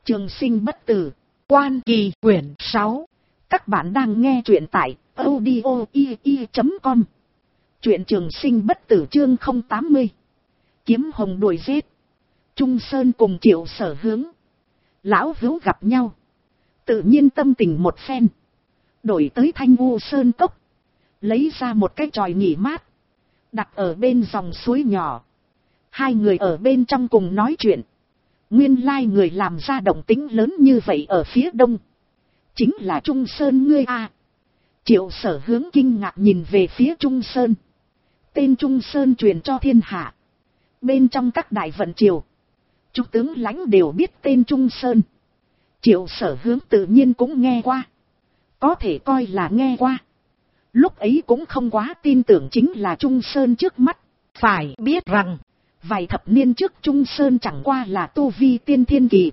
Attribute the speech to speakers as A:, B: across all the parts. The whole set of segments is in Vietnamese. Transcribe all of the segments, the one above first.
A: Trường sinh bất tử, Quan Kỳ quyển 6. Các bạn đang nghe truyện tại audio.com. Truyện Trường sinh bất tử chương 080. Kiếm hồng đuổi giết. Trung Sơn cùng Triệu Sở Hướng, lão hữu gặp nhau, tự nhiên tâm tình một phen. Đổi tới Thanh U Sơn cốc, lấy ra một cái chòi nghỉ mát, đặt ở bên dòng suối nhỏ. Hai người ở bên trong cùng nói chuyện. Nguyên lai người làm ra động tĩnh lớn như vậy ở phía đông, chính là Trung Sơn ngươi a. Triệu Sở Hướng kinh ngạc nhìn về phía Trung Sơn. Tên Trung Sơn truyền cho thiên hạ, bên trong các đại vận triều, chúng tướng lãnh đều biết tên Trung Sơn. Triệu Sở Hướng tự nhiên cũng nghe qua, có thể coi là nghe qua. Lúc ấy cũng không quá tin tưởng chính là Trung Sơn trước mắt. Phải biết rằng, vài thập niên trước Trung Sơn chẳng qua là tu vi tiên thiên kỳ,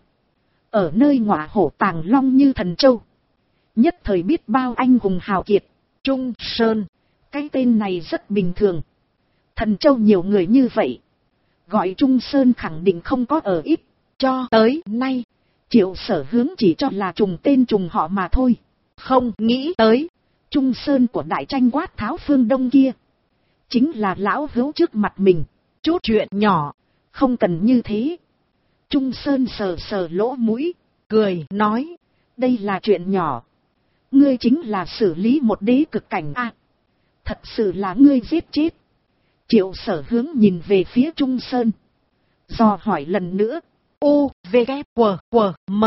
A: ở nơi ngọa hổ tàng long như Thần Châu, nhất thời biết bao anh hùng hào kiệt. Trung Sơn, cái tên này rất bình thường. Thần Châu nhiều người như vậy, gọi Trung Sơn khẳng định không có ở ít. Cho tới nay, Triệu Sở Hướng chỉ cho là trùng tên trùng họ mà thôi. Không nghĩ tới, Trung Sơn của đại tranh quát tháo phương đông kia, chính là lão hữu trước mặt mình. Chút chuyện nhỏ, không cần như thế. Trung Sơn sờ sờ lỗ mũi, cười nói, đây là chuyện nhỏ. Ngươi chính là xử lý một đế cực cảnh a. Thật sự là ngươi giết chết. Triệu Sở Hướng nhìn về phía Trung Sơn, dò hỏi lần nữa. U, V, K, W, W, M.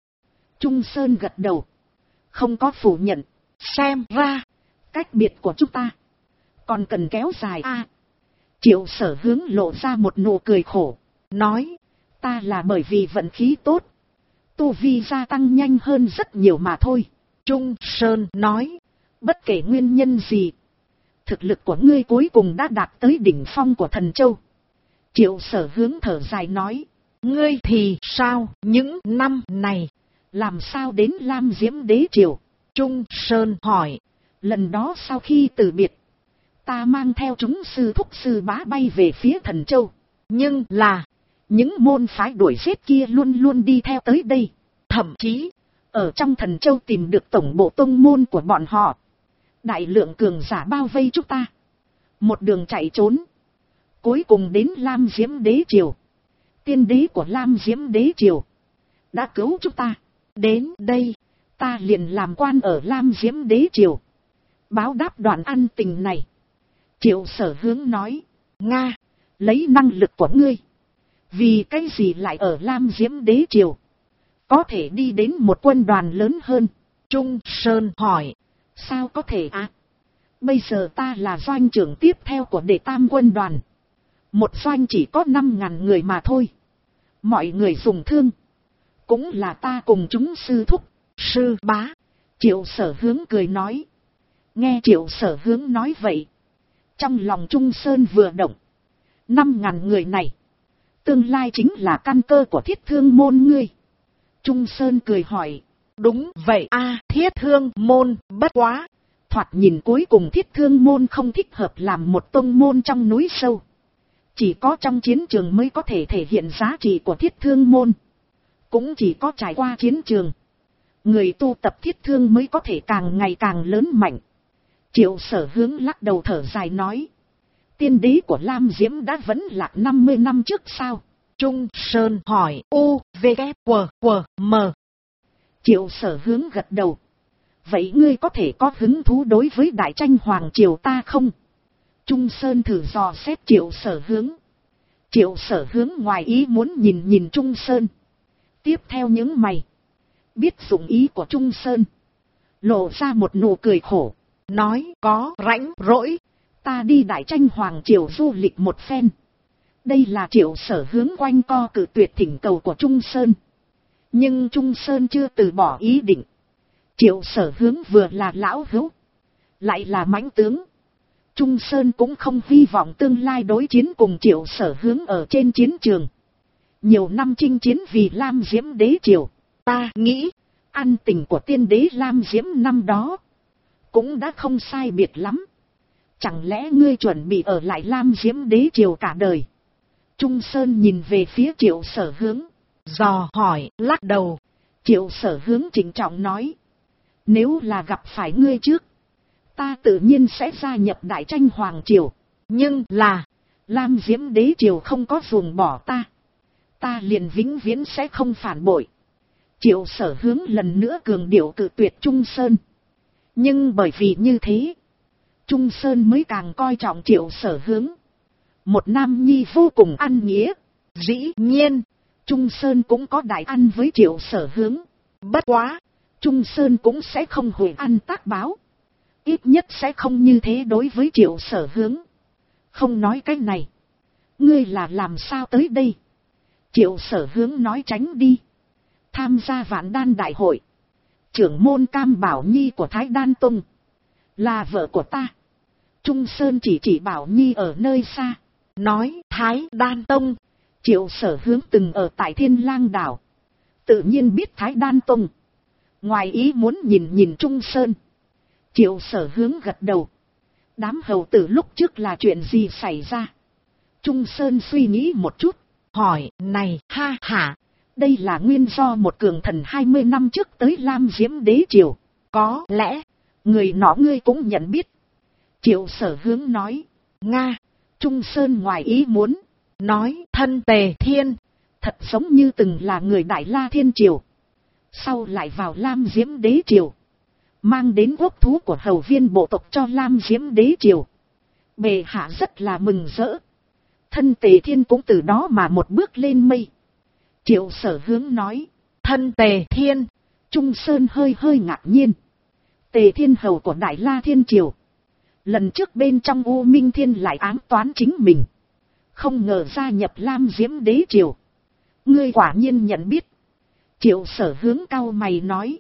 A: Trung Sơn gật đầu, không có phủ nhận. Xem ra, cách biệt của chúng ta còn cần kéo dài a. Triệu Sở Hướng lộ ra một nụ cười khổ, nói, ta là bởi vì vận khí tốt, tu vi gia tăng nhanh hơn rất nhiều mà thôi. Trung Sơn nói, bất kể nguyên nhân gì, thực lực của ngươi cuối cùng đã đạt tới đỉnh phong của Thần Châu. Triệu Sở Hướng thở dài nói, ngươi thì sao, những năm này làm sao đến Lam Diễm Đế Triều? Trung Sơn hỏi, lần đó sau khi từ biệt, ta mang theo chúng sư thúc sư bá bay về phía Thần Châu, nhưng là những môn phái đuổi giết kia luôn luôn đi theo tới đây, thậm chí ở trong Thần Châu tìm được tổng bộ tông môn của bọn họ. Đại lượng cường giả bao vây chúng ta, một đường chạy trốn, cuối cùng đến Lam Diễm Đế Triều. Tiên đế của Lam Diễm Đế Triều đã cứu chúng ta. Đến đây, ta liền làm quan ở Lam Diễm Đế Triều, báo đáp đoạn ân tình này. Triệu Sở Hướng nói, Nga, lấy năng lực của ngươi, vì cái gì lại ở Lam Diễm Đế Triều, có thể đi đến một quân đoàn lớn hơn? Trung Sơn hỏi, sao có thể à? Bây giờ ta là doanh trưởng tiếp theo của đệ tam quân đoàn, một doanh chỉ có 5.000 người mà thôi, mọi người dùng thương, cũng là ta cùng chúng sư thúc, sư bá. Triệu Sở Hướng cười nói. Nghe Triệu Sở Hướng nói vậy, trong lòng Trung Sơn vừa động. 5.000 người này, tương lai chính là căn cơ của Thiết Thương môn ngươi. Trung Sơn cười hỏi, đúng vậy a. Thiết Thương môn, bất quá, thoạt nhìn cuối cùng Thiết Thương môn không thích hợp làm một tông môn trong núi sâu. Chỉ có trong chiến trường mới có thể thể hiện giá trị của Thiết Thương môn. Cũng chỉ có trải qua chiến trường, người tu tập Thiết Thương mới có thể càng ngày càng lớn mạnh. Triệu Sở Hướng lắc đầu thở dài nói, tiên đế của Lam Diễm đã vẫn lạc 50 năm trước sao? Trung Sơn hỏi. U, V, K, W, W, M. Triệu Sở Hướng gật đầu. Vậy ngươi có thể có hứng thú đối với đại tranh hoàng triều ta không? Trung Sơn thử dò xét Triệu Sở Hướng. Triệu Sở Hướng ngoài ý muốn nhìn Trung Sơn, tiếp theo những mày, biết dụng ý của Trung Sơn, lộ ra một nụ cười khổ, nói, có rãnh rỗi, ta đi đại tranh hoàng triều du lịch một phen. Đây là Triệu Sở Hướng quanh co cự tuyệt thỉnh cầu của Trung Sơn, nhưng Trung Sơn chưa từ bỏ ý định. Triệu Sở Hướng vừa là lão hữu, lại là mãnh tướng, Trung Sơn cũng không hy vọng tương lai đối chiến cùng Triệu Sở Hướng ở trên chiến trường. Nhiều năm chinh chiến vì Lam Diễm Đế Triều, ta nghĩ ân tình của tiên đế Lam Diễm năm đó cũng đã không sai biệt lắm. Chẳng lẽ ngươi chuẩn bị ở lại Lam Diễm Đế Triều cả đời? Trung Sơn nhìn về phía Triệu Sở Hướng,
B: dò hỏi, lắc đầu.
A: Triệu Sở Hướng trịnh trọng nói. Nếu là gặp phải ngươi trước, ta tự nhiên sẽ gia nhập Đại Tranh Hoàng Triều.
B: Nhưng là,
A: Lam Diễm Đế Triều không có ruồng bỏ ta, ta liền vĩnh viễn sẽ không phản bội. Triệu Sở Hướng lần nữa cường điệu cự tuyệt Trung Sơn. Nhưng bởi vì như thế, Trung Sơn mới càng coi trọng Triệu Sở Hướng. Một nam nhi vô cùng ăn nghĩa.
B: Dĩ nhiên,
A: Trung Sơn cũng có đại ăn với Triệu Sở Hướng.
B: bất quá,
A: Trung Sơn cũng sẽ không hủy ăn tác báo. Ít nhất sẽ không như thế đối với Triệu Sở Hướng. Không nói cái này, ngươi là làm sao tới đây? Triệu Sở Hướng nói tránh đi. Tham gia Vạn Đan Đại hội. Trưởng môn Cam Bảo Nhi của Thái Đan Tông là vợ của ta. Trung Sơn chỉ Bảo Nhi ở nơi xa.
B: nói Thái Đan Tông.
A: Triệu Sở Hướng từng ở tại Thiên Lang Đảo, tự nhiên biết Thái Đan Tông. Ngoài ý muốn nhìn Trung Sơn. Triệu Sở Hướng gật đầu. Đám hầu tử lúc trước là chuyện gì xảy ra? Trung Sơn suy nghĩ một chút,
B: hỏi, này, ha hả.
A: Đây là nguyên do một cường thần 20 năm trước tới Lam Diễm Đế Triều.
B: Có lẽ,
A: người nọ ngươi cũng nhận biết. Triệu Sở Hướng nói.
B: Nga.
A: Trung Sơn ngoài ý muốn,
B: nói thân Tề Thiên.
A: Thật giống như từng là người Đại La Thiên Triều. Sau lại vào Lam Diễm Đế Triều. Mang đến quốc thú của hầu viên bộ tộc cho Lam Diễm Đế Triều. Bệ hạ rất là mừng rỡ. Thân Tề Thiên cũng từ đó mà một bước lên mây. Triệu Sở Hướng nói.
B: Thân Tề Thiên.
A: Trung Sơn hơi ngạc nhiên. Tề Thiên hầu của Đại La Thiên Triều. Lần trước bên trong U Minh Thiên lại ám toán chính mình. Không ngờ gia nhập Lam Diễm Đế Triều. Ngươi quả nhiên nhận biết. Triệu Sở Hướng cau mày nói.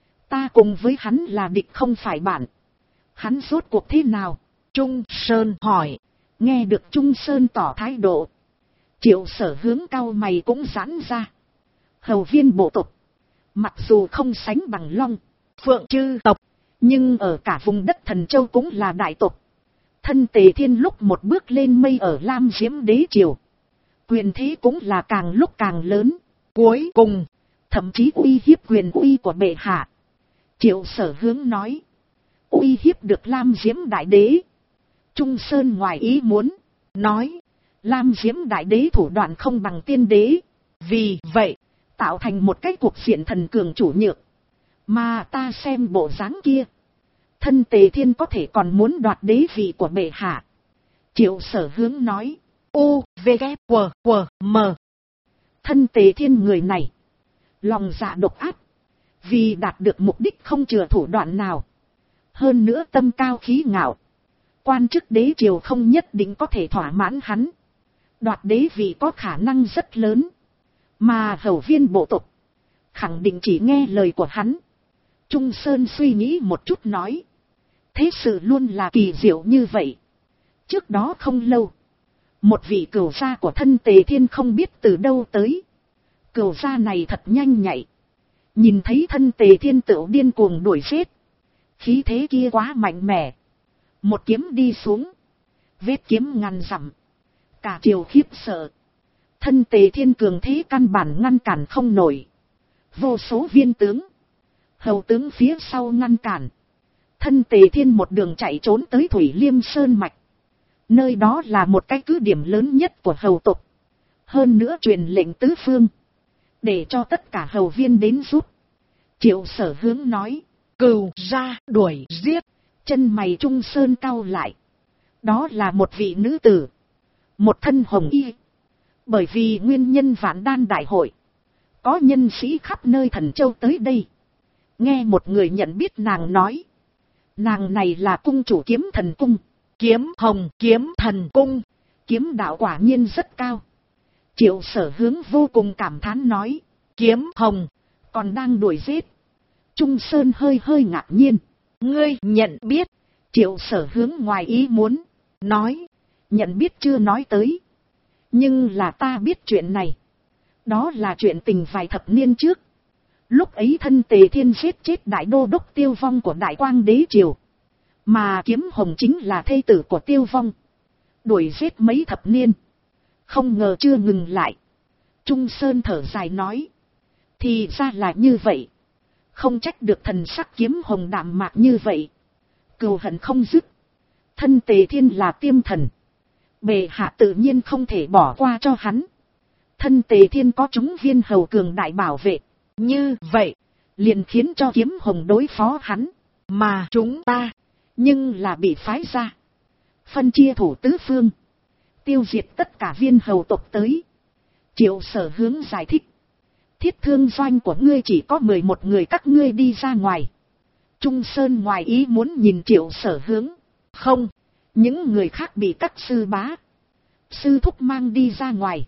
A: Ta cùng với hắn là địch không phải bạn. Hắn rốt cuộc thế nào?
B: Trung Sơn hỏi.
A: Nghe được Trung Sơn tỏ thái độ, Triệu Sở Hướng cau mày cũng giãn ra. Hầu viên bộ tộc, mặc dù không sánh bằng Long, Phượng chư tộc, nhưng ở cả vùng đất Thần Châu cũng là đại tộc. Thân Tề Thiên lúc một bước lên mây ở Lam Diễm Đế Triều, quyền thế cũng là càng lúc càng lớn. Cuối cùng, thậm chí uy hiếp quyền uy của bệ hạ. Triệu Sở Hướng nói. Uy hiếp được Lam Diễm Đại Đế. Trung Sơn ngoài ý muốn, nói. Lam Diễm Đại Đế thủ đoạn không bằng tiên đế. Vì vậy, tạo thành một cái cuộc diện thần cường chủ nhược. Mà ta xem bộ dáng kia, thân Tề Thiên có thể còn muốn đoạt đế vị của bệ hạ. Triệu Sở Hướng nói. U, V, K, W, M. Thân Tề Thiên người này, lòng dạ độc ác. Vì đạt được mục đích không chừa thủ đoạn nào. Hơn nữa tâm cao khí ngạo. Quan chức đế triều không nhất định có thể thỏa mãn hắn. Đoạt đế vị có khả năng rất lớn. Mà hầu viên bộ tộc khẳng định chỉ nghe lời của hắn. Trung Sơn suy nghĩ một chút nói. Thế sự luôn là kỳ diệu như vậy. Trước đó không lâu, một vị cửu gia của thân Tề Thiên không biết từ đâu tới. Cửu gia này thật nhanh nhạy. Nhìn thấy thân Tề Thiên tựu điên cuồng đuổi giết. Khí thế kia quá mạnh mẽ. Một kiếm đi xuống, vết kiếm ngàn dặm. Cả triều khiếp sợ. Thân Tề Thiên cường thế căn bản ngăn cản không nổi. Vô số viên tướng, hầu tướng phía sau ngăn cản. Thân Tề Thiên một đường chạy trốn tới Thủy Liêm Sơn Mạch. Nơi đó là một cái cứ điểm lớn nhất của hầu tộc. Hơn nữa truyền lệnh tứ phương, để cho tất cả hầu viên đến giúp. Triệu Sở Hướng nói. Cừu gia đuổi giết. Chân mày Trung Sơn cau lại. Đó là một vị nữ tử, một thân hồng y. Bởi vì nguyên nhân Vạn Đan Đại hội, có nhân sĩ khắp nơi Thần Châu tới đây. Nghe một người nhận biết nàng nói. Nàng này là cung chủ Kiếm Thần Cung. Kiếm Hồng Kiếm Thần Cung. Kiếm đạo quả nhiên rất cao. Triệu Sở Hướng vô cùng cảm thán nói. Kiếm Hồng còn đang đuổi giết. Trung Sơn hơi ngạc nhiên. Ngươi nhận biết? Triệu Sở Hướng ngoài ý muốn, nói. Nhận biết chưa nói tới. Nhưng là ta biết chuyện này. Đó là chuyện tình vài thập niên trước. Lúc ấy thân Tề Thiên giết chết đại đô đốc Tiêu Vong của Đại Quang Đế Triều. Mà Kiếm Hồng chính là thê tử của Tiêu Vong. Đuổi giết mấy thập niên, không ngờ chưa ngừng lại. Trung Sơn thở dài nói. Thì ra là như vậy. Không trách được thần sắc Kiếm Hồng đạm mạc như vậy. Cừu hận không dứt. Thân Tề Thiên là tiêm thần. Bệ hạ tự nhiên không thể bỏ qua cho hắn. Thân Tề Thiên có chúng viên hầu cường đại bảo vệ.
B: Như vậy,
A: liền khiến cho Kiếm Hồng đối phó hắn.
B: mà chúng ta,
A: Nhưng là bị phái ra. Phân chia thủ tứ phương. Tiêu diệt tất cả viên hầu tộc tới. Triệu Sở Hướng giải thích. Thiết thương doanh của ngươi chỉ có 11 người, các ngươi đi ra ngoài. Trung Sơn ngoài ý muốn nhìn Triệu Sở Hướng. Không, những người khác bị các sư bá, sư thúc mang đi ra ngoài.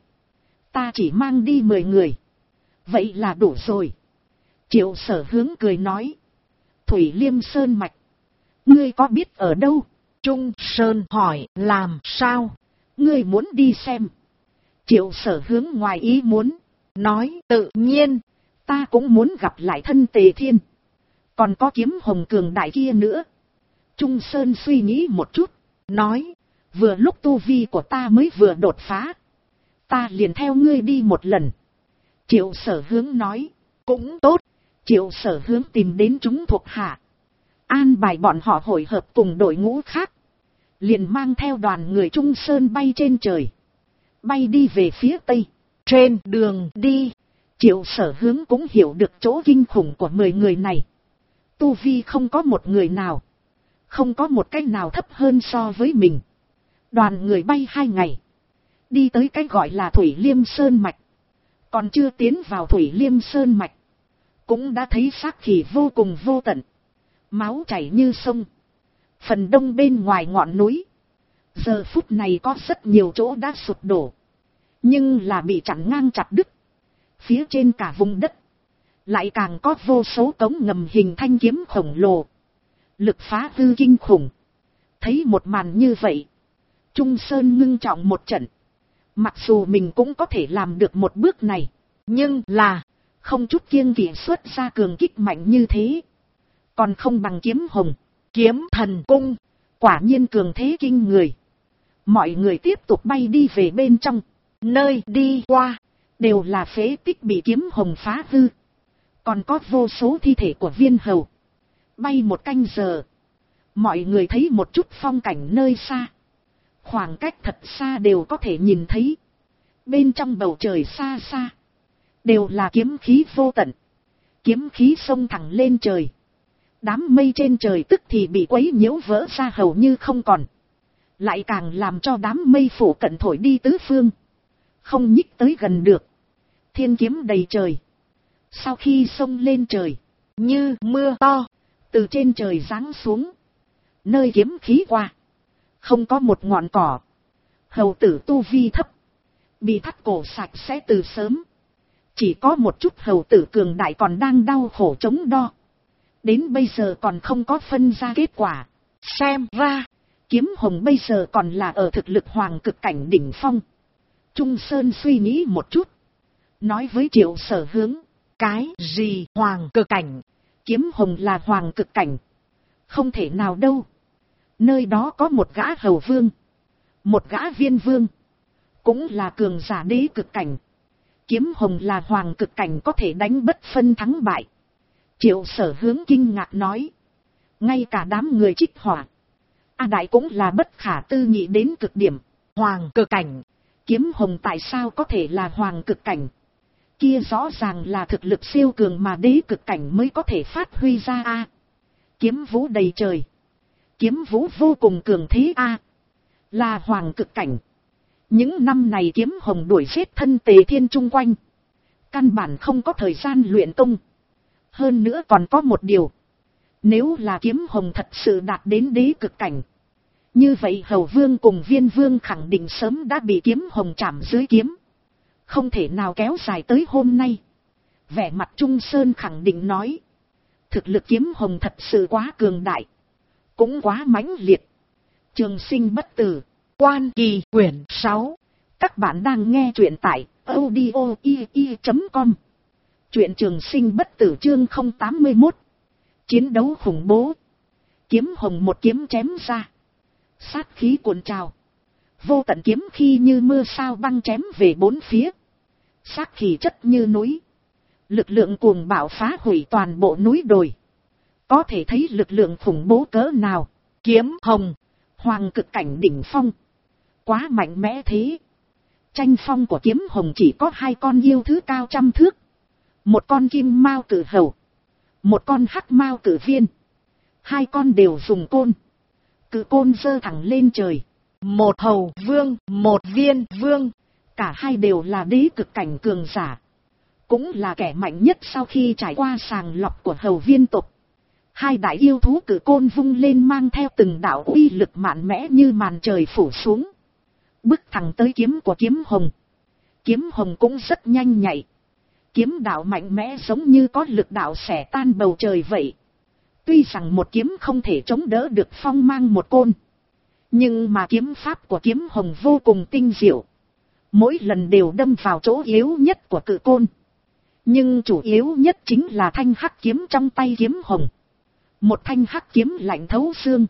A: Ta chỉ mang đi 10 người. Vậy là đủ rồi. Triệu Sở Hướng cười nói. Thủy Liêm Sơn mạch, ngươi có biết ở đâu?
B: Trung Sơn hỏi làm sao?
A: Ngươi muốn đi xem? Triệu Sở Hướng ngoài ý muốn.
B: Nói tự nhiên,
A: Ta cũng muốn gặp lại thân Tề Thiên. Còn có Kiếm Hồng cường đại kia nữa. Trung Sơn suy nghĩ một chút.
B: nói,
A: Vừa lúc tu vi của ta mới vừa đột phá. Ta liền theo ngươi đi một lần. Triệu Sở Hướng nói.
B: cũng tốt.
A: Triệu Sở Hướng tìm đến chúng thuộc hạ. An bài bọn họ hội hợp cùng đội ngũ khác. Liền mang theo đoàn người Trung Sơn bay trên trời. Bay đi về phía tây.
B: Trên đường đi,
A: Triệu Sở Hướng cũng hiểu được chỗ kinh khủng của 10 người này. Tu vi không có một người nào. Không có một cách nào thấp hơn so với mình. Đoàn người bay 2 ngày. Đi tới cái gọi là Thủy Liêm Sơn Mạch. Còn chưa tiến vào Thủy Liêm Sơn Mạch. Cũng đã thấy xác khỉ vô cùng vô tận. Máu chảy như sông. Phần đông bên ngoài ngọn núi. Giờ phút này có rất nhiều chỗ đã sụp đổ. Nhưng là bị chặn ngang chặt đứt. Phía trên cả vùng đất. Lại càng có vô số cống ngầm hình thanh kiếm khổng lồ. Lực phá hư kinh khủng. Thấy một màn như vậy. Trung Sơn ngưng trọng một trận. Mặc dù mình cũng có thể làm được một bước này.
B: nhưng là,
A: không chút kiêng kỵ xuất ra cường kích mạnh như thế. Còn không bằng Kiếm Hồng.
B: Kiếm Thần Cung,
A: Quả nhiên cường thế kinh người. Mọi người tiếp tục bay đi về bên trong.
B: nơi đi qua,
A: Đều là phế tích bị Kiếm Hồng phá hư. Còn có vô số thi thể của viên hầu. Bay 1 canh giờ. Mọi người thấy một chút phong cảnh nơi xa. Khoảng cách thật xa đều có thể nhìn thấy. Bên trong bầu trời xa xa. Đều là kiếm khí vô tận. Kiếm khí xông thẳng lên trời. Đám mây trên trời tức thì bị quấy nhiễu vỡ ra hầu như không còn. Lại càng làm cho đám mây phủ cận thổi đi tứ phương. Không nhích tới gần được. Thiên kiếm đầy trời. Sau khi xông lên trời,
B: như mưa to,
A: từ trên trời giáng xuống. Nơi kiếm khí qua, không có một ngọn cỏ. Hầu tử tu vi thấp, bị thắt cổ sạch sẽ từ sớm. Chỉ có một chút hầu tử cường đại còn đang đau khổ chống đo. Đến bây giờ còn không có phân ra kết quả.
B: xem ra,
A: Kiếm Hồng bây giờ còn là ở thực lực hoàng cực cảnh đỉnh phong. Trung Sơn suy nghĩ một chút. Nói với Triệu Sở Hướng.
B: cái gì hoàng cực cảnh?
A: Kiếm Hồng là hoàng cực cảnh. Không thể nào đâu. Nơi đó có một gã hầu vương. Một gã viên vương. Cũng là cường giả đế cực cảnh. Kiếm Hồng là hoàng cực cảnh có thể đánh bất phân thắng bại. Triệu Sở Hướng kinh ngạc nói. Ngay cả đám người Trích Hỏa, A Đại cũng là bất khả tư nghị đến cực điểm.
B: Hoàng cực cảnh,
A: Kiếm Hồng tại sao có thể là hoàng cực cảnh? Kia rõ ràng là thực lực siêu cường mà đế cực cảnh mới có thể phát huy ra a. Kiếm vũ đầy trời. Kiếm vũ vô cùng cường thế a. Là hoàng cực cảnh. Những năm này Kiếm Hồng đuổi giết thân Tề Thiên chung quanh. Căn bản không có thời gian luyện công. Hơn nữa còn có một điều. Nếu là Kiếm Hồng thật sự đạt đến đế cực cảnh, như vậy hầu vương cùng viên vương khẳng định sớm đã bị Kiếm Hồng chạm dưới kiếm. Không thể nào kéo dài tới hôm nay. Vẻ mặt Trung Sơn khẳng định nói. Thực lực Kiếm Hồng thật sự quá cường đại. Cũng quá mãnh liệt. Trường sinh bất tử.
B: Quan Kỳ quyển 6.
A: Các bạn đang nghe truyện tại audio.com. Truyện Trường Sinh bất tử chương 081. Chiến đấu khủng bố. Kiếm Hồng một kiếm chém ra. Sát khí cuồn trào. Vô tận kiếm khi như mưa sao băng chém về bốn phía. xác khí chất như núi. Lực lượng cuồng bạo phá hủy toàn bộ núi đồi. Có thể thấy lực lượng khủng bố cỡ nào. Kiếm hồng, hoàng cực cảnh đỉnh phong. Quá mạnh mẽ thế. Tranh phong của kiếm hồng chỉ có 2 con yêu thú cao trăm thước. Một con kim mao cử hầu. Một con hắc mao cử viên. 2 con đều dùng côn. Cự côn giơ thẳng lên trời. Một hầu vương, một viên vương. Cả hai đều là đế cực cảnh cường giả. Cũng là kẻ mạnh nhất sau khi trải qua sàng lọc của hầu viên tộc. 2 đại yêu thú cử côn vung lên mang theo từng đạo uy lực mạnh mẽ như màn trời phủ xuống. Bước thẳng tới kiếm của kiếm hồng. Kiếm hồng cũng rất nhanh nhạy. Kiếm đạo mạnh mẽ giống như có lực đạo xẻ tan bầu trời vậy. Tuy rằng một kiếm không thể chống đỡ được phong mang một côn. Nhưng mà kiếm pháp của kiếm hồng vô cùng tinh diệu. Mỗi lần đều đâm vào chỗ yếu nhất của cự côn. Nhưng chủ yếu nhất chính là thanh hắc kiếm trong tay kiếm hồng. Một thanh hắc kiếm lạnh thấu xương.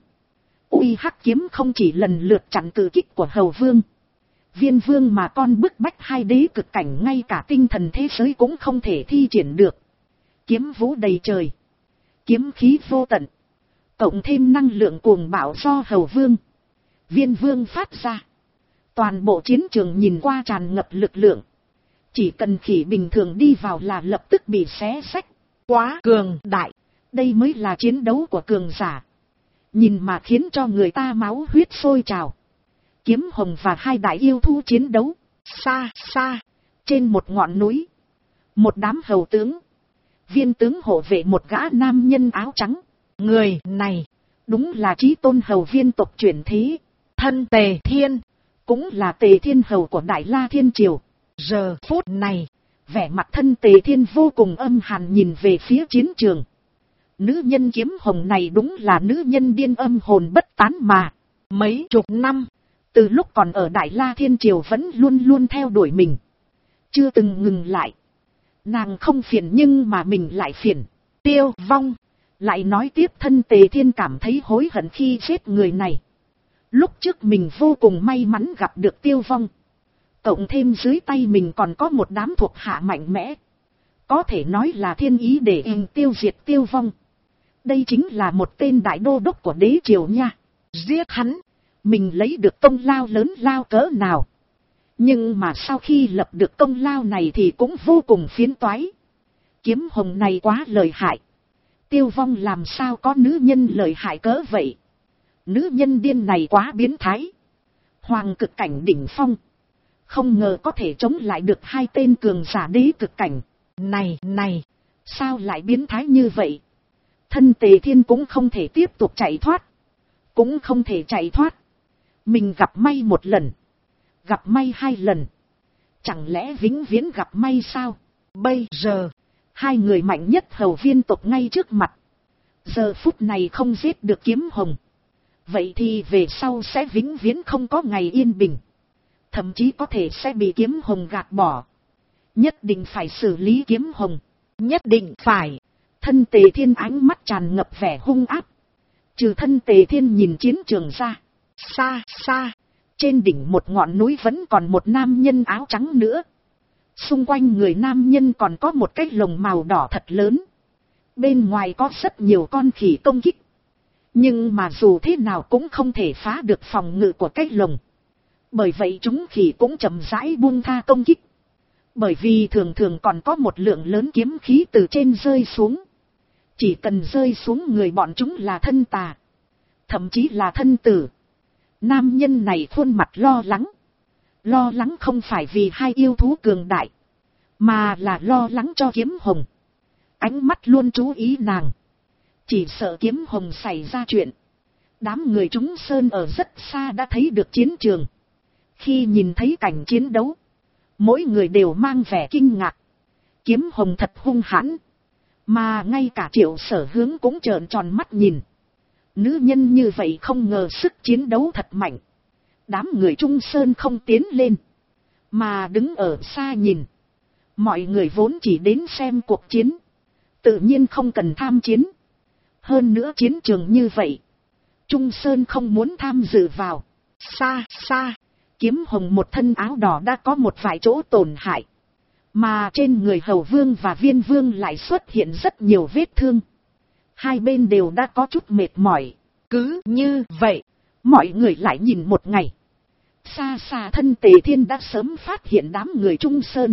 A: Uy hắc kiếm không chỉ lần lượt chặn cự kích của hầu vương, viên vương mà con bức bách 2 đế cực cảnh ngay cả tinh thần thế giới cũng không thể thi triển được. Kiếm vũ đầy trời. Kiếm khí vô tận. Cộng thêm năng lượng cuồng bạo do hầu vương, viên vương phát ra. Toàn bộ chiến trường nhìn qua tràn ngập lực lượng. Chỉ cần khỉ bình thường đi vào là lập tức bị xé xách. Quá cường đại. Đây mới là chiến đấu của cường giả. Nhìn mà khiến cho người ta máu huyết sôi trào. Kiếm hồng và 2 đại yêu thú chiến đấu. Xa xa. Trên một ngọn núi. Một đám hầu tướng. Viên tướng hộ vệ một gã nam nhân áo trắng. Người này. Đúng là chí tôn hầu viên tộc chuyển thế. Thân Tề Thiên. Cũng là Tề Thiên hầu của Đại La Thiên Triều. Giờ phút này. Vẻ mặt thân Tề Thiên vô cùng âm hàn nhìn về phía chiến trường. Nữ nhân kiếm hồng này đúng là nữ nhân điên âm hồn bất tán mà. Mấy chục năm. Từ lúc còn ở Đại La Thiên Triều vẫn luôn luôn theo đuổi mình. Chưa từng ngừng lại. Nàng không phiền nhưng mà mình lại phiền. Tiêu Vong. Lại nói tiếp thân Tề Thiên cảm thấy hối hận khi giết người này. Lúc trước mình vô cùng may mắn gặp được Tiêu Vong. Cộng thêm dưới tay mình còn có một đám thuộc hạ mạnh mẽ. Có thể nói là thiên ý để tiêu diệt Tiêu Vong. Đây chính là một tên đại đô đốc của đế triều nha. Giết hắn. Mình lấy được công lao lớn lao cỡ nào. Nhưng mà sau khi lập được công lao này thì cũng vô cùng phiến toái. Kiếm hồng này quá lợi hại. Tiêu Vong làm sao có nữ nhân lợi hại cỡ vậy. Nữ nhân điên này quá biến thái. Hoàng cực cảnh đỉnh phong. Không ngờ có thể chống lại được 2 tên cường giả đế cực cảnh. Này. Sao lại biến thái như vậy. Thân Tề Thiên cũng không thể tiếp tục chạy thoát. Cũng không thể chạy thoát. Mình gặp may một lần. Gặp may 2 lần. Chẳng lẽ vĩnh viễn gặp may sao? Bây giờ, 2 người mạnh nhất hầu viên tộc ngay trước mặt. Giờ phút này không giết được kiếm hồng. Vậy thì về sau sẽ vĩnh viễn không có ngày yên bình. Thậm chí có thể sẽ bị kiếm hồng gạt bỏ. Nhất định phải xử lý kiếm hồng. Nhất định phải. Thân Tề Thiên ánh mắt tràn ngập vẻ hung áp. Trừ thân Tề Thiên nhìn chiến trường ra. Xa xa. Trên đỉnh một ngọn núi vẫn còn một nam nhân áo trắng nữa. Xung quanh người nam nhân còn có một cái lồng màu đỏ thật lớn. Bên ngoài có rất nhiều con khỉ công kích. Nhưng mà dù thế nào cũng không thể phá được phòng ngự của cái lồng. Bởi vậy chúng khỉ cũng chậm rãi buông tha công kích. Bởi vì thường thường còn có một lượng lớn kiếm khí từ trên rơi xuống. Chỉ cần rơi xuống người bọn chúng là thân tà. Thậm chí là thân tử. Nam nhân này khuôn mặt lo lắng. Lo lắng không phải vì 2 yêu thú cường đại. Mà là lo lắng cho kiếm hồng. Ánh mắt luôn chú ý nàng. Chỉ sợ kiếm hồng xảy ra chuyện. Đám người chúng sơn ở rất xa đã thấy được chiến trường. Khi nhìn thấy cảnh chiến đấu. Mỗi người đều mang vẻ kinh ngạc. Kiếm hồng thật hung hãn. Mà ngay cả Triệu Sở Hướng cũng trợn tròn mắt nhìn. Nữ nhân như vậy không ngờ sức chiến đấu thật mạnh. Đám người Trung Sơn không tiến lên. Mà đứng ở xa nhìn. Mọi người vốn chỉ đến xem cuộc chiến. Tự nhiên không cần tham chiến. Hơn nữa chiến trường như vậy. Trung Sơn không muốn tham dự vào. Xa xa. Kiếm hồng một thân áo đỏ đã có một vài chỗ tổn hại. Mà trên người hầu vương và viên vương lại xuất hiện rất nhiều vết thương. Hai bên đều đã có chút mệt mỏi.
B: Cứ như vậy,
A: mọi người lại nhìn một ngày. Xa xa thân Tề Thiên đã sớm phát hiện đám người Trung Sơn.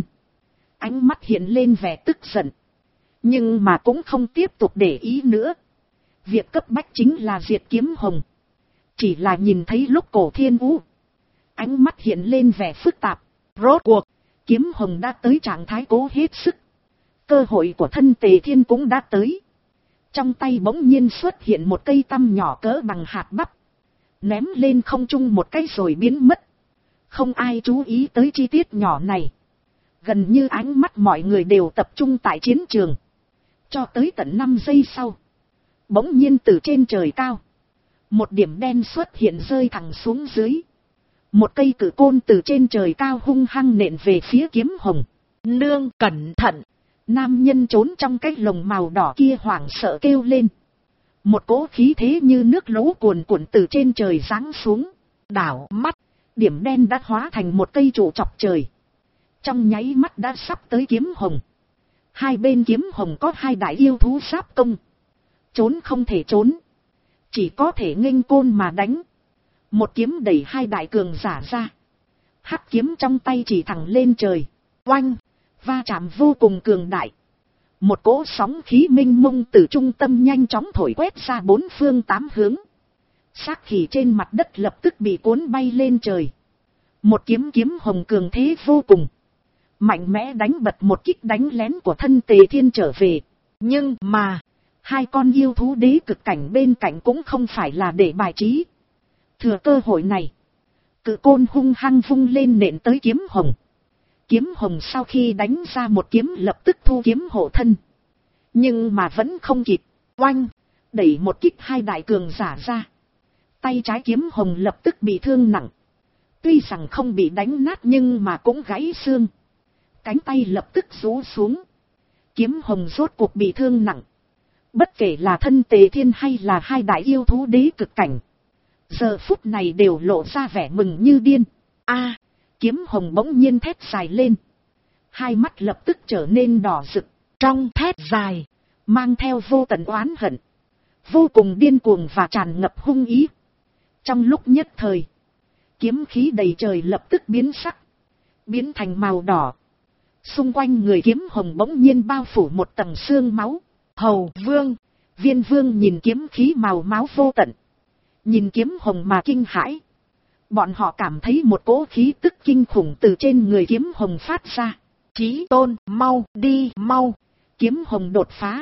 A: Ánh mắt hiện lên vẻ tức giận. Nhưng mà cũng không tiếp tục để ý nữa. Việc cấp bách chính là diệt Kiếm Hồng. Chỉ là nhìn thấy lúc Cổ Thiên Vũ, ánh mắt hiện lên vẻ phức tạp. Rốt cuộc, Kiếm Hồng đã tới trạng thái cố hết sức. Cơ hội của thân Tề Thiên cũng đã tới. Trong tay bỗng nhiên xuất hiện một cây tăm nhỏ cỡ bằng hạt bắp. Ném lên không trung một cái rồi biến mất. Không ai chú ý tới chi tiết nhỏ này. Gần như ánh mắt mọi người đều tập trung tại chiến trường. Cho tới tận 5 giây sau, bỗng nhiên từ trên trời cao, một điểm đen xuất hiện rơi thẳng xuống dưới. Một cây cự côn từ trên trời cao hung hăng nện về phía Kiếm Hồng.
B: Nương cẩn thận.
A: Nam nhân trốn trong cái lồng màu đỏ kia hoảng sợ kêu lên. Một cỗ khí thế như nước lũ cuồn cuộn từ trên trời giáng xuống.
B: Đảo mắt,
A: điểm đen đã hóa thành một cây trụ chọc trời. Trong nháy mắt đã sắp tới Kiếm Hồng. Hai bên Kiếm Hồng có hai đại yêu thú giáp công. Trốn không thể trốn, chỉ có thể nghênh côn mà đánh. Một kiếm đẩy hai đại cường giả ra. Hắc kiếm trong tay chỉ thẳng lên trời. Oanh, va chạm vô cùng cường đại. Một cỗ sóng khí minh mông từ trung tâm nhanh chóng thổi quét ra bốn phương tám hướng. Xác khỉ trên mặt đất lập tức bị cuốn bay lên trời. Một kiếm Kiếm Hồng cường thế vô cùng. Mạnh mẽ đánh bật một kích đánh lén của thân Tề Thiên trở về.
B: Nhưng mà,
A: hai con yêu thú đế cực cảnh bên cạnh cũng không phải là để bài trí. Thừa cơ hội này, cự côn hung hăng vung lên nện tới Kiếm Hồng. Kiếm Hồng sau khi đánh ra một kiếm lập tức thu kiếm hộ thân. Nhưng mà vẫn không kịp. Oanh, đẩy một kích hai đại cường giả ra. Tay trái Kiếm Hồng lập tức bị thương nặng. Tuy rằng không bị đánh nát nhưng mà cũng gãy xương. Cánh tay lập tức rũ xuống. Kiếm Hồng rốt cuộc bị thương nặng. Bất kể là thân Tề Thiên hay là hai đại yêu thú đế cực cảnh, giờ phút này đều lộ ra vẻ mừng như điên. A, Kiếm Hồng bỗng nhiên thét dài lên. Hai mắt lập tức trở nên đỏ rực.
B: Trong thét dài,
A: mang theo vô tận oán hận. Vô cùng điên cuồng và tràn ngập hung ý. Trong lúc nhất thời, kiếm khí đầy trời lập tức biến sắc. Biến thành màu đỏ. Xung quanh người Kiếm Hồng bỗng nhiên bao phủ một tầng xương máu. Hầu Vương, Viên Vương nhìn kiếm khí màu máu vô tận. Nhìn Kiếm Hồng mà kinh hãi. Bọn họ cảm thấy một cỗ khí tức kinh khủng từ trên người Kiếm Hồng phát ra.
B: Chí Tôn, mau, đi, mau.
A: Kiếm Hồng đột phá.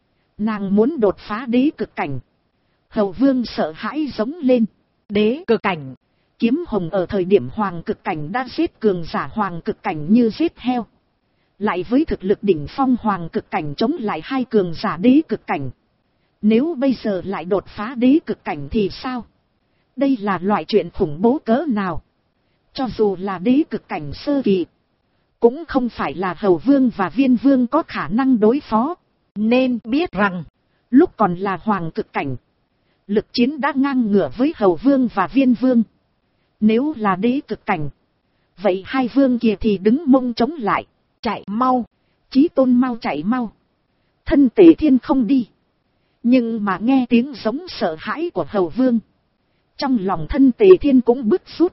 A: Nàng muốn đột phá đế cực cảnh. Hầu Vương sợ hãi giống lên.
B: Đế cực cảnh.
A: Kiếm Hồng ở thời điểm hoàng cực cảnh đã giết cường giả hoàng cực cảnh như giết heo. Lại với thực lực đỉnh phong hoàng cực cảnh chống lại hai cường giả đế cực cảnh. Nếu bây giờ lại đột phá đế cực cảnh thì sao? Đây là loại chuyện khủng bố cỡ nào? Cho dù là đế cực cảnh sơ kỳ, cũng không phải là Hầu Vương và Viên Vương có khả năng đối phó.
B: Nên biết rằng,
A: lúc còn là hoàng cực cảnh, lực chiến đã ngang ngửa với Hầu Vương và Viên Vương. Nếu là đế cực cảnh, vậy hai vương kia thì đứng mông chống lại. Chạy mau, Chí Tôn mau chạy mau. Thân Tề Thiên không đi. Nhưng mà nghe tiếng giống sợ hãi của Hầu Vương, trong lòng thân Tề Thiên cũng bứt rút.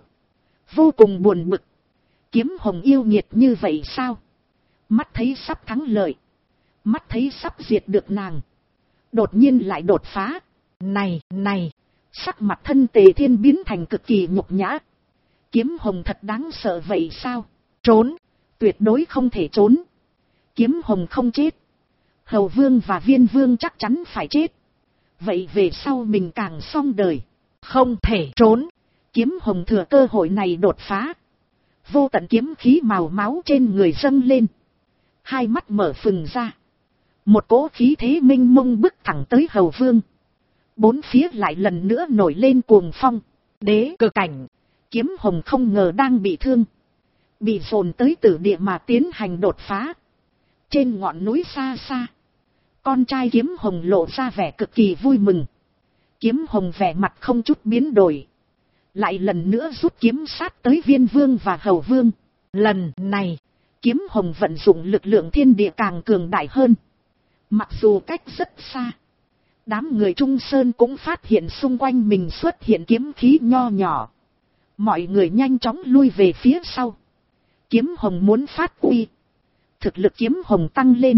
A: Vô cùng buồn bực. Kiếm Hồng yêu nghiệt như vậy sao? Mắt thấy sắp thắng lợi, mắt thấy sắp diệt được nàng, đột nhiên lại đột phá. Này, sắc mặt thân Tề Thiên biến thành cực kỳ nhục nhã. Kiếm Hồng thật đáng sợ vậy sao? Trốn, tuyệt đối không thể trốn. Kiếm Hồng không chết, Hầu Vương và Viên Vương chắc chắn phải chết. Vậy về sau mình càng xong đời. Không thể trốn. Kiếm Hồng thừa cơ hội này đột phá. Vô tận kiếm khí màu máu trên người dâng lên. Hai mắt mở phừng ra. Một cỗ khí thế minh mông bức thẳng tới Hầu Vương. Bốn phía lại lần nữa nổi lên cuồng phong. Đế cực cảnh. Kiếm Hồng không ngờ đang bị thương, bị dồn tới tử địa mà tiến hành đột phá. Trên ngọn núi xa xa, con trai Kiếm Hồng lộ ra vẻ cực kỳ vui mừng. Kiếm Hồng vẻ mặt không chút biến đổi, lại lần nữa rút kiếm sát tới Viên Vương và Hầu Vương. Lần này, Kiếm hồng vận dụng lực lượng thiên địa càng cường đại hơn. Mặc dù cách rất xa, đám người Trung Sơn cũng phát hiện xung quanh mình xuất hiện kiếm khí nho nhỏ. Mọi người nhanh chóng lui về phía sau. Kiếm hồng muốn phát uy. Thực lực kiếm hồng tăng lên.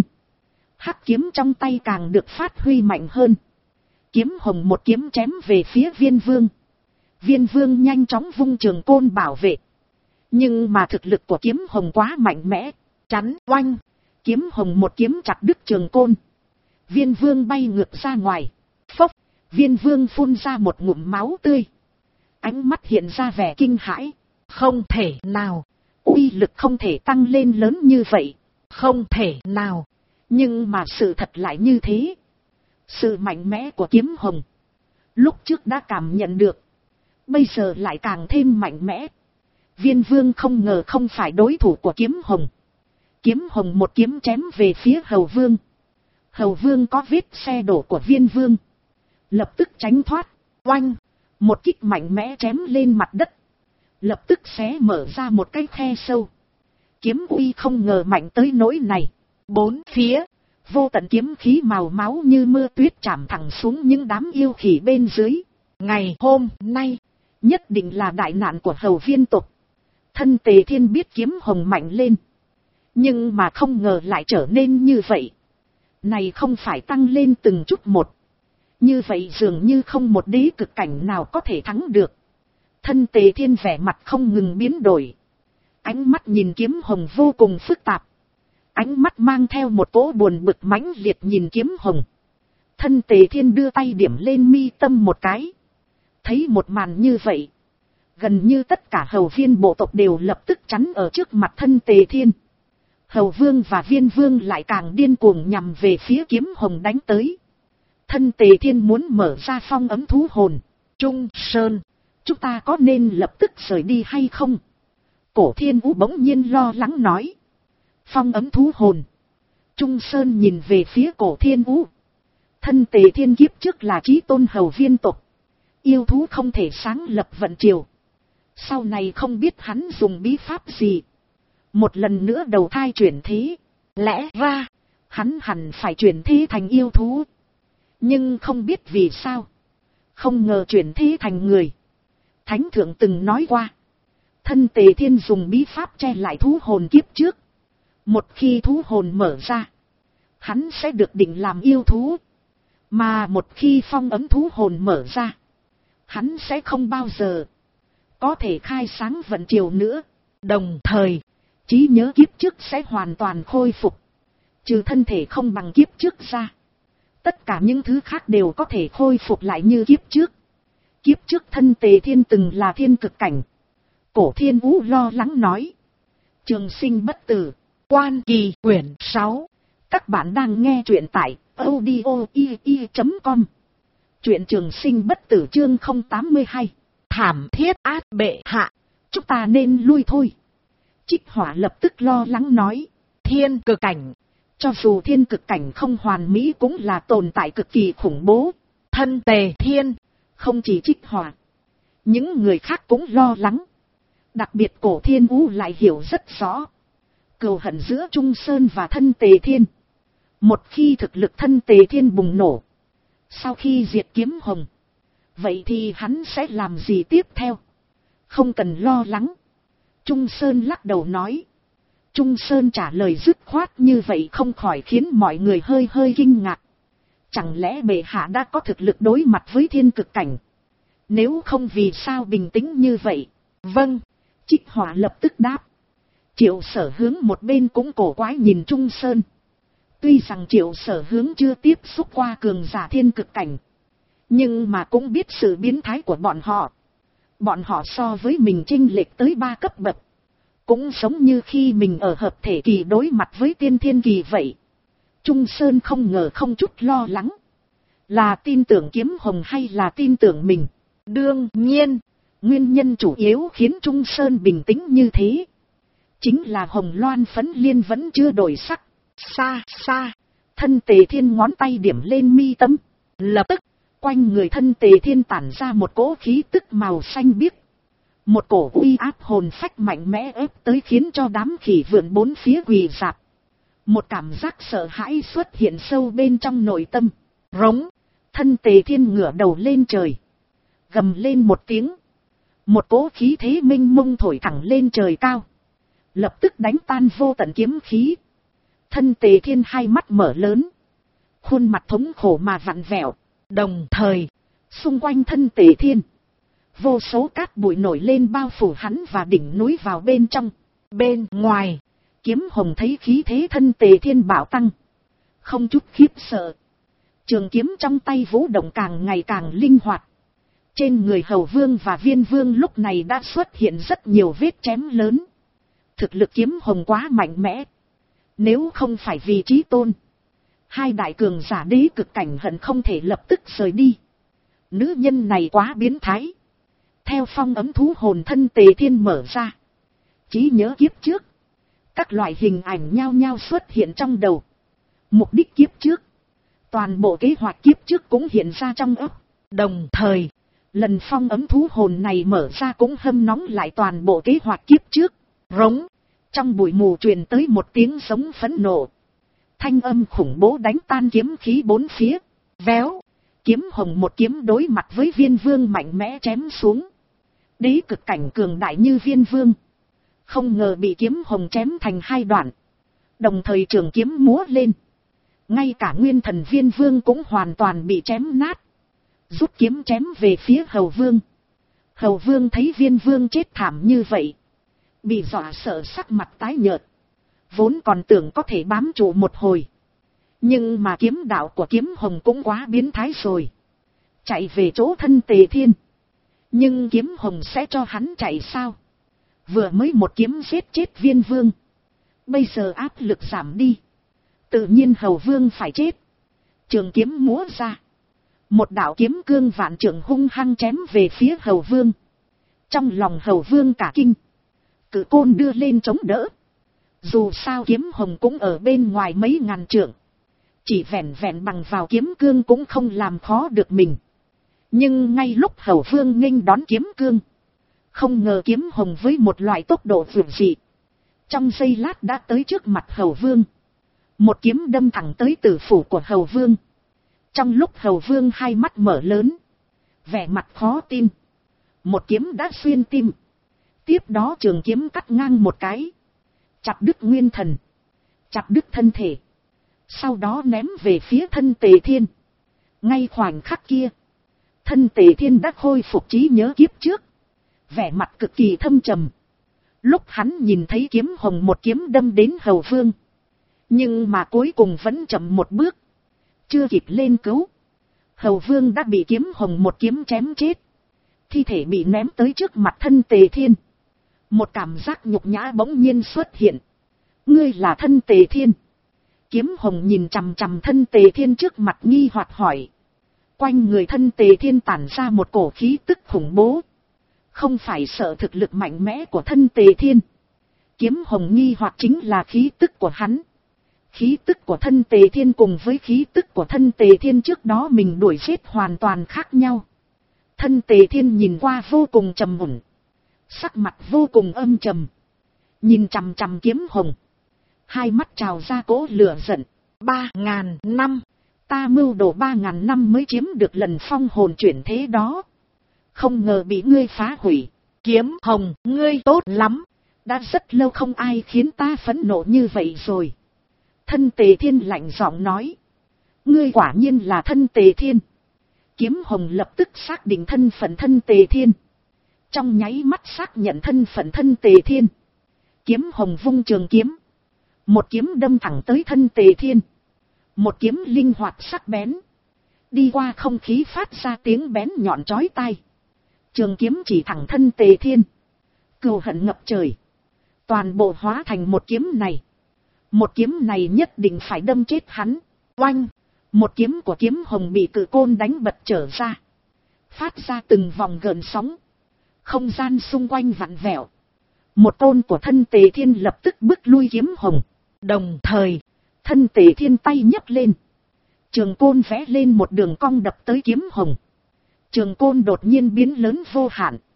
A: Hắc kiếm trong tay càng được phát huy mạnh hơn. Kiếm hồng một kiếm chém về phía Viên Vương. Viên Vương nhanh chóng vung trường côn bảo vệ. Nhưng mà thực lực của kiếm hồng quá mạnh mẽ. Chắn oanh. Kiếm hồng một kiếm chặt đứt trường côn. Viên Vương bay ngược ra ngoài. Phốc. Viên Vương phun ra một ngụm máu tươi. Ánh mắt hiện ra vẻ kinh hãi.
B: Không thể nào.
A: Uy lực không thể tăng lên lớn như vậy.
B: Không thể nào.
A: Nhưng mà sự thật lại như thế. Sự mạnh mẽ của kiếm hồng, lúc trước đã cảm nhận được, bây giờ lại càng thêm mạnh mẽ. Viên Vương không ngờ không phải đối thủ của kiếm hồng. Kiếm hồng một kiếm chém về phía Hầu Vương. Hầu Vương có vết xe đổ của Viên Vương, lập tức tránh thoát. Oanh. Một kích mạnh mẽ chém lên mặt đất, lập tức xé mở ra một cái khe sâu. Kiếm uy không ngờ mạnh tới nỗi này. Bốn phía, vô tận kiếm khí màu máu như mưa tuyết chạm thẳng xuống những đám yêu khỉ bên dưới.
B: Ngày hôm nay,
A: nhất định là đại nạn của Hầu viên tộc. Thân Tề Thiên biết kiếm hồng mạnh lên, nhưng mà không ngờ lại trở nên như vậy. Này không phải tăng lên từng chút một. Như vậy dường như không một đế cực cảnh nào có thể thắng được. Thân Tề Thiên vẻ mặt không ngừng biến đổi. Ánh mắt nhìn kiếm hồng vô cùng phức tạp. Ánh mắt mang theo một cỗ buồn bực mãnh liệt nhìn kiếm hồng. Thân Tề Thiên đưa tay điểm lên mi tâm một cái. Thấy một màn như vậy, gần như tất cả hầu viên bộ tộc đều lập tức chắn ở trước mặt thân Tề Thiên. Hầu Vương và Viên Vương lại càng điên cuồng nhằm về phía kiếm hồng đánh tới. Thân Tề Thiên muốn mở ra phong ấm thú hồn. Trung Sơn, chúng ta có nên lập tức rời đi hay không? Cổ Thiên Vũ bỗng nhiên lo lắng nói. Phong ấm thú hồn. Trung Sơn nhìn về phía Cổ Thiên Vũ. Thân Tề Thiên kiếp trước là chí tôn hầu viên tộc. Yêu thú không thể sáng lập vận triều. Sau này không biết hắn dùng bí pháp gì, một lần nữa đầu thai chuyển thế. Lẽ ra, hắn hẳn phải chuyển thế thành yêu thú. Nhưng không biết vì sao, không ngờ chuyển thế thành người. Thánh thượng từng nói qua, thân Tề Thiên dùng bí pháp che lại thú hồn kiếp trước. Một khi thú hồn mở ra, hắn sẽ được định làm yêu thú. Mà một khi phong ấm thú hồn mở ra, hắn sẽ không bao giờ có thể khai sáng vận triều nữa. Đồng thời, trí nhớ kiếp trước sẽ hoàn toàn khôi phục. Trừ thân thể không bằng kiếp trước ra, tất cả những thứ khác đều có thể khôi phục lại như kiếp trước. Kiếp trước thân Tề Thiên từng là thiên cực cảnh. Cổ Thiên Vũ lo lắng nói. Trường sinh bất tử.
B: Quan Kỳ quyển 6.
A: Các bạn đang nghe truyện tại audio.com. Truyện Trường sinh bất tử chương 082.
B: Thảm thiết át bệ hạ.
A: Chúng ta nên lui thôi. Trích Hỏa lập tức lo lắng nói.
B: Thiên cực cảnh.
A: Cho dù thiên cực cảnh không hoàn mỹ cũng là tồn tại cực kỳ khủng bố.
B: Thân Tề Thiên.
A: Không chỉ Trích Hỏa, những người khác cũng lo lắng. Đặc biệt Cổ Thiên Vũ lại hiểu rất rõ cừu hận giữa Trung Sơn và thân Tề Thiên. Một khi thực lực thân Tề Thiên bùng nổ, sau khi diệt kiếm hồng, vậy thì hắn sẽ làm gì tiếp theo? Không cần lo lắng. Trung Sơn lắc đầu nói. Trung Sơn trả lời dứt khoát như vậy không khỏi khiến mọi người hơi kinh ngạc. Chẳng lẽ bệ hạ đã có thực lực đối mặt với thiên cực cảnh? Nếu không vì sao bình tĩnh như vậy? Vâng. Trích Hỏa lập tức đáp. Triệu Sở Hướng một bên cũng cổ quái nhìn Trung Sơn. Tuy rằng Triệu Sở Hướng chưa tiếp xúc qua cường giả thiên cực cảnh, nhưng mà cũng biết sự biến thái của bọn họ. Bọn họ so với mình chênh lệch tới 3 cấp bậc. Cũng giống như khi mình ở hợp thể kỳ đối mặt với tiên thiên kỳ vậy. Trung Sơn không ngờ không chút lo lắng. Là tin tưởng kiếm hồng hay là tin tưởng mình? Đương nhiên, nguyên nhân chủ yếu khiến Trung Sơn bình tĩnh như thế chính là hồng loan phấn liên vẫn chưa đổi sắc. Xa xa, thân Tề Thiên ngón tay điểm lên mi tâm. Lập tức, quanh người thân Tề Thiên tản ra một cỗ khí tức màu xanh biếc. Một cổ uy áp hồn phách mạnh mẽ ép tới khiến cho đám khỉ vượn bốn phía quỳ rạp. Một cảm giác sợ hãi xuất hiện sâu bên trong nội tâm. Rống, thân Tề Thiên ngửa đầu lên trời. Gầm lên một tiếng. Một cỗ khí thế minh mông thổi thẳng lên trời cao. Lập tức đánh tan vô tận kiếm khí. Thân Tề Thiên hai mắt mở lớn. Khuôn mặt thống khổ mà vặn vẹo. Đồng thời, xung quanh thân Tề Thiên, vô số cát bụi nổi lên bao phủ hắn và đỉnh núi vào bên trong. Bên ngoài, Kiếm Hồng thấy khí thế thân Tề Thiên bạo tăng, không chút khiếp sợ. Trường kiếm trong tay vũ động càng ngày càng linh hoạt. Trên người Hầu Vương và Viên Vương lúc này đã xuất hiện rất nhiều vết chém lớn. Thực lực Kiếm Hồng quá mạnh mẽ. Nếu không phải vì chí tôn, hai đại cường giả đế cực cảnh hận không thể lập tức rời đi. Nữ nhân này quá biến thái. Theo phong ấm thú hồn thân Tề Thiên mở ra, trí nhớ kiếp trước, các loại hình ảnh nhao nhao xuất hiện trong đầu. Mục đích kiếp trước, toàn bộ kế hoạch kiếp trước cũng hiện ra trong óc. Đồng thời, lần phong ấm thú hồn này mở ra cũng hâm nóng lại toàn bộ kế hoạch kiếp trước. Rống, trong bụi mù truyền tới một tiếng giống phẫn nộ. Thanh âm khủng bố đánh tan kiếm khí bốn phía. Véo, Kiếm Hồng một kiếm đối mặt với Viên Vương mạnh mẽ chém xuống. Đế cực cảnh cường đại như Viên Vương, không ngờ bị Kiếm Hồng chém thành hai đoạn. Đồng thời trường kiếm múa lên. Ngay cả nguyên thần Viên Vương cũng hoàn toàn bị chém nát. Rút kiếm chém về phía Hầu Vương. Hầu Vương thấy Viên Vương chết thảm như vậy, bị dọa sợ sắc mặt tái nhợt. Vốn còn tưởng có thể bám trụ một hồi, nhưng mà kiếm đạo của Kiếm Hồng cũng quá biến thái rồi. Chạy về chỗ thân Tề Thiên. Nhưng Kiếm Hồng sẽ cho hắn chạy sao? Vừa mới một kiếm giết chết Viên Vương, bây giờ áp lực giảm đi, tự nhiên Hầu Vương phải chết. Trường kiếm múa ra, một đạo kiếm cương vạn trượng hung hăng chém về phía Hầu Vương. Trong lòng Hầu Vương cả kinh, cự côn đưa lên chống đỡ. Dù sao Kiếm Hồng cũng ở bên ngoài mấy ngàn trượng, chỉ vẹn vẹn bằng vào kiếm cương cũng không làm khó được mình. Nhưng ngay lúc Hầu Vương nghênh đón kiếm cương, không ngờ Kiếm Hồng với một loại tốc độ vượt dị, trong giây lát đã tới trước mặt Hầu Vương. Một kiếm đâm thẳng tới tử phủ của Hầu Vương. Trong lúc Hầu Vương hai mắt mở lớn, vẻ mặt khó tin, một kiếm đã xuyên tim. Tiếp đó trường kiếm cắt ngang một cái, chặt đứt nguyên thần, chặt đứt thân thể, sau đó ném về phía thân Tề Thiên. Ngay khoảnh khắc kia, thân Tề Thiên đã khôi phục trí nhớ kiếp trước, vẻ mặt cực kỳ thâm trầm. Lúc hắn nhìn thấy Kiếm Hồng một kiếm đâm đến Hầu Vương, nhưng mà cuối cùng vẫn chậm một bước, chưa kịp lên cứu, Hầu Vương đã bị Kiếm Hồng một kiếm chém chết. Thi thể bị ném tới trước mặt thân Tề Thiên. Một cảm giác nhục nhã bỗng nhiên xuất hiện. Ngươi là thân Tề Thiên? Kiếm Hồng nhìn chằm chằm thân Tề Thiên trước mặt nghi hoặc hỏi. Quanh người thân Tề Thiên tản ra một cổ khí tức khủng bố. Không phải sợ thực lực mạnh mẽ của thân Tề Thiên. Kiếm Hồng nghi hoặc chính là khí tức của hắn. Khí tức của thân Tề Thiên cùng với khí tức của thân Tề Thiên trước đó mình đuổi giết hoàn toàn khác nhau. Thân Tề Thiên nhìn qua vô cùng trầm ổn, sắc mặt vô cùng âm trầm, nhìn chằm chằm Kiếm Hồng, hai mắt trào ra cỗ lửa giận. 3.000 năm, ta mưu đồ 3.000 năm mới chiếm được lần phong hồn chuyển thế đó, không ngờ bị ngươi phá hủy. Kiếm Hồng, ngươi tốt lắm, đã rất lâu không ai khiến ta phẫn nộ như vậy rồi. Thân Tề Thiên lạnh giọng nói. Ngươi quả nhiên là thân Tề Thiên. Kiếm Hồng lập tức xác định thân phận thân Tề Thiên. Trong nháy mắt xác nhận thân phận thân Tề Thiên, Kiếm Hồng vung trường kiếm, một kiếm đâm thẳng tới thân Tề Thiên. Một kiếm linh hoạt sắc bén, đi qua không khí phát ra tiếng bén nhọn chói tai. Trường kiếm chỉ thẳng thân Tề Thiên, cừu hận ngập trời, toàn bộ hóa thành một kiếm này. Một kiếm này nhất định phải đâm chết hắn. Oanh! Một kiếm của Kiếm Hồng bị cự côn đánh bật trở ra, phát ra từng vòng gợn sóng. Không gian xung quanh vặn vẹo. Một côn của thân Tề Thiên lập tức bức lui Kiếm Hồng. Đồng thời, thân Tề Thiên tay nhấc lên, trường côn vẽ lên một đường cong đập tới Kiếm Hồng. Trường côn đột nhiên biến lớn vô hạn.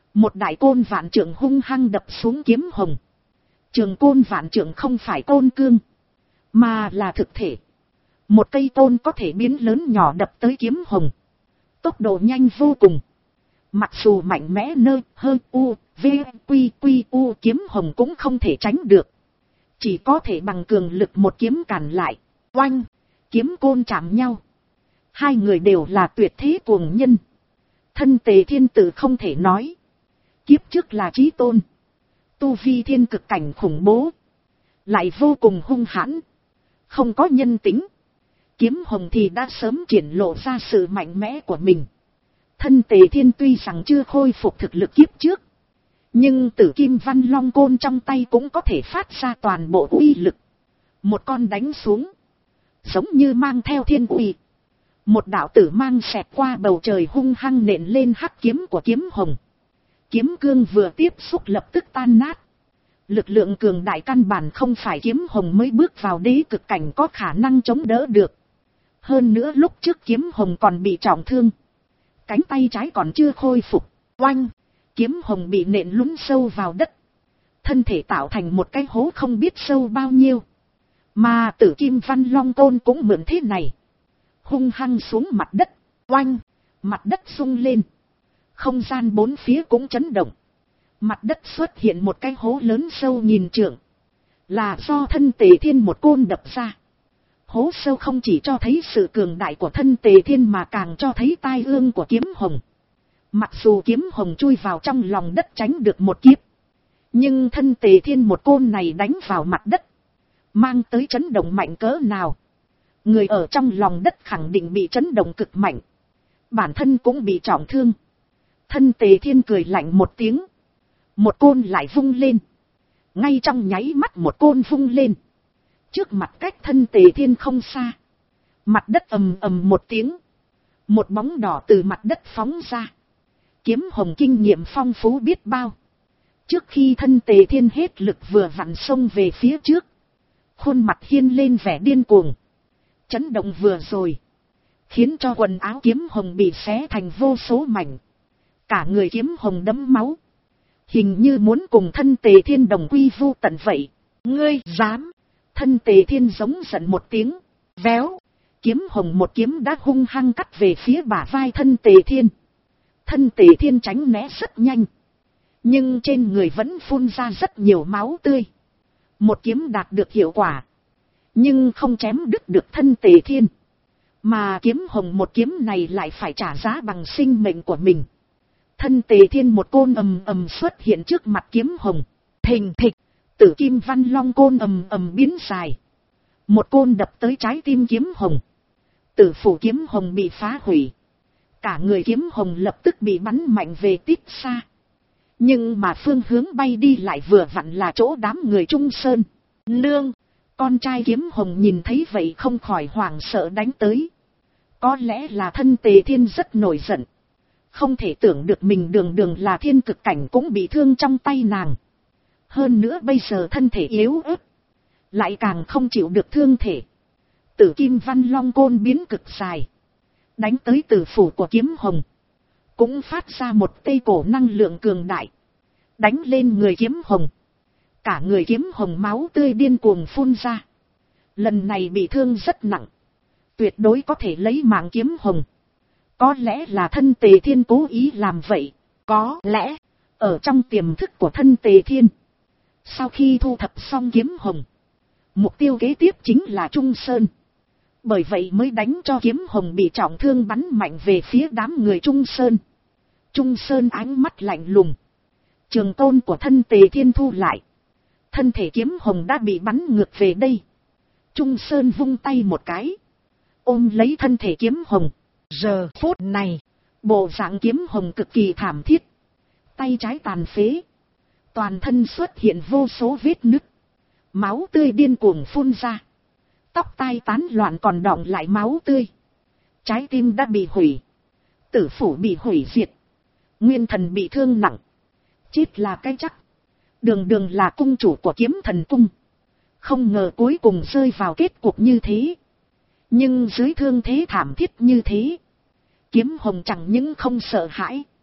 A: Một đại côn vạn trượng hung hăng đập xuống kiếm hồng. Trường côn vạn trượng không phải côn cương, mà là thực thể. Một cây côn có thể biến lớn nhỏ đập tới kiếm hồng. Tốc độ nhanh vô cùng. Mặc dù mạnh mẽ nơi hơn u, v, quy u kiếm hồng cũng không thể tránh được. Chỉ có thể bằng cường lực một kiếm cản lại. Oanh, kiếm côn chạm nhau. Hai người đều là tuyệt thế cuồng nhân. Thân Tề Thiên Tử không thể nói. Kiếp trước là chí tôn. Tu vi thiên cực cảnh khủng bố. Lại vô cùng hung hãn. Không có nhân tính. Kiếm hồng thì đã sớm triển lộ ra sự mạnh mẽ của mình. Thân Tề Thiên tuy rằng chưa khôi phục thực lực kiếp trước. Nhưng tử kim văn long côn trong tay cũng có thể phát ra toàn bộ uy lực. Một con đánh xuống. Giống như mang theo thiên uy. Một đạo tử mang xẹt qua bầu trời hung hăng nện lên hắc kiếm của kiếm hồng. Kiếm cương vừa tiếp xúc lập tức tan nát. Lực lượng cường đại căn bản không phải kiếm hồng mới bước vào đế cực cảnh có khả năng chống đỡ được. Hơn nữa lúc trước kiếm hồng còn bị trọng thương. Cánh tay trái còn chưa khôi phục. Oanh! Kiếm hồng bị nện lún sâu vào đất. Thân thể tạo thành một cái hố không biết sâu bao nhiêu. Mà tử kim văn long côn cũng mượn thế này. Hung hăng xuống mặt đất. Oanh! Mặt đất rung lên. Không gian bốn phía cũng chấn động. Mặt đất xuất hiện một cái hố lớn sâu nghìn trượng. Là do thân Tề Thiên một côn đập ra. Hố sâu không chỉ cho thấy sự cường đại của thân Tề Thiên mà càng cho thấy tai ương của kiếm hồng. Mặc dù kiếm hồng chui vào trong lòng đất tránh được một kiếp. Nhưng thân Tề Thiên một côn này đánh vào mặt đất. Mang tới chấn động mạnh cỡ nào. Người ở trong lòng đất khẳng định bị chấn động cực mạnh. Bản thân cũng bị trọng thương. Thân Tề Thiên cười lạnh một tiếng. Một côn lại vung lên. Ngay trong nháy mắt một côn vung lên. Trước mặt cách thân Tề Thiên không xa. Mặt đất ầm ầm một tiếng. Một bóng đỏ từ mặt đất phóng ra. Kiếm hồng kinh nghiệm phong phú biết bao. Trước khi thân Tề Thiên hết lực vừa vặn xông về phía trước. Khuôn mặt hiên lên vẻ điên cuồng. Chấn động vừa rồi. Khiến cho quần áo kiếm hồng bị xé thành vô số mảnh. Cả người kiếm hồng đẫm máu. Hình như muốn cùng thân Tề Thiên đồng quy vu tận vậy. Ngươi dám. Thân Tề Thiên giống giận một tiếng. Véo. Kiếm hồng một kiếm đã hung hăng cắt về phía bả vai thân Tề Thiên. Thân Tề Thiên tránh né rất nhanh. Nhưng trên người vẫn phun ra rất nhiều máu tươi. Một kiếm đạt được hiệu quả. Nhưng không chém đứt được thân Tề Thiên. Mà kiếm hồng một kiếm này lại phải trả giá bằng sinh mệnh của mình. Thân Tề Thiên một côn ầm ầm xuất hiện trước mặt kiếm hồng. Thình thịch, tử kim văn long côn ầm ầm biến dài. Một côn đập tới trái tim kiếm hồng. Tử phủ kiếm hồng bị phá hủy. Cả người kiếm hồng lập tức bị bắn mạnh về tít xa. Nhưng mà phương hướng bay đi lại vừa vặn là chỗ đám người Trung Sơn. Nương, con trai kiếm hồng nhìn thấy vậy không khỏi hoảng sợ đánh tới. Có lẽ là thân Tề Thiên rất nổi giận. Không thể tưởng được mình đường đường là thiên cực cảnh cũng bị thương trong tay nàng. Hơn nữa bây giờ thân thể yếu ớt. Lại càng không chịu được thương thể. Tử kim văn long côn biến cực dài. Đánh tới tử phủ của kiếm hồng. Cũng phát ra một tê cổ năng lượng cường đại. Đánh lên người kiếm hồng. Cả người kiếm hồng máu tươi điên cuồng phun ra. Lần này bị thương rất nặng. Tuyệt đối có thể lấy mạng kiếm hồng. Có lẽ là thân Tề Thiên cố ý làm vậy. Có lẽ, ở trong tiềm thức của thân Tề Thiên. Sau khi thu thập xong kiếm hồng. Mục tiêu kế tiếp chính là Trung Sơn. Bởi vậy mới đánh cho kiếm hồng bị trọng thương bắn mạnh về phía đám người Trung Sơn. Trung Sơn ánh mắt lạnh lùng. Trường côn của thân Tề Thiên thu lại. Thân thể kiếm hồng đã bị bắn ngược về đây. Trung Sơn vung tay một cái. Ôm lấy thân thể kiếm hồng. Giờ phút này, bộ dạng kiếm hồng cực kỳ thảm thiết. Tay trái tàn phế. Toàn thân xuất hiện vô số vết nứt. Máu tươi điên cuồng phun ra. Tóc tai tán loạn còn đọng lại máu tươi. Trái tim đã bị hủy. Tử phủ bị hủy diệt. Nguyên thần bị thương nặng. Chết là cái chắc. Đường đường là cung chủ của kiếm thần cung. Không ngờ cuối cùng rơi vào kết cục như thế. Nhưng dưới thương thế thảm thiết như thế. Kiếm hồng chẳng những không sợ hãi.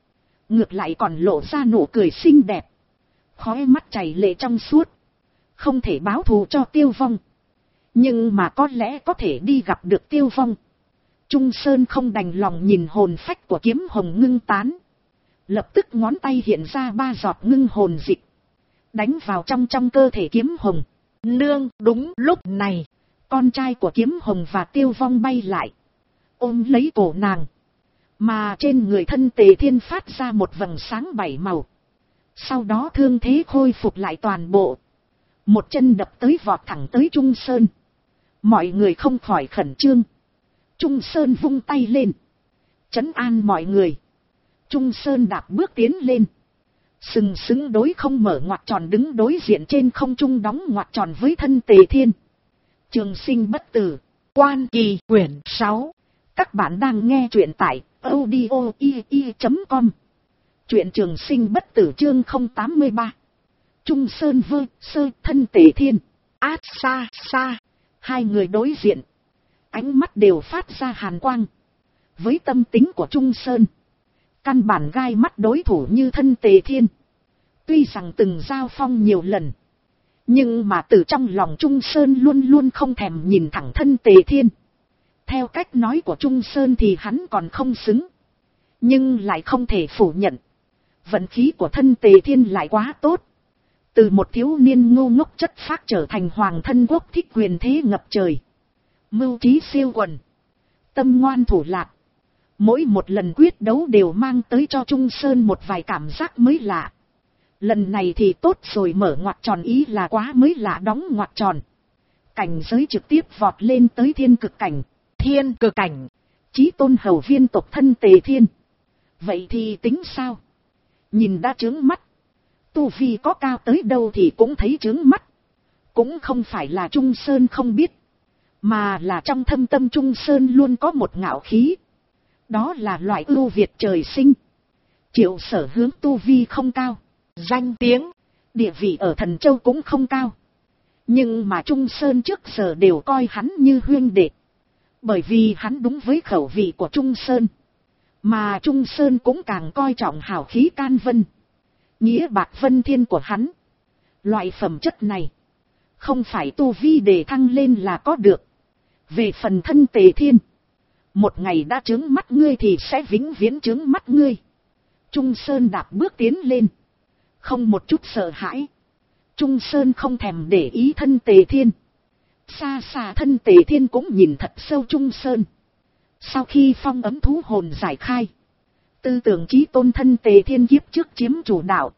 A: ngược lại còn lộ ra nụ cười xinh đẹp, khóe mắt chảy lệ trong suốt. Không thể báo thù cho Tiêu Vong, nhưng mà có lẽ có thể đi gặp được Tiêu Vong. Trung Sơn không đành lòng nhìn hồn phách của Kiếm Hồng ngưng tán, lập tức ngón tay hiện ra 3 giọt ngưng hồn dịch, đánh vào trong cơ thể Kiếm Hồng.
B: Nương, đúng lúc này,
A: con trai của Kiếm Hồng và Tiêu Vong bay lại, ôm lấy cổ nàng, mà trên người thân Tề Thiên phát ra một vầng sáng 7 màu. Sau đó thương thế khôi phục lại toàn bộ, một chân đập tới vọt thẳng tới Trung Sơn. Mọi người không khỏi khẩn trương. Trung Sơn vung tay lên, trấn an mọi người. Trung Sơn đạp bước tiến lên, sừng sững đối không mở ngoặt tròn đứng đối diện trên không trung đóng ngoặt tròn với thân Tề Thiên. Trường sinh bất tử,
B: Quan Kỳ quyển 6.
A: Các bạn đang nghe truyện tại audio.com. Truyện Trường sinh bất tử chương 083. Trung Sơn vơ sơ thân Tề Thiên.
B: Át xa xa.
A: Hai người đối diện, ánh mắt đều phát ra hàn quang. Với tâm tính của Trung Sơn, căn bản gai mắt đối thủ như thân Tề Thiên. Tuy rằng từng giao phong nhiều lần, nhưng mà từ trong lòng Trung Sơn luôn luôn không thèm nhìn thẳng thân Tề Thiên. Theo cách nói của Trung Sơn thì hắn còn không xứng, nhưng lại không thể phủ nhận, vận khí của thân Tề Thiên lại quá tốt. Từ một thiếu niên ngu ngốc chất phác trở thành hoàng thân quốc thích quyền thế ngập trời, mưu trí siêu quần, tâm ngoan thủ lạt. Mỗi một lần quyết đấu đều mang tới cho Trung Sơn một vài cảm giác mới lạ. Lần này thì tốt rồi, mở ngoặt tròn ý là quá mới lạ, đóng ngoặt tròn. Cảnh giới trực tiếp vọt lên tới thiên cực cảnh.
B: Thiên cực cảnh,
A: Chí tôn hầu viên tộc thân Tề Thiên. Vậy thì tính sao? Nhìn đã trướng mắt. Tu vi có cao tới đâu thì cũng thấy trướng mắt. Cũng không phải là Trung Sơn không biết, mà là trong thâm tâm Trung Sơn luôn có một ngạo khí. Đó là loại ưu việt trời sinh. Triệu Sở Hướng tu vi không cao,
B: danh tiếng,
A: địa vị ở Thần Châu cũng không cao. Nhưng mà Trung Sơn trước giờ đều coi hắn như huynh đệ. Bởi vì hắn đúng với khẩu vị của Trung Sơn. Mà Trung Sơn cũng càng coi trọng hào khí can vân, nghĩa bạc vân thiên của hắn. Loại phẩm chất này, không phải tu vi để thăng lên là có được. Về phần thân Tề Thiên, một ngày đã trướng mắt ngươi thì sẽ vĩnh viễn trướng mắt ngươi. Trung Sơn đạp bước tiến lên, không một chút sợ hãi. Trung Sơn không thèm để ý thân Tề Thiên. Xa xa thân Tề Thiên cũng nhìn thật sâu Trung Sơn. Sau khi phong ấm thú hồn giải khai, tư tưởng chí tôn thân Tề Thiên kiếp trước chiếm chủ đạo,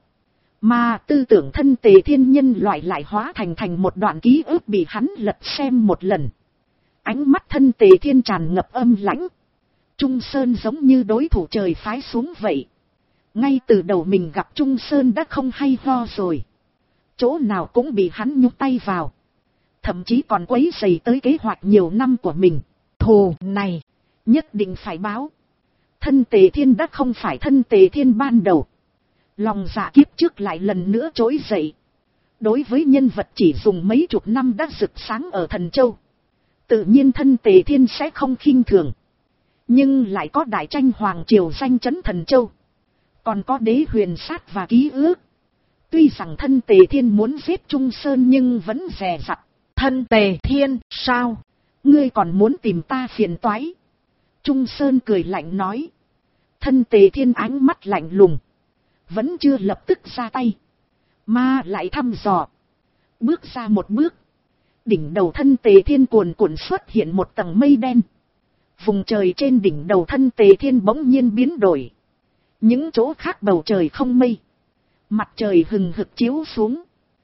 A: mà tư tưởng thân Tề Thiên nhân loại lại hóa thành một đoạn ký ức bị hắn lật xem một lần. Ánh mắt thân Tề Thiên tràn ngập âm lãnh. Trung Sơn giống như đối thủ trời phái xuống vậy. Ngay từ đầu mình gặp Trung Sơn đã không hay ho rồi. Chỗ nào cũng bị hắn nhúc tay vào, thậm chí còn quấy rầy tới kế hoạch nhiều năm của mình.
B: Thù này
A: nhất định phải báo. Thân Tề Thiên đã không phải thân Tề Thiên ban đầu. Lòng dạ kiếp trước lại lần nữa trỗi dậy. Đối với nhân vật chỉ dùng mấy chục năm đã rực sáng ở Thần Châu, tự nhiên thân Tề Thiên sẽ không khinh thường. Nhưng lại có đại tranh hoàng triều danh chấn Thần Châu, còn có đế huyền sát và ký ước. Tuy rằng thân Tề Thiên muốn giết Trung Sơn nhưng vẫn dè dặt.
B: Thân Tề Thiên sao?
A: Ngươi còn muốn tìm ta phiền toái? Trung Sơn cười lạnh nói. Thân Tề Thiên ánh mắt lạnh lùng, vẫn chưa lập tức ra tay, mà lại thăm dò. Bước ra một bước, đỉnh đầu thân Tề Thiên cuồn cuộn xuất hiện một tầng mây đen. Vùng trời trên đỉnh đầu thân Tề Thiên bỗng nhiên biến đổi. Những chỗ khác bầu trời không mây, mặt trời hừng hực chiếu xuống,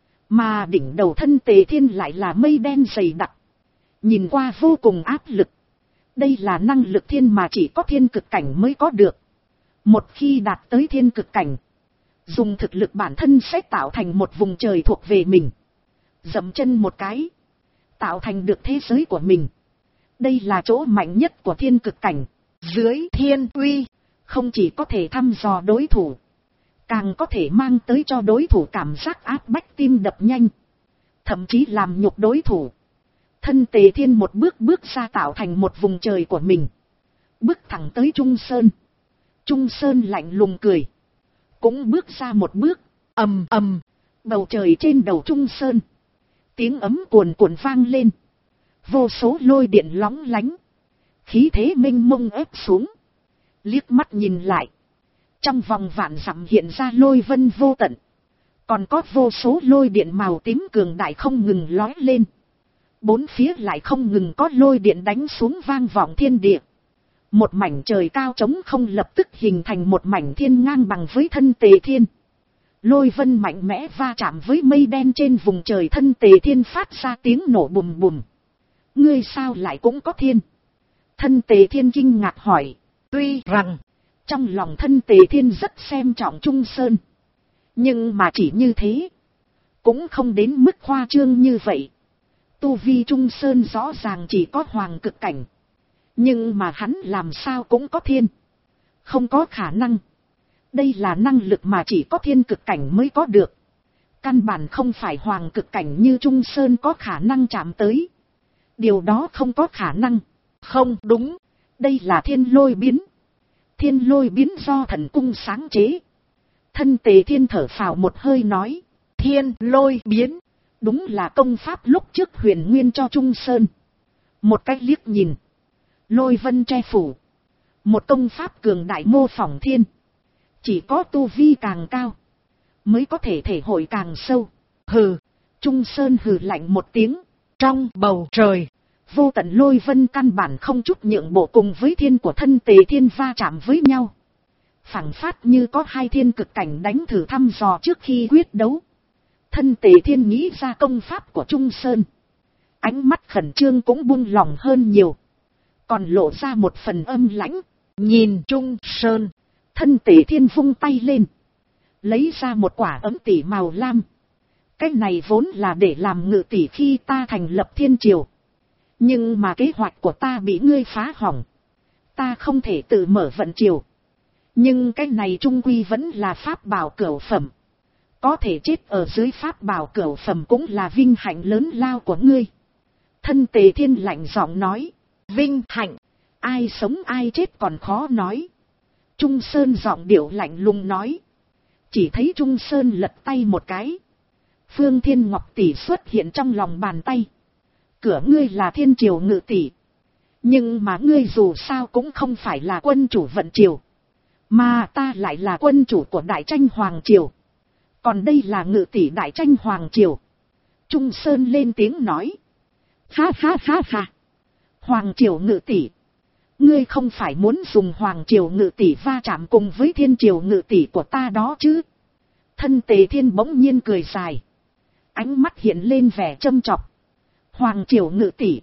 A: mà đỉnh đầu thân Tề Thiên lại là mây đen dày đặc, nhìn qua vô cùng áp lực. Đây là năng lực thiên mà chỉ có thiên cực cảnh mới có được. Một khi đạt tới thiên cực cảnh, dùng thực lực bản thân sẽ tạo thành một vùng trời thuộc về mình. Dậm chân một cái, tạo thành được thế giới của mình. Đây là chỗ mạnh nhất của thiên cực cảnh.
B: Dưới thiên uy,
A: không chỉ có thể thăm dò đối thủ, càng có thể mang tới cho đối thủ cảm giác áp bách, tim đập nhanh, thậm chí làm nhục đối thủ. Thân Tề Thiên một bước bước ra tạo thành một vùng trời của mình, bước thẳng tới Trung Sơn. Trung Sơn lạnh lùng cười. cũng bước ra một bước.
B: ầm ầm,
A: Bầu trời trên đầu Trung Sơn, tiếng ấm cuồn cuộn vang lên, vô số lôi điện lóng lánh, khí thế mênh mông ép xuống. Liếc mắt nhìn lại, trong vòng vạn dặm hiện ra lôi vân vô tận, còn có vô số lôi điện màu tím cường đại không ngừng lói lên. Bốn phía lại không ngừng có lôi điện đánh xuống vang vọng thiên địa. Một mảnh trời cao trống không lập tức hình thành một mảnh thiên ngang bằng với thân Tề Thiên. Lôi vân mạnh mẽ va chạm với mây đen trên vùng trời, thân Tề Thiên phát ra tiếng nổ bùm bùm. Ngươi sao lại cũng có thiên? Thân Tề Thiên kinh ngạc hỏi.
B: tuy rằng
A: trong lòng thân Tề Thiên rất xem trọng Trung Sơn, nhưng mà chỉ như thế, cũng không đến mức khoa trương như vậy. Tu vi Trung Sơn rõ ràng chỉ có hoàng cực cảnh, nhưng mà hắn làm sao cũng có thiên? Không có khả năng. Đây là năng lực mà chỉ có thiên cực cảnh mới có được. Căn bản không phải hoàng cực cảnh như Trung Sơn có khả năng chạm tới. Điều đó không có khả năng.
B: không đúng.
A: Đây là thiên lôi biến. Thiên lôi biến do thần cung sáng chế. Thân Tề Thiên thở phào một hơi nói.
B: Thiên lôi biến.
A: Đúng là công pháp lúc trước Huyền Nguyên cho Trung Sơn. Một cách liếc nhìn, lôi vân che phủ. Một công pháp cường đại mô phỏng thiên. Chỉ có tu vi càng cao, mới có thể thể hội càng sâu.
B: Hừ.
A: Trung Sơn hừ lạnh một tiếng.
B: Trong bầu trời,
A: vô tận lôi vân căn bản không chút nhượng bộ, cùng với thiên của thân Tề Thiên va chạm với nhau. Phảng phát như có hai thiên cực cảnh đánh thử thăm dò trước khi quyết đấu. Thân Tề Thiên nghĩ ra công pháp của Trung Sơn, ánh mắt khẩn trương cũng buông lỏng hơn nhiều, còn lộ ra một phần âm lãnh.
B: nhìn Trung Sơn,
A: thân Tề Thiên vung tay lên, lấy ra một quả ấm tỷ màu lam. Cái này vốn là để làm ngự tỷ khi ta thành lập thiên triều, nhưng mà kế hoạch của ta bị ngươi phá hỏng, ta không thể tự mở vận triều. Nhưng cái này trung quy vẫn là pháp bảo cửu phẩm, có thể chết ở dưới pháp bảo cửu phẩm cũng là vinh hạnh lớn lao của ngươi. Thân Tề Thiên lạnh giọng nói.
B: vinh hạnh,
A: ai sống ai chết còn khó nói. Trung Sơn giọng điệu lạnh lùng nói. Chỉ thấy Trung Sơn lật tay một cái, Phương Thiên Ngọc tỷ xuất hiện trong lòng bàn tay. Cửa ngươi là thiên triều ngự tỷ, nhưng mà ngươi dù sao cũng không phải là quân chủ vận triều, mà ta lại là quân chủ của Đại Tranh Hoàng triều. Còn đây là ngự tỷ Đại Tranh Hoàng triều. Trung Sơn lên tiếng nói. Ha ha ha ha. Hoàng triều ngự tỷ, ngươi không phải muốn dùng Hoàng triều ngự tỷ va chạm cùng với thiên triều ngự tỷ của ta đó chứ? Thân Tề Thiên bỗng nhiên cười dài, ánh mắt hiện lên vẻ châm chọc. Hoàng triều ngự tỷ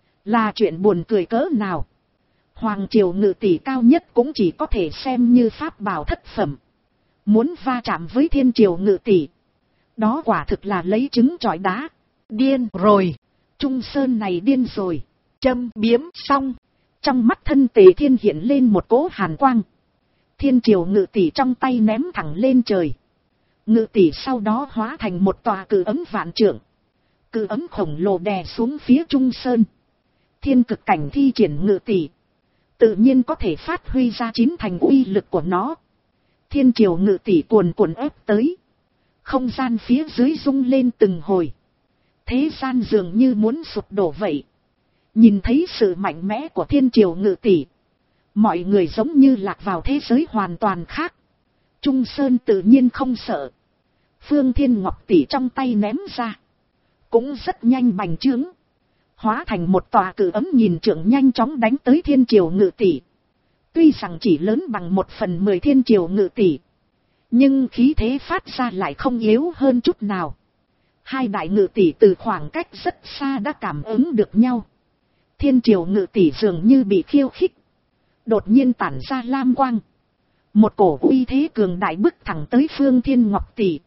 A: là chuyện buồn cười cỡ nào? Hoàng triều ngự tỷ cao nhất cũng chỉ có thể xem như pháp bảo thất phẩm. Muốn va chạm với thiên triều ngự tỷ, đó quả thực là lấy trứng trọi đá.
B: điên rồi.
A: Trung Sơn này điên rồi.
B: Châm biếm xong,
A: trong mắt thân Tề Thiên hiện lên một cỗ hàn quang. Thiên triều ngự tỷ trong tay ném thẳng lên trời. Ngự tỷ sau đó hóa thành một tòa cự ấm vạn trượng. Cự ấm khổng lồ đè xuống phía Trung Sơn. Thiên cực cảnh thi triển ngự tỷ, tự nhiên có thể phát huy ra chín thành uy lực của nó. Thiên triều ngự tỷ cuồn cuộn ép tới. Không gian phía dưới rung lên từng hồi. Thế gian dường như muốn sụp đổ vậy. Nhìn thấy sự mạnh mẽ của thiên triều ngự tỷ, mọi người giống như lạc vào thế giới hoàn toàn khác. Trung Sơn tự nhiên không sợ. Phương Thiên Ngọc tỷ trong tay ném ra, cũng rất nhanh bành trướng, hóa thành một tòa cự ấm nghìn trượng nhanh chóng đánh tới thiên triều ngự tỷ. Tuy rằng chỉ lớn bằng 1/10 thiên triều ngự tỷ, nhưng khí thế phát ra lại không yếu hơn chút nào. Hai đại ngự tỷ từ khoảng cách rất xa đã cảm ứng được nhau. Thiên triều ngự tỷ dường như bị khiêu khích, đột nhiên tản ra lam quang. Một cổ uy thế cường đại bức thẳng tới Phương Thiên Ngọc tỷ.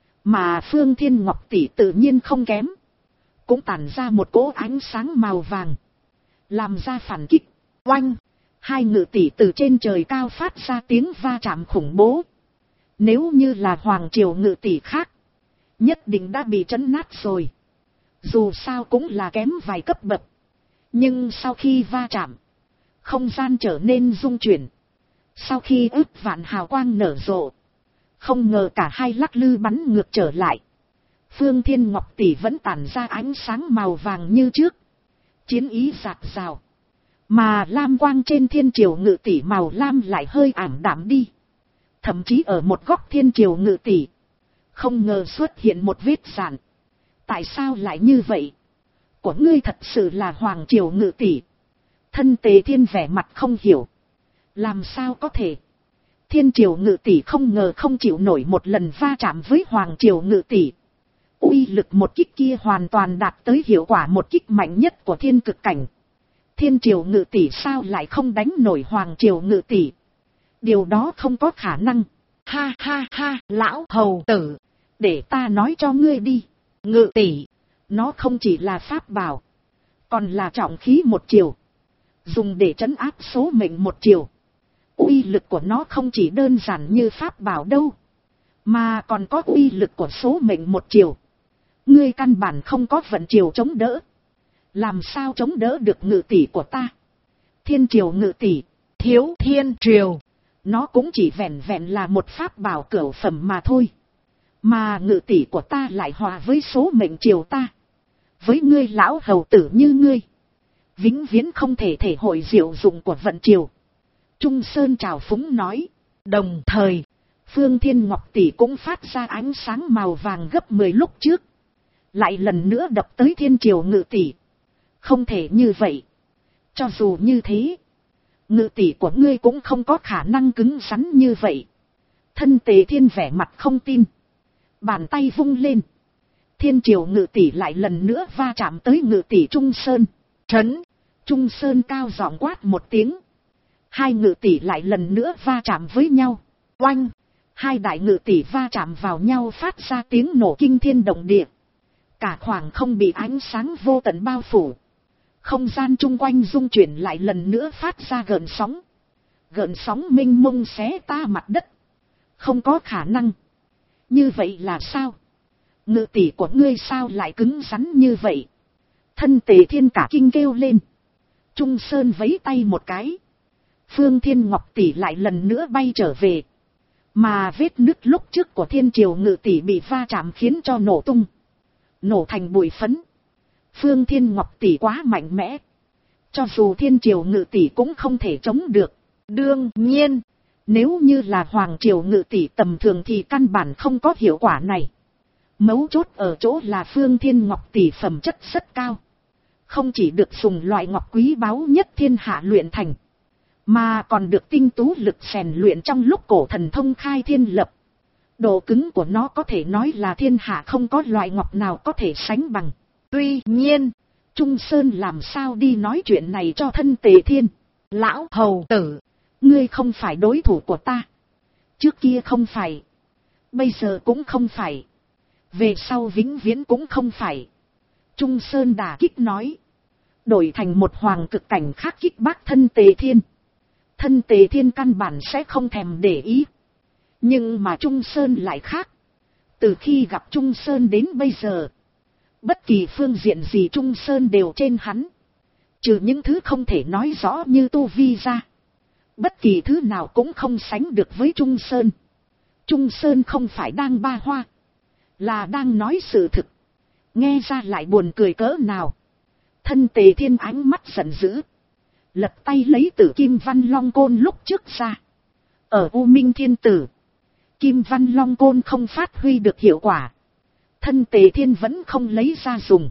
A: Mà Phương Thiên Ngọc tỷ tự nhiên không kém, cũng tản ra một cỗ ánh sáng màu vàng, làm ra phản kích. Oanh! Hai ngự tỷ từ trên trời cao phát ra tiếng va chạm khủng bố. Nếu như là hoàng triều ngự tỷ khác, nhất định đã bị trấn nát rồi. Dù sao cũng là kém vài cấp bậc. Nhưng sau khi va chạm, không gian trở nên rung chuyển. Sau khi ức vạn hào quang nở rộ, Không ngờ cả hai lắc lư bắn ngược trở lại. Phương Thiên Ngọc tỷ vẫn tản ra ánh sáng màu vàng như trước. Chiến ý rạt rào. Mà lam quang trên thiên triều ngự tỷ màu lam lại hơi ảm đạm đi. Thậm chí ở một góc thiên triều ngự tỷ, không ngờ xuất hiện một vết rạn. Tại sao lại như vậy? Của ngươi thật sự là hoàng triều ngự tỷ? Thân Tề Thiên vẻ mặt không hiểu. Làm sao có thể? Thiên triều ngự tỷ không ngờ không chịu nổi một lần va chạm với hoàng triều ngự tỷ. Uy lực một kích kia hoàn toàn đạt tới hiệu quả một kích mạnh nhất của thiên cực cảnh. Thiên triều ngự tỷ sao lại không đánh nổi hoàng triều ngự tỷ? Điều đó không có khả năng.
B: Ha ha ha, lão hầu tử,
A: để ta nói cho ngươi đi.
B: ngự tỷ,
A: Nó không chỉ là pháp bảo, còn là trọng khí một chiều, dùng để trấn áp số mệnh một chiều. Uy lực của nó không chỉ đơn giản như pháp bảo đâu, mà còn có uy lực của số mệnh một chiều. Ngươi căn bản không có vận chiều chống đỡ, làm sao chống đỡ được ngự tỷ của ta? Thiên triều ngự tỷ,
B: thiếu thiên triều,
A: nó cũng chỉ vẹn vẹn là một pháp bảo cửu phẩm mà thôi. Mà ngự tỷ của ta lại hòa với số mệnh triều ta. Với ngươi lão hầu tử như ngươi, vĩnh viễn không thể thể hội diệu dụng của vận triều. Trung Sơn trào phúng nói.
B: đồng thời,
A: Phương Thiên Ngọc tỷ cũng phát ra ánh sáng màu vàng gấp 10 lúc trước. Lại lần nữa đập tới thiên triều ngự tỷ. Không thể như vậy. Cho dù như thế, ngự tỷ của ngươi cũng không có khả năng cứng rắn như vậy. Thân Tề Thiên vẻ mặt không tin. Bàn tay vung lên. Thiên triều ngự tỷ lại lần nữa va chạm tới ngự tỷ Trung Sơn.
B: trấn,
A: Trung Sơn cao giọng quát một tiếng. Hai ngự tỷ lại lần nữa va chạm với nhau.
B: oanh,
A: Hai đại ngự tỷ va chạm vào nhau phát ra tiếng nổ kinh thiên động địa. Cả khoảng không bị ánh sáng vô tận bao phủ. Không gian chung quanh rung chuyển lại lần nữa phát ra gợn sóng. Gợn sóng mênh mông xé ta mặt đất. Không có khả năng. Như vậy là sao? Ngự tỷ của ngươi sao lại cứng rắn như vậy? Thân Tề Thiên cả kinh kêu lên. Trung Sơn vẫy tay một cái. Phương Thiên Ngọc tỷ lại lần nữa bay trở về. Mà vết nứt lúc trước của thiên triều ngự tỷ bị va chạm khiến cho nổ tung. Nổ thành bụi phấn. Phương Thiên Ngọc tỷ quá mạnh mẽ. Cho dù thiên triều ngự tỷ cũng không thể chống được.
B: đương nhiên,
A: Nếu như là hoàng triều ngự tỷ tầm thường thì căn bản không có hiệu quả này. Mấu chốt ở chỗ là Phương Thiên Ngọc tỷ phẩm chất rất cao. Không chỉ được dùng loại ngọc quý báu nhất thiên hạ luyện thành, mà còn được tinh tú lực rèn luyện trong lúc cổ thần thông khai thiên lập. Độ cứng của nó có thể nói là thiên hạ không có loại ngọc nào có thể sánh bằng.
B: tuy nhiên,
A: Trung Sơn làm sao đi nói chuyện này cho thân Tề Thiên?
B: lão hầu tử,
A: Ngươi không phải đối thủ của ta. Trước kia không phải. Bây giờ cũng không phải. Về sau vĩnh viễn cũng không phải. Trung Sơn đả kích nói. Đổi thành một hoàng cực cảnh khác kích bác thân Tề Thiên. Thân Tề Thiên căn bản sẽ không thèm để ý. Nhưng mà Trung Sơn lại khác. Từ khi gặp Trung Sơn đến bây giờ, bất kỳ phương diện gì Trung Sơn đều trên hắn. Trừ những thứ không thể nói rõ như tu vi ra, bất kỳ thứ nào cũng không sánh được với Trung Sơn. Trung Sơn không phải đang ba hoa, là đang nói sự thực. Nghe ra lại buồn cười cỡ nào. Thân Tề Thiên ánh mắt giận dữ, lật tay lấy Tử Kim Văn Long Côn lúc trước ra. Ở U Minh Thiên Tử, Kim Văn Long Côn không phát huy được hiệu quả. Thân Tề Thiên vẫn không lấy ra dùng.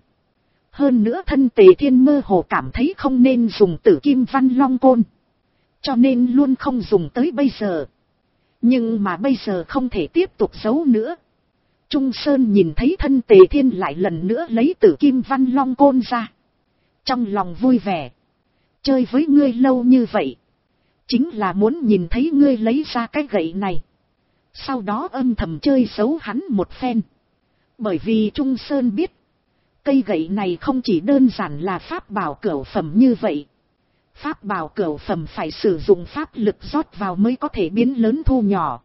A: Hơn nữa thân Tề Thiên mơ hồ cảm thấy không nên dùng Tử Kim Văn Long Côn, cho nên luôn không dùng tới bây giờ. Nhưng mà bây giờ không thể tiếp tục giấu nữa. Trung Sơn nhìn thấy thân Tề Thiên lại lần nữa lấy Tử Kim Văn Long Côn ra, trong lòng vui vẻ. Chơi với ngươi lâu như vậy, chính là muốn nhìn thấy ngươi lấy ra cái gậy này, sau đó âm thầm chơi xấu hắn một phen. Bởi vì Trung Sơn biết, cây gậy này không chỉ đơn giản là pháp bảo cửu phẩm như vậy. Pháp bảo cửu phẩm phải sử dụng pháp lực rót vào mới có thể biến lớn thu nhỏ.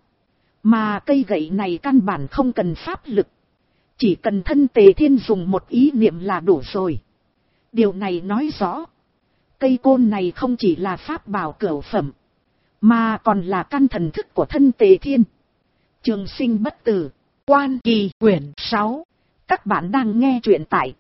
A: Mà cây gậy này căn bản không cần pháp lực. Chỉ cần thân Tề Thiên dùng một ý niệm là đủ rồi. Điều này nói rõ, cây côn này không chỉ là pháp bảo cửu phẩm, mà còn là căn thần thức của thân Tề Thiên. Trường sinh bất tử.
B: Quan Kỳ quyển 6.
A: Các bạn đang nghe truyện tại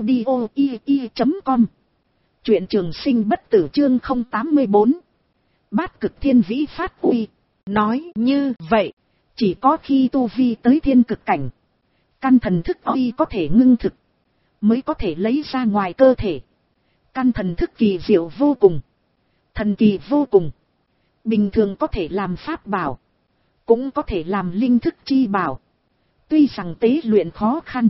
A: audio.ie.com. Truyện trường sinh bất tử chương 084. Bát cực thiên vĩ phát uy.
B: Nói như vậy,
A: chỉ có khi tu vi tới thiên cực cảnh, căn thần thức uy có thể ngưng thực, mới có thể lấy ra ngoài cơ thể. Căn thần thức kỳ diệu vô cùng, thần kỳ vô cùng. Bình thường có thể làm pháp bảo, cũng có thể làm linh thức chi bảo. Tuy rằng tế luyện khó khăn,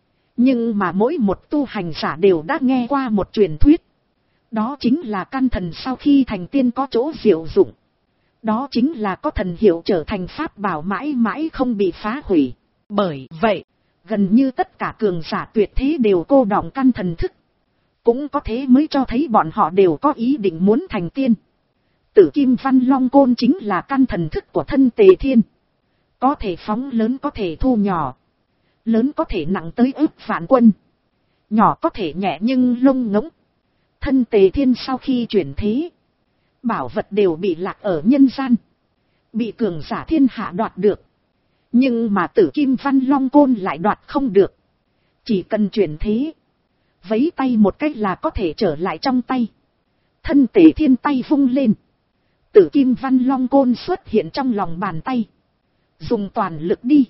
A: nhưng mà mỗi một tu hành giả đều đã nghe qua một truyền thuyết. Đó chính là căn thần sau khi thành tiên có chỗ diệu dụng. Đó chính là có thần hiệu trở thành pháp bảo mãi mãi không bị phá hủy.
B: Bởi vậy,
A: gần như tất cả cường giả tuyệt thế đều cô đọng căn thần thức. Cũng có thế mới cho thấy bọn họ đều có ý định muốn thành tiên. Tử Kim Văn Long Côn chính là căn thần thức của thân Tề Thiên. Có thể phóng lớn có thể thu nhỏ. Lớn có thể nặng tới ức vạn quân. Nhỏ có thể nhẹ nhưng lông ngỗng. Thân Tề Thiên sau khi chuyển thế, bảo vật đều bị lạc ở nhân gian, bị cường giả thiên hạ đoạt được. Nhưng mà Tử Kim Văn Long Côn lại đoạt không được. Chỉ cần chuyển thế, vấy tay một cách là có thể trở lại trong tay. Thân Tề Thiên tay vung lên, Tử Kim Văn Long Côn xuất hiện trong lòng bàn tay. Dùng toàn lực đi,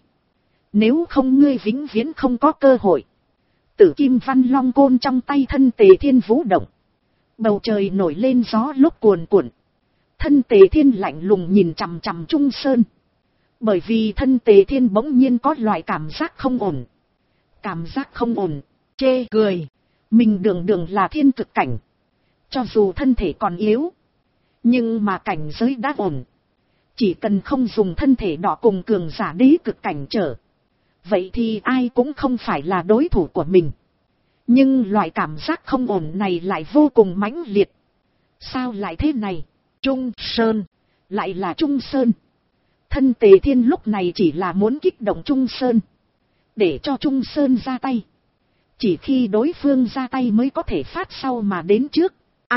A: nếu không ngươi vĩnh viễn không có cơ hội. Tử Kim Văn Long Côn trong tay thân Tề Thiên vũ động. Bầu trời nổi lên gió lốc cuồn cuộn. Thân Tề Thiên lạnh lùng nhìn chằm chằm Trung Sơn. Bởi vì thân Tề Thiên bỗng nhiên có loại cảm giác không ổn. Cảm giác không ổn, chê cười. Mình đường đường là thiên cực cảnh. Cho dù thân thể còn yếu, nhưng mà cảnh giới đã ổn. Chỉ cần không dùng thân thể đỏ cùng cường giả đế cực cảnh trở, vậy thì ai cũng không phải là đối thủ của mình. Nhưng loại cảm giác không ổn này lại vô cùng mãnh liệt. Sao lại thế này? Trung Sơn, lại là Trung Sơn. Thân Tề Thiên lúc này chỉ là muốn kích động Trung Sơn, để cho Trung Sơn ra tay. Chỉ khi đối phương ra tay mới có thể phát sau mà đến trước.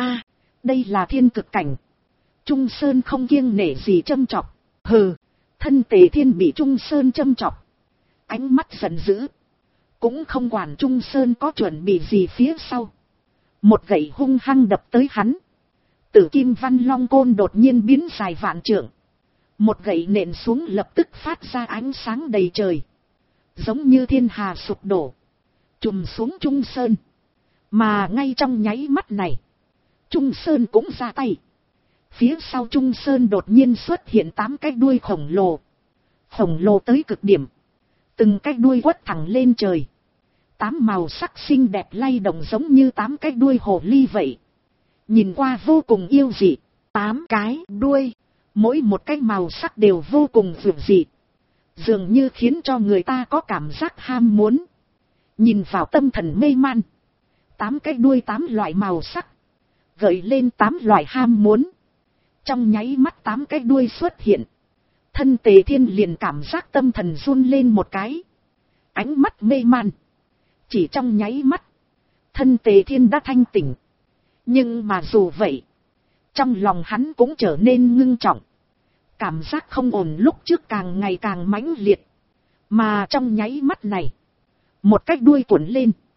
A: Đây là thiên cực cảnh. Trung Sơn không kiêng nể gì châm chọc. Hừ, thân Tề Thiên bị Trung Sơn châm chọc, ánh mắt giận dữ. Cũng không quản Trung Sơn có chuẩn bị gì phía sau. Một gậy hung hăng đập tới hắn. Tử Kim Văn Long Côn đột nhiên biến dài vạn trượng. Một gậy nện xuống lập tức phát ra ánh sáng đầy trời. Giống như thiên hà sụp đổ, trùm xuống Trung Sơn. Mà ngay trong nháy mắt này, Trung Sơn cũng ra tay. Phía sau Trung Sơn đột nhiên xuất hiện 8 cái đuôi khổng lồ. Khổng lồ tới cực điểm. Từng cái đuôi quất thẳng lên trời. 8 màu sắc xinh đẹp lay động giống như 8 cái đuôi hồ ly vậy. Nhìn qua vô cùng yêu dị. 8 cái đuôi, mỗi một cái màu sắc đều vô cùng dịu dị. Dường như khiến cho người ta có cảm giác ham muốn. Nhìn vào tâm thần mê man. 8 cái đuôi 8 loại màu sắc, gợi lên 8 loại ham muốn. Trong nháy mắt 8 cái đuôi xuất hiện. Thân Tề Thiên liền cảm giác tâm thần run lên một cái. Ánh mắt mê man. Chỉ trong nháy mắt, thân Tề Thiên đã thanh tỉnh. Nhưng mà dù vậy, trong lòng hắn cũng trở nên ngưng trọng. Cảm giác không ổn lúc trước càng ngày càng mãnh liệt. Mà trong nháy mắt này, một cái đuôi cuộn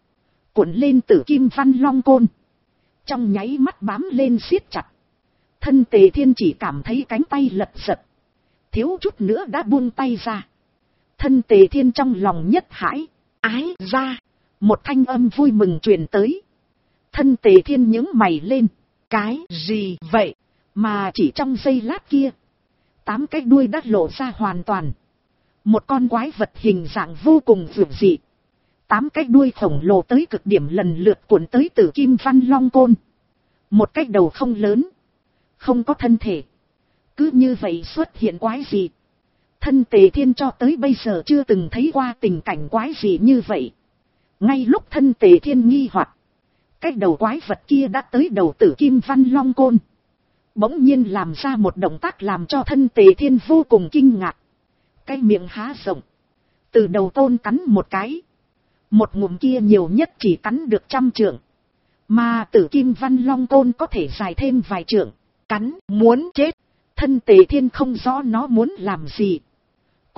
A: lên Tử Kim Văn Long Côn. Trong nháy mắt bám lên siết chặt. Thân Tề Thiên chỉ cảm thấy cánh tay lật giật, thiếu chút nữa đã buông tay ra. Thân Tề Thiên trong lòng nhất hãi, ái ra. Một thanh âm vui mừng truyền tới. Thân Tề Thiên nhướng mày lên. Cái gì vậy? Mà chỉ trong giây lát kia, 8 cái đuôi đã lộ ra hoàn toàn. Một con quái vật hình dạng vô cùng dữ dị. 8 cái đuôi khổng lồ tới cực điểm lần lượt cuộn tới Tử Kim Văn Long Côn. Một cái đầu không lớn, không có thân thể. Cứ như vậy xuất hiện quái dị. Thân Tề Thiên cho tới bây giờ chưa từng thấy qua tình cảnh quái dị như vậy. Ngay lúc thân Tề Thiên nghi hoặc, cái đầu quái vật kia đã tới đầu Tử Kim Văn Long Côn. Bỗng nhiên làm ra một động tác làm cho thân Tề Thiên vô cùng kinh ngạc. Cái miệng há rộng, từ đầu tôn cắn một cái. Một ngụm kia nhiều nhất chỉ cắn được 100 trượng. Mà Tử Kim Văn Long Côn có thể dài thêm vài trượng. Cắn muốn chết. Thân Tề Thiên không rõ nó muốn làm gì,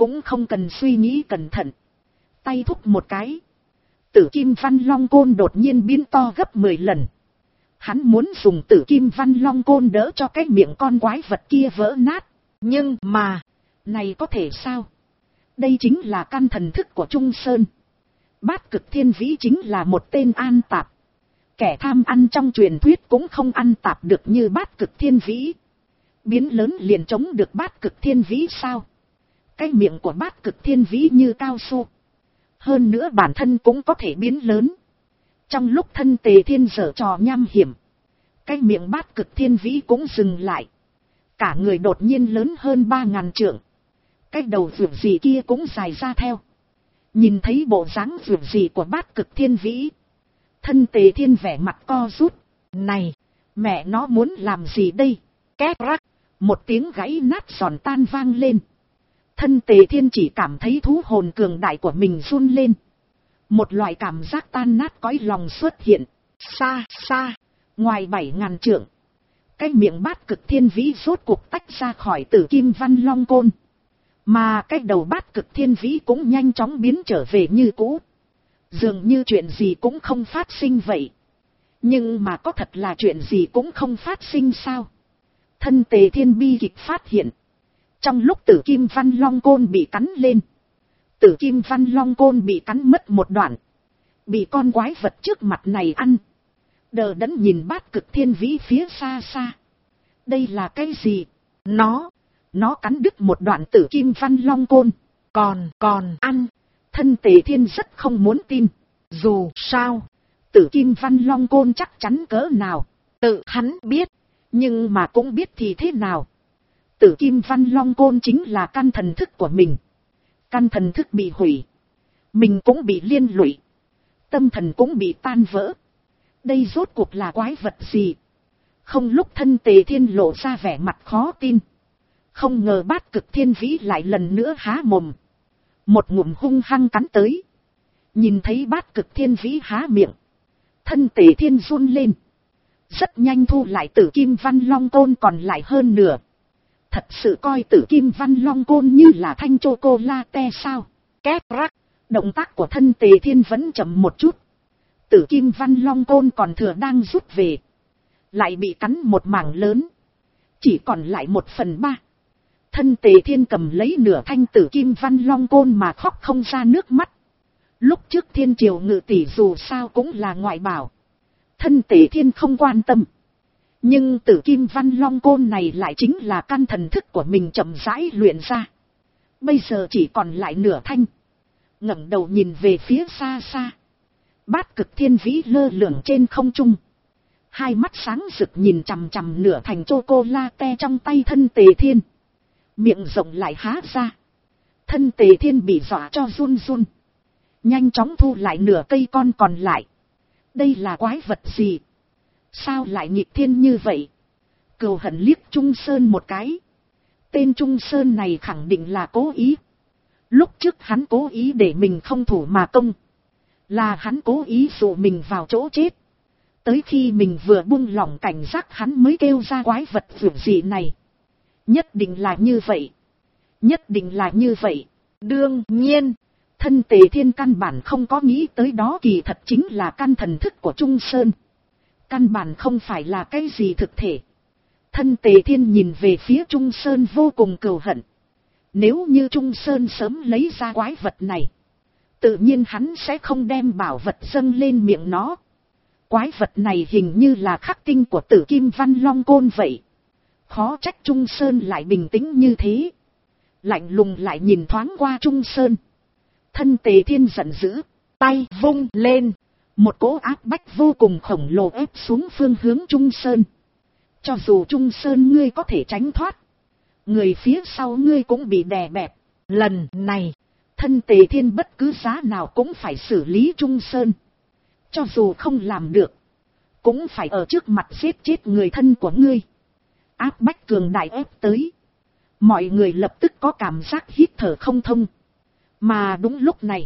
A: cũng không cần suy nghĩ cẩn thận. Tay thúc một cái. Tử kim văn long côn đột nhiên biến to gấp 10 lần. Hắn muốn dùng tử kim văn long côn đỡ cho cái miệng con quái vật kia vỡ nát. Nhưng mà, này có thể sao? Đây chính là căn thần thức của Trung Sơn. Bát Cực Thiên Vĩ chính là một tên an tạp. Kẻ tham ăn trong truyền thuyết cũng không ăn tạp được như Bát Cực Thiên Vĩ. Biến lớn liền chống được Bát Cực Thiên Vĩ sao? Cái miệng của Bát Cực Thiên Vĩ như cao su. Hơn nữa bản thân cũng có thể biến lớn. Trong lúc thân Tề Thiên giở trò nham hiểm, cái miệng Bát Cực Thiên Vĩ cũng dừng lại. Cả người đột nhiên lớn hơn 3000 trượng. Cái đầu vượt gì kia cũng dài ra theo. Nhìn thấy bộ dáng vượt gì của Bát Cực Thiên Vĩ, thân Tề Thiên vẻ mặt co rút. Này, mẹ nó muốn làm gì đây? Két rắc, một tiếng gãy nát giòn tan vang lên. Thân Tề Thiên chỉ cảm thấy thú hồn cường đại của mình run lên. Một loại cảm giác tan nát cõi lòng xuất hiện. Xa xa, ngoài 7000 trượng, cái miệng Bát Cực Thiên Vĩ rốt cuộc tách ra khỏi Tử Kim Văn Long Côn. Mà cái đầu Bát Cực Thiên Vĩ cũng nhanh chóng biến trở về như cũ. Dường như chuyện gì cũng không phát sinh vậy. Nhưng mà có thật là chuyện gì cũng không phát sinh sao? Thân Tề Thiên bi kịch phát hiện. Trong lúc Tử Kim Văn Long Côn bị cắn lên, Tử Kim Văn Long Côn bị cắn mất một đoạn. Bị con quái vật trước mặt này ăn. Đờ đẫn nhìn Bát Cực Thiên Vĩ phía xa xa. Đây là cái gì? Nó cắn đứt một đoạn Tử Kim Văn Long Côn. Còn ăn. Thân Tề Thiên rất không muốn tin. Dù sao, Tử Kim Văn Long Côn chắc chắn cỡ nào, tự hắn biết. Nhưng mà cũng biết thì thế nào? Tử Kim Văn Long Côn chính là căn thần thức của mình. Căn thần thức bị hủy, mình cũng bị liên lụy, tâm thần cũng bị tan vỡ. Đây rốt cuộc là quái vật gì? Không lúc thân Tề Thiên lộ ra vẻ mặt khó tin. Không ngờ Bát Cực Thiên Vĩ lại lần nữa há mồm. Một ngụm hung hăng cắn tới. Nhìn thấy Bát Cực Thiên Vĩ há miệng, thân Tề Thiên run lên. Rất nhanh thu lại Tử Kim Văn Long Côn còn lại hơn nửa. Thật sự coi Tử Kim Văn Long Côn như là thanh chocolate sao? Két rắc, động tác của thân Tề Thiên vẫn chậm một chút. Tử Kim Văn Long Côn còn thừa đang rút về, lại bị cắn một mảng lớn. Chỉ còn lại 1/3. Thân Tề Thiên cầm lấy nửa thanh Tử Kim Văn Long Côn mà khóc không ra nước mắt. Lúc trước Thiên Triều Ngự tỷ dù sao cũng là ngoại bảo, thân Tề Thiên không quan tâm. Nhưng Tử Kim Văn Long Côn này lại chính là căn thần thức của mình chậm rãi luyện ra. Bây giờ chỉ còn lại nửa thanh. Ngẩng đầu nhìn về phía xa xa, Bát Cực Thiên Vĩ lơ lửng trên không trung. Hai mắt sáng rực nhìn chằm chằm nửa thành chocolate trong tay thân Tề Thiên. Miệng rộng lại há ra. Thân Tề Thiên bị dọa cho run run. Nhanh chóng thu lại nửa cây con còn lại. Đây là quái vật gì? Sao lại nghịch thiên như vậy? Cừu hận liếc Trung Sơn một cái. Tên Trung Sơn này khẳng định là cố ý. Lúc trước hắn cố ý để mình không thủ mà công. Là hắn cố ý dụ mình vào chỗ chết. Tới khi mình vừa buông lỏng cảnh giác hắn mới kêu ra quái vật vượt dị này. Nhất định là như vậy. Nhất định là như vậy. Đương nhiên, thân Tề Thiên căn bản không có nghĩ tới đó, kỳ thật chính là căn thần thức của Trung Sơn. Căn bản không phải là cái gì thực thể. Thân Tề Thiên nhìn về phía Trung Sơn vô cùng cừu hận. Nếu như Trung Sơn sớm lấy ra quái vật này, tự nhiên hắn sẽ không đem bảo vật dâng lên miệng nó. Quái vật này hình như là khắc tinh của Tử Kim Văn Long Côn vậy. Khó trách Trung Sơn lại bình tĩnh như thế. Lạnh lùng lại nhìn thoáng qua Trung Sơn. Thân Tề Thiên giận dữ, tay vung lên. Một cỗ áp bách vô cùng khổng lồ ép xuống phương hướng Trung Sơn. Cho dù Trung Sơn ngươi có thể tránh thoát, người phía sau ngươi cũng bị đè bẹp. Lần này, thân Tề Thiên bất cứ giá nào cũng phải xử lý Trung Sơn. Cho dù không làm được, cũng phải ở trước mặt giết chết người thân của ngươi. Áp bách cường đại ép tới. Mọi người lập tức có cảm giác hít thở không thông. Mà đúng lúc này,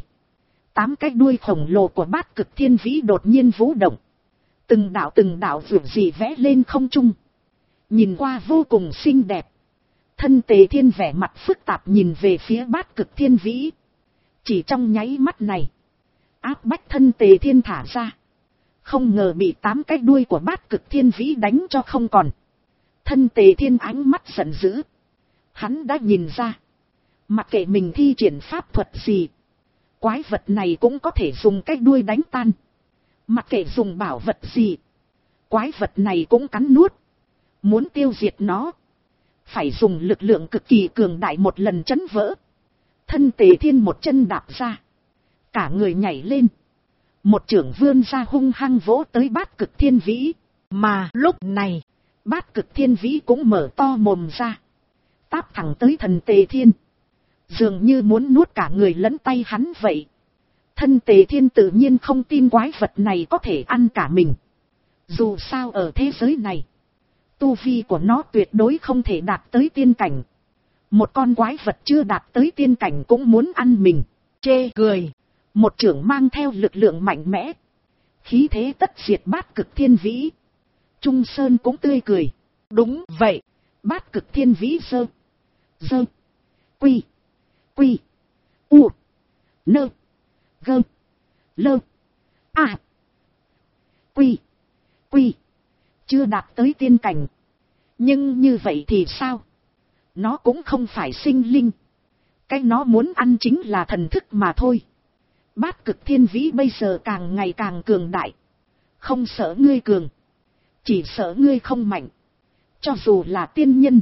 A: 8 cái đuôi khổng lồ của Bát Cực Thiên Vĩ đột nhiên vũ động. Từng đạo vượt dị vẽ lên không trung. Nhìn qua vô cùng xinh đẹp. Thân Tề Thiên vẻ mặt phức tạp nhìn về phía Bát Cực Thiên Vĩ. Chỉ trong nháy mắt này, áp bách Thân Tề Thiên thả ra. Không ngờ bị 8 cái đuôi của Bát Cực Thiên Vĩ đánh cho không còn. Thân Tề Thiên ánh mắt giận dữ. Hắn đã nhìn ra, mặc kệ mình thi triển pháp thuật gì, quái vật này cũng có thể dùng cái đuôi đánh tan. Mặc kệ dùng bảo vật gì, quái vật này cũng cắn nuốt. Muốn tiêu diệt nó, phải dùng lực lượng cực kỳ cường đại một lần chấn vỡ. Thân Tề Thiên một chân đạp ra, cả người nhảy lên, một chưởng vươn ra hung hăng vỗ tới Bát Cực Thiên Vĩ.
B: Mà lúc này,
A: Bát Cực Thiên Vĩ cũng mở to mồm ra, táp thẳng tới Thần Tề Thiên, dường như muốn nuốt cả người lẫn tay hắn vậy. Thân Tề Thiên tự nhiên không tin quái vật này có thể ăn cả mình. Dù sao ở thế giới này, tu vi của nó tuyệt đối không thể đạt tới tiên cảnh. Một con quái vật chưa đạt tới tiên cảnh cũng muốn ăn mình.
B: chê cười.
A: Một chưởng mang theo lực lượng mạnh mẽ, khí thế tất diệt Bát Cực Thiên Vĩ. Trung Sơn cũng tươi cười.
B: Đúng vậy.
A: Bát Cực Thiên Vĩ dơ quy u nơ gơ lơ a quy chưa đạt tới tiên cảnh. Nhưng như vậy thì sao? Nó cũng không phải sinh linh. Cái nó muốn ăn chính là thần thức mà thôi. Bát Cực Thiên Vĩ bây giờ càng ngày càng cường đại. Không sợ ngươi cường, chỉ sợ ngươi không mạnh. Cho dù là tiên nhân,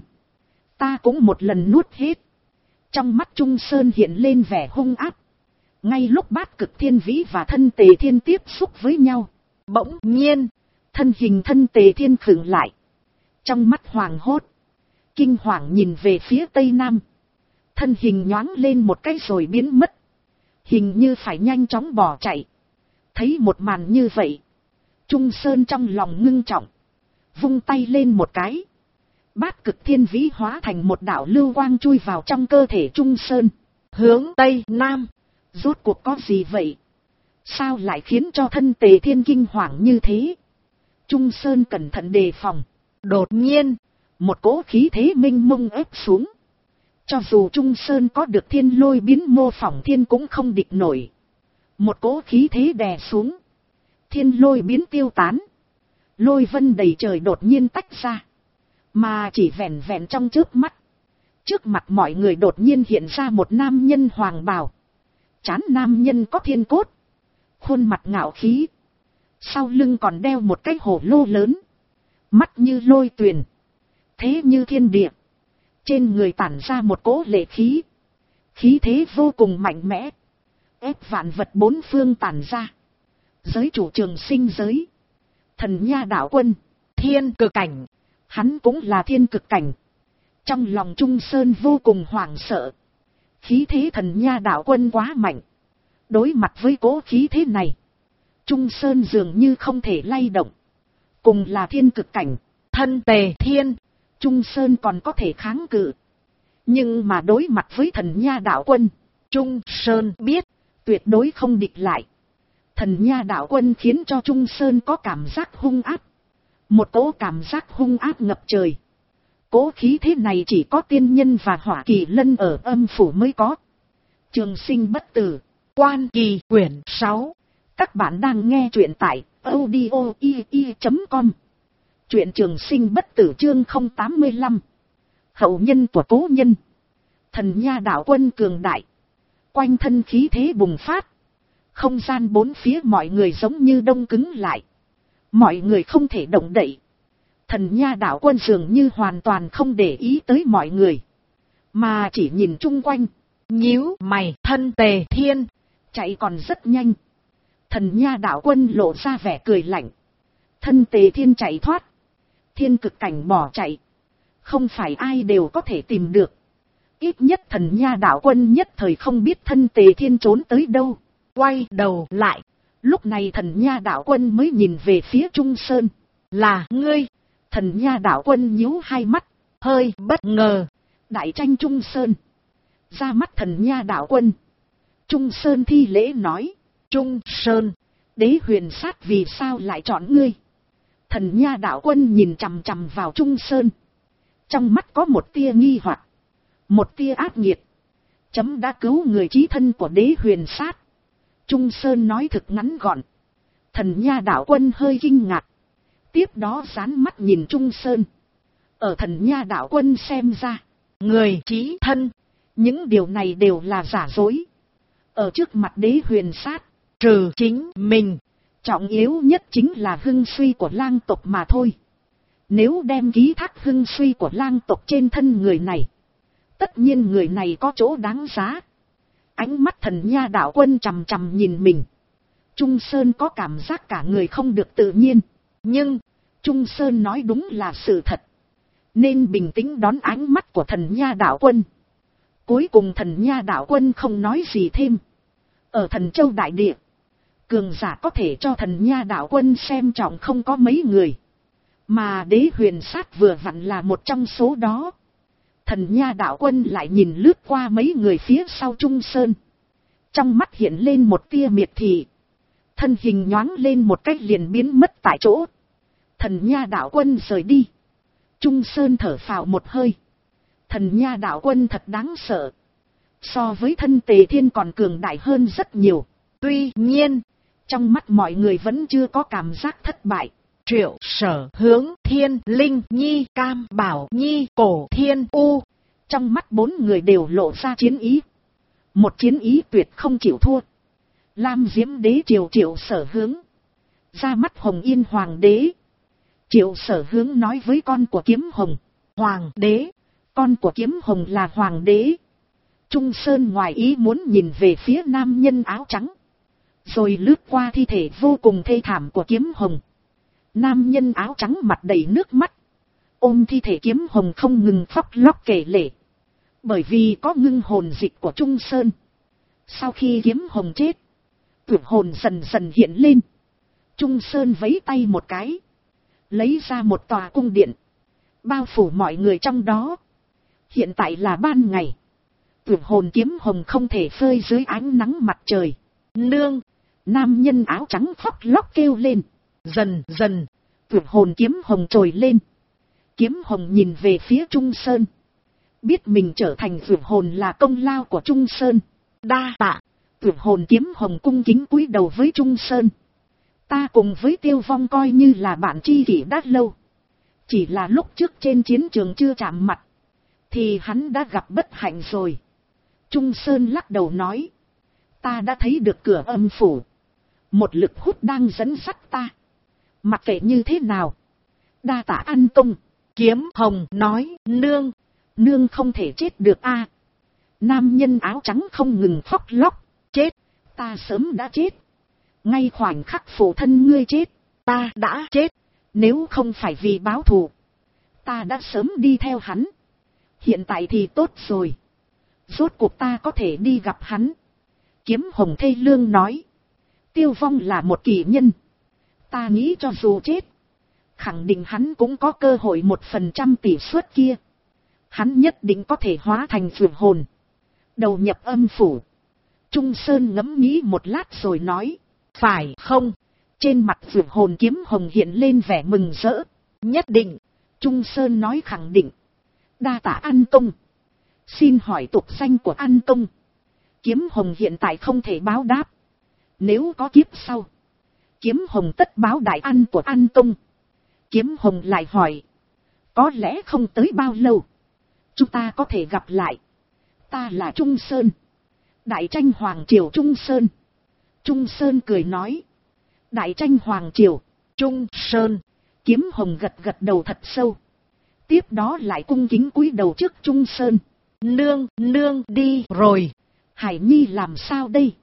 A: ta cũng một lần nuốt hết. Trong mắt Trung Sơn hiện lên vẻ hung ác. Ngay lúc Bát Cực Thiên Vĩ và Thân Tề Thiên tiếp xúc với nhau,
B: Bỗng nhiên,
A: thân hình Thân Tề Thiên khựng lại. Trong mắt hoàng hốt, kinh hoàng nhìn về phía tây nam. Thân hình nhoáng lên một cái rồi biến mất, hình như phải nhanh chóng bỏ chạy. Thấy một màn như vậy, Trung Sơn trong lòng ngưng trọng, vung tay lên một cái. Bát Cực Thiên Vĩ hóa thành một đạo lưu quang chui vào trong cơ thể Trung Sơn.
B: hướng tây nam.
A: Rốt cuộc có gì vậy? Sao lại khiến cho Thân Tề Thiên kinh hoàng như thế? Trung Sơn cẩn thận đề phòng.
B: Đột nhiên,
A: một cỗ khí thế minh mông ép xuống. Cho dù Trung Sơn có được thiên lôi biến mô phỏng thiên cũng không địch nổi. Một cỗ khí thế đè xuống, thiên lôi biến tiêu tán. Lôi vân đầy trời đột nhiên tách ra. Mà chỉ vẹn vẹn trong chớp mắt, trước mặt mọi người đột nhiên hiện ra một nam nhân hoàng bào. Trán nam nhân có thiên cốt, khuôn mặt ngạo khí, sau lưng còn đeo một cái hổ lô lớn, mắt như lôi tuyền, thế như thiên địa. Trên người tản ra một cỗ lệ khí, khí thế vô cùng mạnh mẽ, ép vạn vật bốn phương tản ra. Giới chủ Trường Sinh giới, Thần Nha Đạo Quân,
B: thiên cực cảnh.
A: Hắn cũng là thiên cực cảnh. Trong lòng Trung Sơn vô cùng hoảng sợ. Khí thế Thần Nha Đạo Quân quá mạnh. Đối mặt với cỗ khí thế này, Trung Sơn dường như không thể lay động. Cùng là thiên cực cảnh,
B: Thân Tề Thiên,
A: Trung Sơn còn có thể kháng cự. Nhưng mà đối mặt với Thần Nha Đạo Quân,
B: Trung Sơn biết
A: tuyệt đối không địch lại. Thần Nha Đạo Quân khiến cho Trung Sơn có cảm giác hung ác. Một cỗ cảm giác hung ác ngập trời. Cỗ khí thế này chỉ có tiên nhân và hỏa kỳ lân ở âm phủ mới có. Trường Sinh bất tử.
B: Quan Kỳ quyển 6.
A: Các bạn đang nghe truyện tại audio.com. Truyện Trường Sinh bất tử chương 085. Hậu nhân của cố nhân. Thần Nha Đạo Quân cường đại, quanh thân khí thế bùng phát. Không gian bốn phía mọi người giống như đông cứng lại. Mọi người không thể động đậy. Thần Nha Đạo Quân dường như hoàn toàn không để ý tới mọi người, mà chỉ nhìn chung quanh.
B: Nhíu mày. Thân Tề Thiên
A: chạy còn rất nhanh. Thần Nha Đạo Quân lộ ra vẻ cười lạnh. Thân Tề Thiên chạy thoát, thiên cực cảnh bỏ chạy, không phải ai đều có thể tìm được. Ít nhất Thần Nha Đạo Quân nhất thời không biết Thân Tề Thiên trốn tới đâu.
B: quay đầu lại.
A: Lúc này Thần Nha Đạo Quân mới nhìn về phía Trung Sơn.
B: Là ngươi?
A: Thần Nha Đạo Quân nhíu hai mắt,
B: hơi bất ngờ.
A: Đại tranh Trung Sơn. Ra mắt Thần Nha Đạo Quân, Trung Sơn thi lễ nói.
B: Trung Sơn,
A: Đế Huyền Sát vì sao lại chọn ngươi? Thần Nha Đạo Quân nhìn chằm chằm vào Trung Sơn, trong mắt có một tia nghi hoặc. Một tia ác nghiệt. Chấm đã cứu người chí thân của Đế Huyền Sát. Trung Sơn nói thực ngắn gọn. Thần Nha đạo quân hơi kinh ngạc. Tiếp đó dán mắt nhìn Trung Sơn. Ở Thần Nha đạo quân xem ra,
B: người chí thân,
A: những điều này đều là giả dối. Ở trước mặt Đế Huyền Sát,
B: trừ chính mình,
A: trọng yếu nhất chính là hưng suy của lang tộc mà thôi. Nếu đem ký thác hưng suy của lang tộc trên thân người này, tất nhiên người này có chỗ đáng giá. Ánh mắt Thần Nha đạo quân chằm chằm nhìn mình. Trung Sơn có cảm giác cả người không được tự nhiên. Nhưng, Trung Sơn nói đúng là sự thật. Nên bình tĩnh đón ánh mắt của Thần Nha đạo quân. Cuối cùng Thần Nha đạo quân không nói gì thêm. Ở Thần Châu Đại Địa, cường giả có thể cho Thần Nha đạo quân xem trọng không có mấy người. Mà Đế Huyền Sát vừa vặn là một trong số đó. Thần Nha đạo quân lại nhìn lướt qua mấy người phía sau Trung Sơn. Trong mắt hiện lên một tia miệt thị. Thân hình nhoáng lên một cách liền biến mất tại chỗ. Thần Nha đạo quân rời đi. Trung Sơn thở phào một hơi. Thần Nha đạo quân thật đáng sợ. So với thân Tề Thiên còn cường đại hơn rất nhiều.
B: Tuy nhiên,
A: trong mắt mọi người vẫn chưa có cảm giác thất bại.
B: Triệu Sở Hướng, Thiên Linh Nhi, Cam Bảo Nhi, Cổ Thiên U.
A: Trong mắt bốn người đều lộ ra chiến ý. Một chiến ý tuyệt không chịu thua. Lam Diễm Đế Triệu Sở Hướng. Ra mắt Hồng Yên Hoàng Đế. Triệu Sở Hướng nói với con của Kiếm Hồng.
B: Hoàng Đế.
A: Con của Kiếm Hồng là Hoàng Đế. Trung Sơn ngoài ý muốn nhìn về phía nam nhân áo trắng. Rồi lướt qua thi thể vô cùng thê thảm của Kiếm Hồng. Nam nhân áo trắng mặt đầy nước mắt. Ôm thi thể Kiếm Hồng không ngừng khóc lóc kể lể. Bởi vì có ngưng hồn dịch của Trung Sơn. Sau khi Kiếm Hồng chết, tuyệt hồn dần dần hiện lên. Trung Sơn vẫy tay một cái. Lấy ra một tòa cung điện. Bao phủ mọi người trong đó. Hiện tại là ban ngày. Tuyệt hồn Kiếm Hồng không thể phơi dưới ánh nắng mặt trời.
B: Nương!
A: Nam nhân áo trắng khóc lóc kêu lên.
B: Dần dần,
A: tuyệt hồn Kiếm Hồng trồi lên. Kiếm Hồng nhìn về phía Trung Sơn. Biết mình trở thành tuyệt hồn là công lao của Trung Sơn.
B: Đa tạ.
A: Tuyệt hồn Kiếm Hồng cung kính cúi đầu với Trung Sơn. Ta cùng với Tiêu Vong coi như là bạn tri kỷ đã lâu. Chỉ là lúc trước trên chiến trường chưa chạm mặt, thì hắn đã gặp bất hạnh rồi. Trung Sơn lắc đầu nói. Ta đã thấy được cửa âm phủ. Một lực hút đang dẫn dắt ta. Mặc kệ như thế nào, đa tạ ăn công.
B: Kiếm Hồng nói. Nương!
A: Nương không thể chết được a. Nam nhân áo trắng không ngừng khóc lóc. Chết! Ta sớm đã chết. Ngay khoảnh khắc phụ thân ngươi chết, ta đã chết. Nếu không phải vì báo thù, ta đã sớm đi theo hắn. Hiện tại thì tốt rồi. Rốt cuộc ta có thể đi gặp hắn. Kiếm Hồng thê lương nói. Tiêu Vong là một kỳ nhân. Ta nghĩ cho dù chết, khẳng định hắn cũng có cơ hội 1% tỷ suất kia. Hắn nhất định có thể hóa thành vượt hồn, đầu nhập âm phủ. Trung Sơn ngẫm nghĩ một lát rồi nói.
B: Phải không?
A: Trên mặt vượt hồn Kiếm Hồng hiện lên vẻ mừng rỡ.
B: Nhất định.
A: Trung Sơn nói khẳng định. Đa tạ ăn công. Xin hỏi tục danh của ăn công. Kiếm Hồng hiện tại không thể báo đáp. Nếu có kiếp sau, Kiếm Hồng tất báo đại ăn của ăn công. Kiếm Hồng lại hỏi. Có lẽ không tới bao lâu, chúng ta có thể gặp lại. Ta là Trung Sơn, đại tranh Hoàng Triều Trung Sơn. Trung Sơn cười nói. Đại tranh Hoàng Triều, Trung Sơn. Kiếm Hồng gật gật đầu thật sâu. Tiếp đó lại cung kính cúi đầu trước Trung Sơn. Nương, nương đi rồi. Hải Nhi làm sao đây?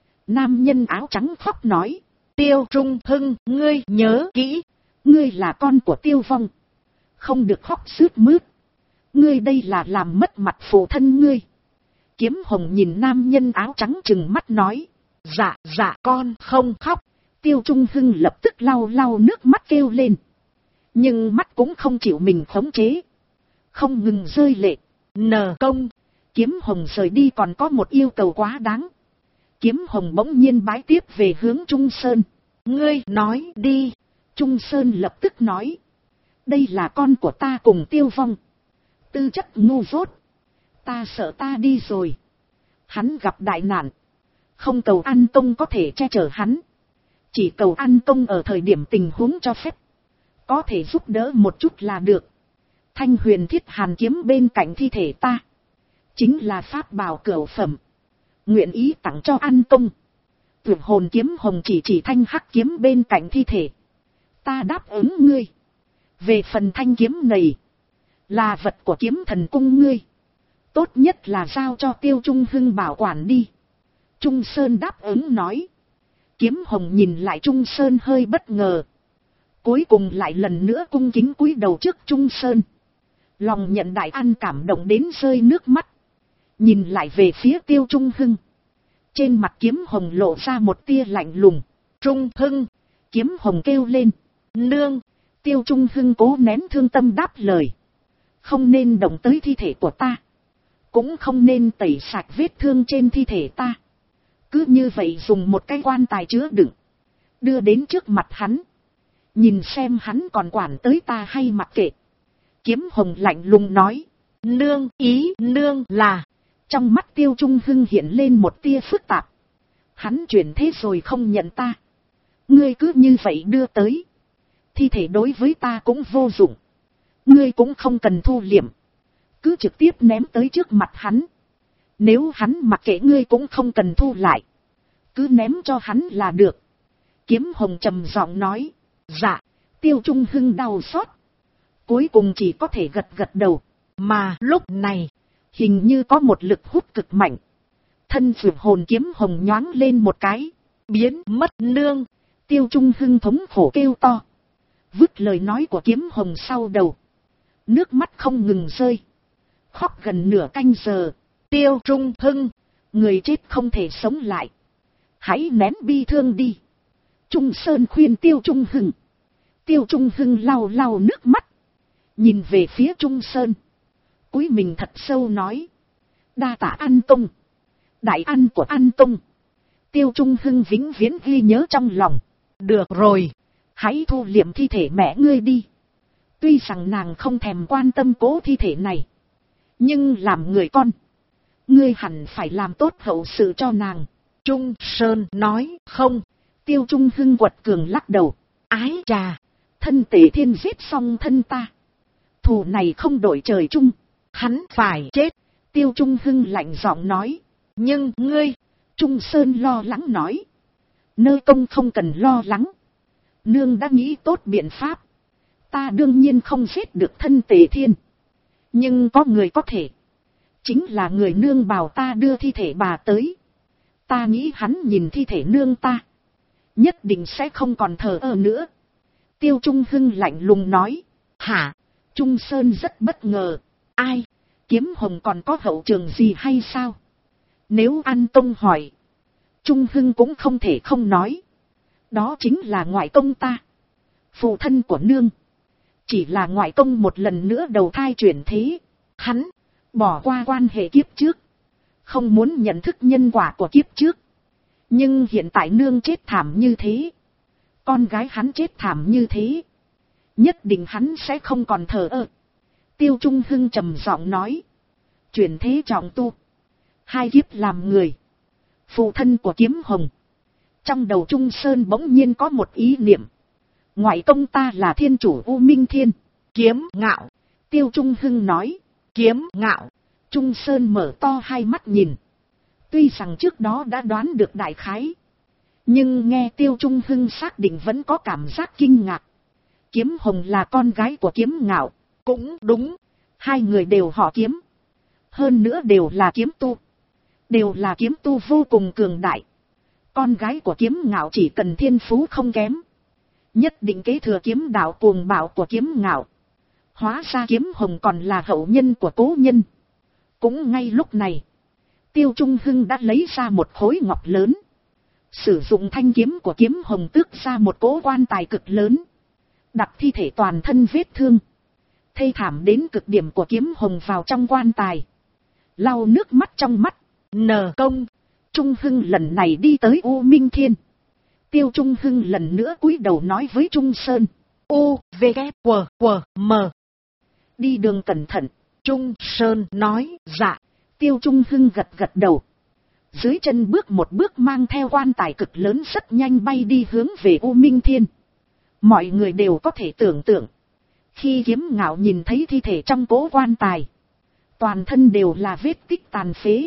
A: Nam nhân áo trắng khóc nói. Tiêu Trung Hưng, ngươi nhớ kỹ. Ngươi là con của Tiêu Vong, không được khóc sướt mướt. Ngươi đây là làm mất mặt phụ thân ngươi. Kiếm Hồng nhìn nam nhân áo trắng trừng mắt nói. Dạ, dạ con không khóc. Tiêu Trung Hưng lập tức lau lau nước mắt kêu lên. Nhưng mắt cũng không chịu mình khống chế, không ngừng rơi lệ. Nờ công. Kiếm Hồng rời đi còn có một yêu cầu quá đáng. Kiếm Hồng bỗng nhiên bái tiếp về hướng Trung Sơn. Ngươi nói đi. Trung Sơn lập tức nói. Đây là con của ta cùng Tiêu Vong. Tư chất ngu dốt, Ta sợ ta đi rồi. Hắn gặp đại nạn. Không cầu An Tông có thể che chở hắn. Chỉ cầu An Tông ở thời điểm tình huống cho phép. Có thể giúp đỡ một chút là được. Thanh huyền thiết hàn kiếm bên cạnh thi thể ta. Chính là pháp bảo cửu phẩm. Nguyện ý tặng cho An Tông. Tuyệt hồn kiếm hồng chỉ thanh hắc kiếm bên cạnh thi thể. Ta đáp ứng ngươi. Về phần thanh kiếm này. Là vật của kiếm thần cung ngươi. Tốt nhất là giao cho Tiêu Trung Hưng bảo quản đi. Trung Sơn đáp ứng nói. Kiếm hồng nhìn lại Trung Sơn hơi bất ngờ. Cuối cùng lại lần nữa cung kính cúi đầu trước Trung Sơn. Lòng nhận đại an cảm động đến rơi nước mắt. Nhìn lại về phía Tiêu Trung Hưng. Trên mặt kiếm hồng lộ ra một tia lạnh lùng. Trung Hưng. Kiếm hồng kêu lên. Nương. Tiêu Trung Hưng cố nén thương tâm đáp lời. Không nên động tới thi thể của ta. Cũng không nên tẩy sạch vết thương trên thi thể ta. Cứ như vậy dùng một cái quan tài chứa đựng. Đưa đến trước mặt hắn. Nhìn xem hắn còn quản tới ta hay mặc kệ. Kiếm hồng lạnh lùng nói. Nương, ý nương là. Trong mắt Tiêu Trung Hưng hiện lên một tia phức tạp. Hắn chuyển thế rồi không nhận ta. Ngươi cứ như vậy đưa tới. Thi thể đối với ta cũng vô dụng. Ngươi cũng không cần thu liệm. Cứ trực tiếp ném tới trước mặt hắn. Nếu hắn mặc kệ ngươi cũng không cần thu lại. Cứ ném cho hắn là được. Kiếm hồng trầm giọng nói. Dạ. Tiêu Trung Hưng đau xót. Cuối cùng chỉ có thể gật gật đầu. Mà lúc này. Hình như có một lực hút cực mạnh. Thân phượng hồn kiếm hồng nhoáng lên một cái. Biến mất nương. Tiêu Trung Hưng thống khổ kêu to. Vứt lời nói của kiếm hồng sau đầu. Nước mắt không ngừng rơi. Khóc gần nửa canh giờ. Tiêu Trung Hưng. Người chết không thể sống lại. Hãy nén bi thương đi. Trung Sơn khuyên Tiêu Trung Hưng. Tiêu Trung Hưng lau lau nước mắt. Nhìn về phía Trung Sơn. Cúi mình thật sâu nói. Đa tạ An Tông. Đại ăn của An Tông. Tiêu Trung Hưng vĩnh viễn ghi nhớ trong lòng. Được rồi. Hãy thu liệm thi thể mẹ ngươi đi. Tuy rằng nàng không thèm quan tâm cố thi thể này. Nhưng làm người con. Ngươi hẳn phải làm tốt hậu sự cho nàng. Trung Sơn nói không. Tiêu Trung Hưng quật cường lắc đầu. Ái chà. Thân Tề Thiên giết xong thân ta. Thù này không đổi trời chung. Hắn phải chết. Tiêu Trung Hưng lạnh giọng nói. Nhưng ngươi. Trung Sơn lo lắng nói. Nơ công không cần lo lắng. Nương đã nghĩ tốt biện pháp. Ta đương nhiên không giết được thân Tề Thiên. Nhưng có người có thể. Chính là người nương bảo ta đưa thi thể bà tới. Ta nghĩ hắn nhìn thi thể nương ta. Nhất định sẽ không còn thờ ơ nữa. Tiêu Trung Hưng lạnh lùng nói. Hả? Trung Sơn rất bất ngờ. Ai? Kiếm hồng còn có hậu trường gì hay sao? Nếu An Tông hỏi. Trung Hưng cũng không thể không nói. Đó chính là ngoại công ta. Phụ thân của nương. Chỉ là ngoại công một lần nữa đầu thai chuyển thế. Hắn bỏ qua quan hệ kiếp trước. Không muốn nhận thức nhân quả của kiếp trước. Nhưng hiện tại nương chết thảm như thế. Con gái hắn chết thảm như thế. Nhất định hắn sẽ không còn thờ ơ. Tiêu Trung Hưng trầm giọng nói. Chuyển thế trọng tu. 2 kiếp làm người. Phụ thân của kiếm hồng. Trong đầu Trung Sơn bỗng nhiên có một ý niệm. Ngoại công ta là thiên chủ U Minh Thiên. Kiếm ngạo. Tiêu Trung Hưng nói. Kiếm ngạo. Trung Sơn mở to hai mắt nhìn. Tuy rằng trước đó đã đoán được đại khái. Nhưng nghe Tiêu Trung Hưng xác định vẫn có cảm giác kinh ngạc. Kiếm hồng là con gái của kiếm ngạo. Cũng đúng. 2 người đều họ kiếm. Hơn nữa đều là kiếm tu. Đều là kiếm tu vô cùng cường đại. Con gái của kiếm ngạo chỉ cần thiên phú không kém. Nhất định kế thừa kiếm đạo cuồng bạo của kiếm ngạo. Hóa ra kiếm hồng còn là hậu nhân của cố nhân. Cũng ngay lúc này. Tiêu Trung Hưng đã lấy ra một khối ngọc lớn. Sử dụng thanh kiếm của kiếm hồng tước ra một cỗ quan tài cực lớn. Đặt thi thể toàn thân vết thương. Thê thảm đến cực điểm của kiếm hồng vào trong quan tài. Lau nước mắt trong mắt. Nờ công. Trung Hưng lần này đi tới U Minh Thiên. Tiêu Trung Hưng lần nữa cúi đầu nói với Trung Sơn. U, V, K, W, M. Đi đường cẩn thận. Trung Sơn nói. Dạ. Tiêu Trung Hưng gật gật đầu. Dưới chân bước một bước mang theo quan tài cực lớn rất nhanh bay đi hướng về U Minh Thiên. Mọi người đều có thể tưởng tượng. Khi Kiếm Ngạo nhìn thấy thi thể trong cố quan tài. Toàn thân đều là vết tích tàn phế.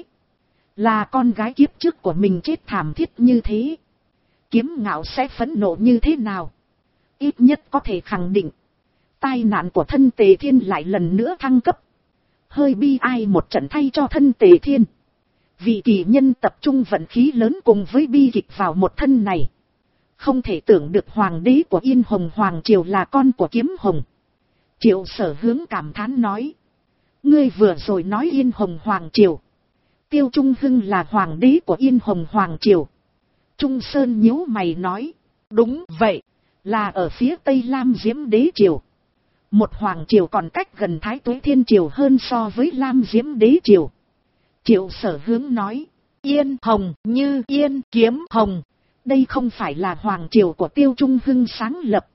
A: Là con gái kiếp trước của mình chết thảm thiết như thế. Kiếm Ngạo sẽ phẫn nộ như thế nào? Ít nhất có thể khẳng định. Tai nạn của thân Tề Thiên lại lần nữa thăng cấp. Hơi bi ai một trận thay cho thân Tề Thiên. Vị kỳ nhân tập trung vận khí lớn cùng với bi kịch vào một thân này. Không thể tưởng được hoàng đế của Yên Hồng Hoàng Triều là con của Kiếm Hồng. Triệu Sở Hướng cảm thán nói. Ngươi vừa rồi nói Yên Hồng Hoàng Triều. Tiêu Trung Hưng là hoàng đế của Yên Hồng Hoàng Triều. Trung Sơn nhíu mày nói. Đúng vậy, là ở phía Tây Lam Diễm Đế Triều. Một hoàng triều còn cách gần Thái Tuế Thiên Triều hơn so với Lam Diễm Đế Triều. Triệu Sở Hướng nói. Yên Hồng như Yên Kiếm Hồng. Đây không phải là hoàng triều của Tiêu Trung Hưng sáng lập.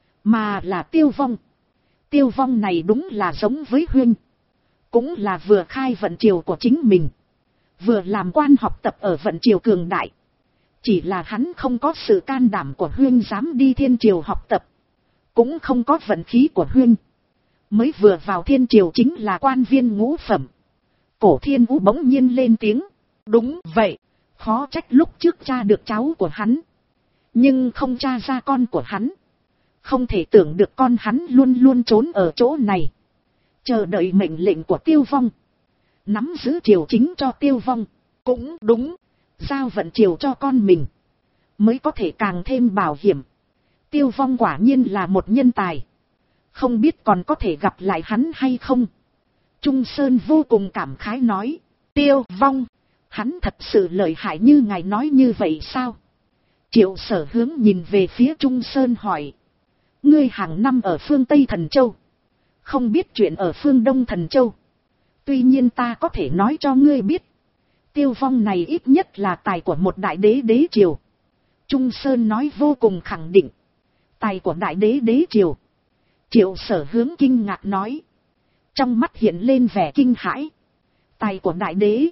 A: Mà là Tiêu Vong. Tiêu Vong này đúng là giống với Huynh. Cũng là vừa khai vận triều của chính mình. Vừa làm quan học tập ở vận triều cường đại. Chỉ là hắn không có sự can đảm của Huynh dám đi Thiên Triều học tập. Cũng không có vận khí của Huynh. Mới vừa vào Thiên Triều chính là quan viên ngũ phẩm. Cổ Thiên Vũ bỗng nhiên lên tiếng. Đúng vậy, khó trách lúc trước cha được cháu của hắn. Nhưng không tra ra con của hắn. Không thể tưởng được con hắn luôn luôn trốn ở chỗ này. Chờ đợi mệnh lệnh của Tiêu Vong. Nắm giữ triều chính cho Tiêu Vong. Cũng đúng, giao vận triều cho con mình. Mới có thể càng thêm bảo hiểm. Tiêu Vong quả nhiên là một nhân tài. Không biết còn có thể gặp lại hắn hay không. Trung Sơn vô cùng cảm khái nói. Tiêu Vong, hắn thật sự lợi hại như ngài nói như vậy sao? Triệu Sở Hướng nhìn về phía Trung Sơn hỏi. Ngươi hàng năm ở phương Tây Thần Châu. Không biết chuyện ở phương Đông Thần Châu. Tuy nhiên ta có thể nói cho ngươi biết. Tiêu Vong này ít nhất là tài của một đại đế đế triều. Trung Sơn nói vô cùng khẳng định. Tài của đại đế đế triều. Triệu Sở Hướng kinh ngạc nói. Trong mắt hiện lên vẻ kinh hãi. Tài của đại đế.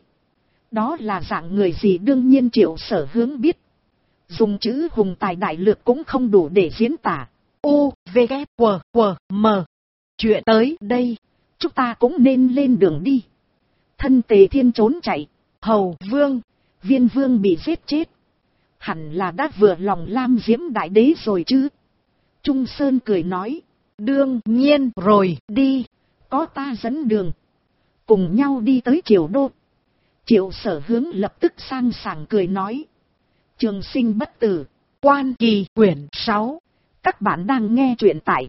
A: Đó là dạng người gì đương nhiên Triệu Sở Hướng biết. Dùng chữ hùng tài đại lược cũng không đủ để diễn tả. U, V, K, W, W, M. Chuyện tới đây. Chúng ta cũng nên lên đường đi. Thân Tề Thiên trốn chạy. Hầu Vương, Viên Vương bị giết chết. Hẳn là đã vừa lòng Lam Diễm Đại Đế rồi chứ. Trung Sơn cười nói. Đương nhiên rồi, đi. Có ta dẫn đường. Cùng nhau đi tới Triều Đô. Triệu Sở Hướng lập tức sang sảng cười nói. Trường sinh bất tử. Quan Kỳ quyển 6. Các bạn đang nghe truyện tại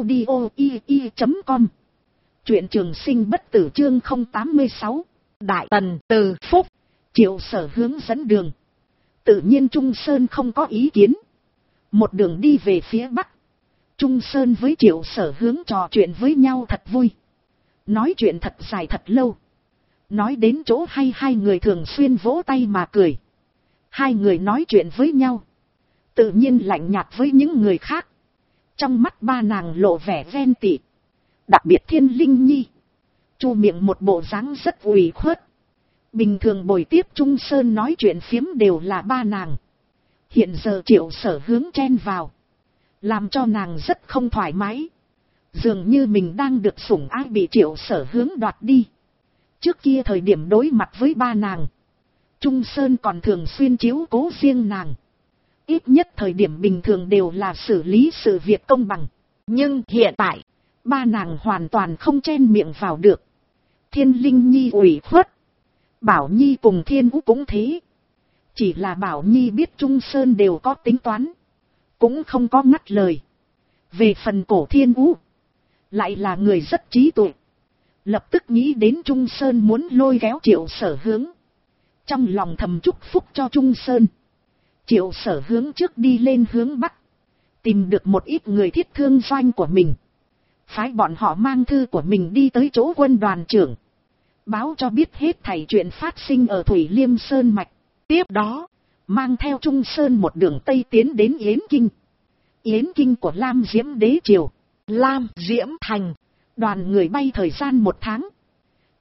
A: audio.com. Truyện Trường Sinh bất tử chương 086. Đại Tần Từ Phúc. Triệu Sở Hướng dẫn đường. Tự nhiên Trung Sơn không có ý kiến. Một đường đi về phía Bắc. Trung Sơn với Triệu Sở Hướng trò chuyện với nhau thật vui. Nói chuyện thật dài thật lâu. Nói đến chỗ hay hai người thường xuyên vỗ tay mà cười. Hai người nói chuyện với nhau. Tự nhiên lạnh nhạt với những người khác. Trong mắt ba nàng lộ vẻ ghen tị. Đặc biệt Thiên Linh Nhi. Chu miệng một bộ dáng rất ủy khuất. Bình thường buổi tiếp Trung Sơn nói chuyện phiếm đều là ba nàng. Hiện giờ Triệu Sở Hướng chen vào. Làm cho nàng rất không thoải mái. Dường như mình đang được sủng ái bị Triệu Sở Hướng đoạt đi. Trước kia thời điểm đối mặt với ba nàng. Trung Sơn còn thường xuyên chiếu cố riêng nàng. Ít nhất thời điểm bình thường đều là xử lý sự việc công bằng. Nhưng hiện tại, ba nàng hoàn toàn không chen miệng vào được. Thiên Linh Nhi ủy khuất. Bảo Nhi cùng Thiên Vũ cũng thế. Chỉ là Bảo Nhi biết Trung Sơn đều có tính toán. Cũng không có ngắt lời. Về phần cổ Thiên Vũ. Lại là người rất trí tuệ. Lập tức nghĩ đến Trung Sơn muốn lôi kéo Triệu Sở Hướng. Trong lòng thầm chúc phúc cho Trung Sơn. Triệu Sở Hướng trước đi lên hướng Bắc. Tìm được một ít người thiết thương doanh của mình. Phái bọn họ mang thư của mình đi tới chỗ quân đoàn trưởng. Báo cho biết hết thảy chuyện phát sinh ở Thủy Liêm Sơn Mạch. Tiếp đó, mang theo Trung Sơn một đường Tây tiến đến Yến Kinh. Yến Kinh của Lam Diễm Đế Triều. Lam Diễm Thành. Đoàn người bay thời gian 1 tháng.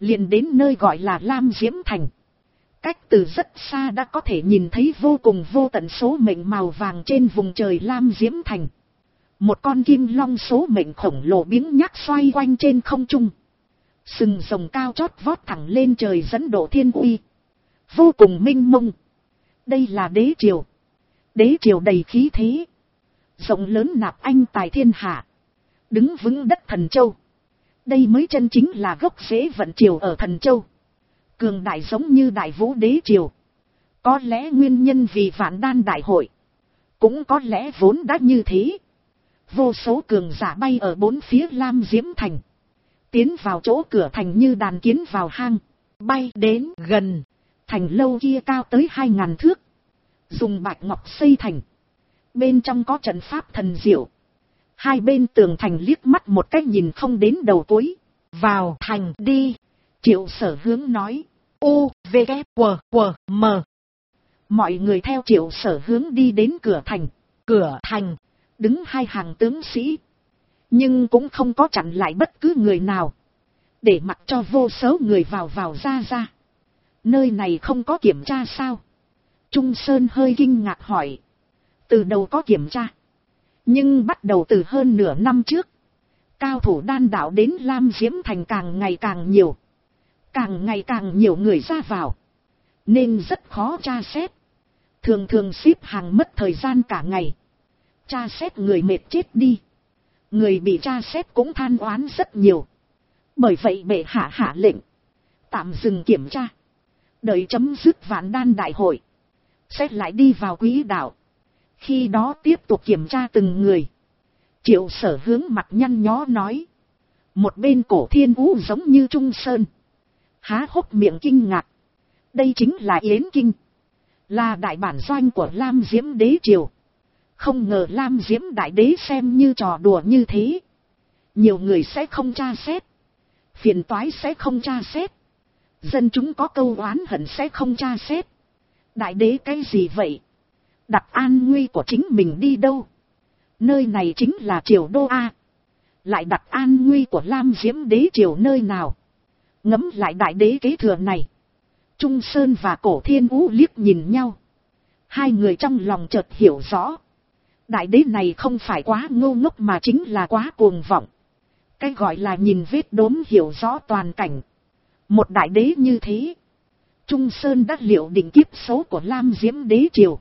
A: liền đến nơi gọi là Lam Diễm Thành. Cách từ rất xa đã có thể nhìn thấy vô cùng vô tận số mệnh màu vàng trên vùng trời Lam Diễm Thành. Một con kim long số mệnh khổng lồ biếng nhác xoay quanh trên không trung. Sừng rồng cao chót vót thẳng lên trời dẫn độ thiên uy. Vô cùng minh mông. Đây là đế triều. Đế triều đầy khí thế. Rộng lớn nạp anh tài thiên hạ. Đứng vững đất Thần Châu. Đây mới chân chính là gốc rễ vận triều ở Thần Châu. Cường đại giống như Đại Vũ đế triều. Có lẽ nguyên nhân vì Vạn Đan đại hội. Cũng có lẽ vốn đã như thế. Vô số cường giả bay ở bốn phía Lam Diễm Thành. Tiến vào chỗ cửa thành như đàn kiến vào hang. Bay đến gần. Thành lâu kia cao tới 2000 thước. Dùng bạch ngọc xây thành. Bên trong có trận pháp thần diệu. Hai bên tường thành liếc mắt một cách nhìn không đến đầu cuối. Vào thành đi. Triệu Sở Hướng nói. U, V, K, W, W, M. Mọi người theo Triệu Sở Hướng đi đến cửa thành. Cửa thành. Đứng hai hàng tướng sĩ. Nhưng cũng không có chặn lại bất cứ người nào. Để mặc cho vô số người vào ra. Nơi này không có kiểm tra sao? Trung Sơn hơi kinh ngạc hỏi. Từ đầu có kiểm tra. Nhưng bắt đầu từ hơn nửa năm trước. Cao thủ đan đạo đến Lam Diễm Thành càng ngày càng nhiều. Càng ngày càng nhiều người ra vào. Nên rất khó tra xét. Thường xếp hàng mất thời gian cả ngày. Tra xét người mệt chết đi. Người bị tra xét cũng than oán rất nhiều. Bởi vậy bệ hạ lệnh. Tạm dừng kiểm tra. Đợi chấm dứt Vạn Đan đại hội. Sẽ lại đi vào quỹ đạo. Khi đó tiếp tục kiểm tra từng người. Triệu Sở Hướng mặt nhăn nhó nói. Một bên Cổ Thiên Vũ giống như Trung Sơn. Há hốc miệng kinh ngạc. Đây chính là Yến Kinh. Là đại bản doanh của Lam Diễm đế triều. Không ngờ Lam Diễm đại đế xem như trò đùa như thế. Nhiều người sẽ không tra xét. Phiền toái sẽ không tra xét. Dân chúng có câu oán hận sẽ không tra xét. Đại đế cái gì vậy? Đặt an nguy của chính mình đi đâu? Nơi này chính là triều đô A. Lại đặt an nguy của Lam Diễm đế triều nơi nào? Ngẫm lại đại đế kế thừa này. Trung Sơn và Cổ Thiên Vũ liếc nhìn nhau. Hai người trong lòng chợt hiểu rõ. Đại đế này không phải quá ngu ngốc mà chính là quá cuồng vọng. Cái gọi là nhìn vết đốm hiểu rõ toàn cảnh. Một đại đế như thế. Trung Sơn đã liệu định kiếp số của Lam Diễm đế triều.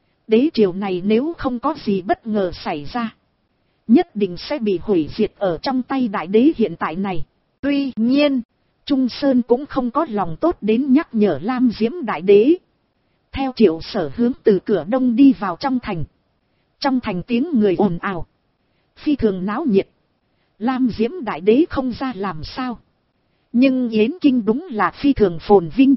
A: Đế triều này nếu không có gì bất ngờ xảy ra. Nhất định sẽ bị hủy diệt ở trong tay đại đế hiện tại này. Tuy nhiên, Trung Sơn cũng không có lòng tốt đến nhắc nhở Lam Diễm đại đế. Theo Triệu Sở Hướng từ cửa đông đi vào trong thành. Trong thành tiếng người ồn ào. Phi thường náo nhiệt. Lam Diễm đại đế không ra làm sao. Nhưng Yến Kinh đúng là phi thường phồn vinh.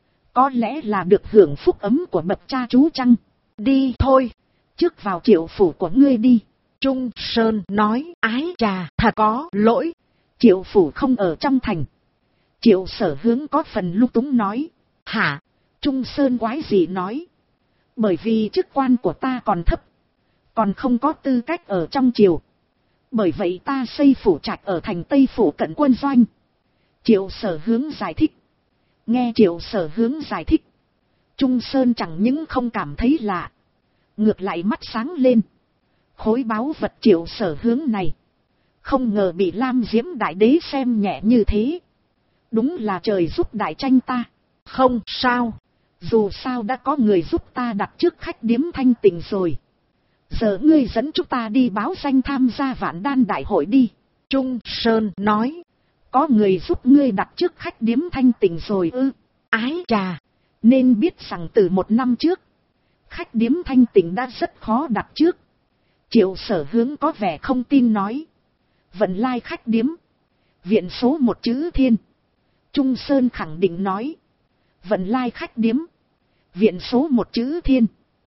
A: Có lẽ là được hưởng phúc ấm của bậc cha chú chăng? Đi thôi. Trước vào Triệu phủ của ngươi đi. Trung Sơn nói. Ái chà, thật có lỗi. Triệu phủ không ở trong thành. Triệu Sở Hướng có phần lung túng nói. Hả? Trung Sơn quái gì nói. Bởi vì chức quan của ta còn thấp. Còn không có tư cách ở trong triều. Bởi vậy ta xây phủ trạch ở thành Tây phủ cận quân doanh. Triệu Sở Hướng giải thích. Nghe Triệu Sở Hướng giải thích. Trung Sơn chẳng những không cảm thấy lạ. Ngược lại mắt sáng lên. Khối báu vật Triệu Sở Hướng này. Không ngờ bị Lam Diễm đại đế xem nhẹ như thế. Đúng là trời giúp đại tranh ta. Không sao. Dù sao đã có người giúp ta đặt trước khách điếm Thanh Tịnh rồi. Giờ ngươi dẫn chúng ta đi báo danh tham gia Vạn Đan đại hội đi. Trung Sơn nói. Có người giúp ngươi đặt trước khách điếm Thanh Tịnh rồi ư? Ái chà. Nên biết rằng từ 1 năm trước. Khách điếm Thanh Tịnh đã rất khó đặt trước. Triệu Sở Hướng có vẻ không tin nói. Vận lai khách điếm. Viện số 1 chữ Thiên. Trung Sơn khẳng định nói. Vận lai khách điếm. Viện số 1 chữ Thiên.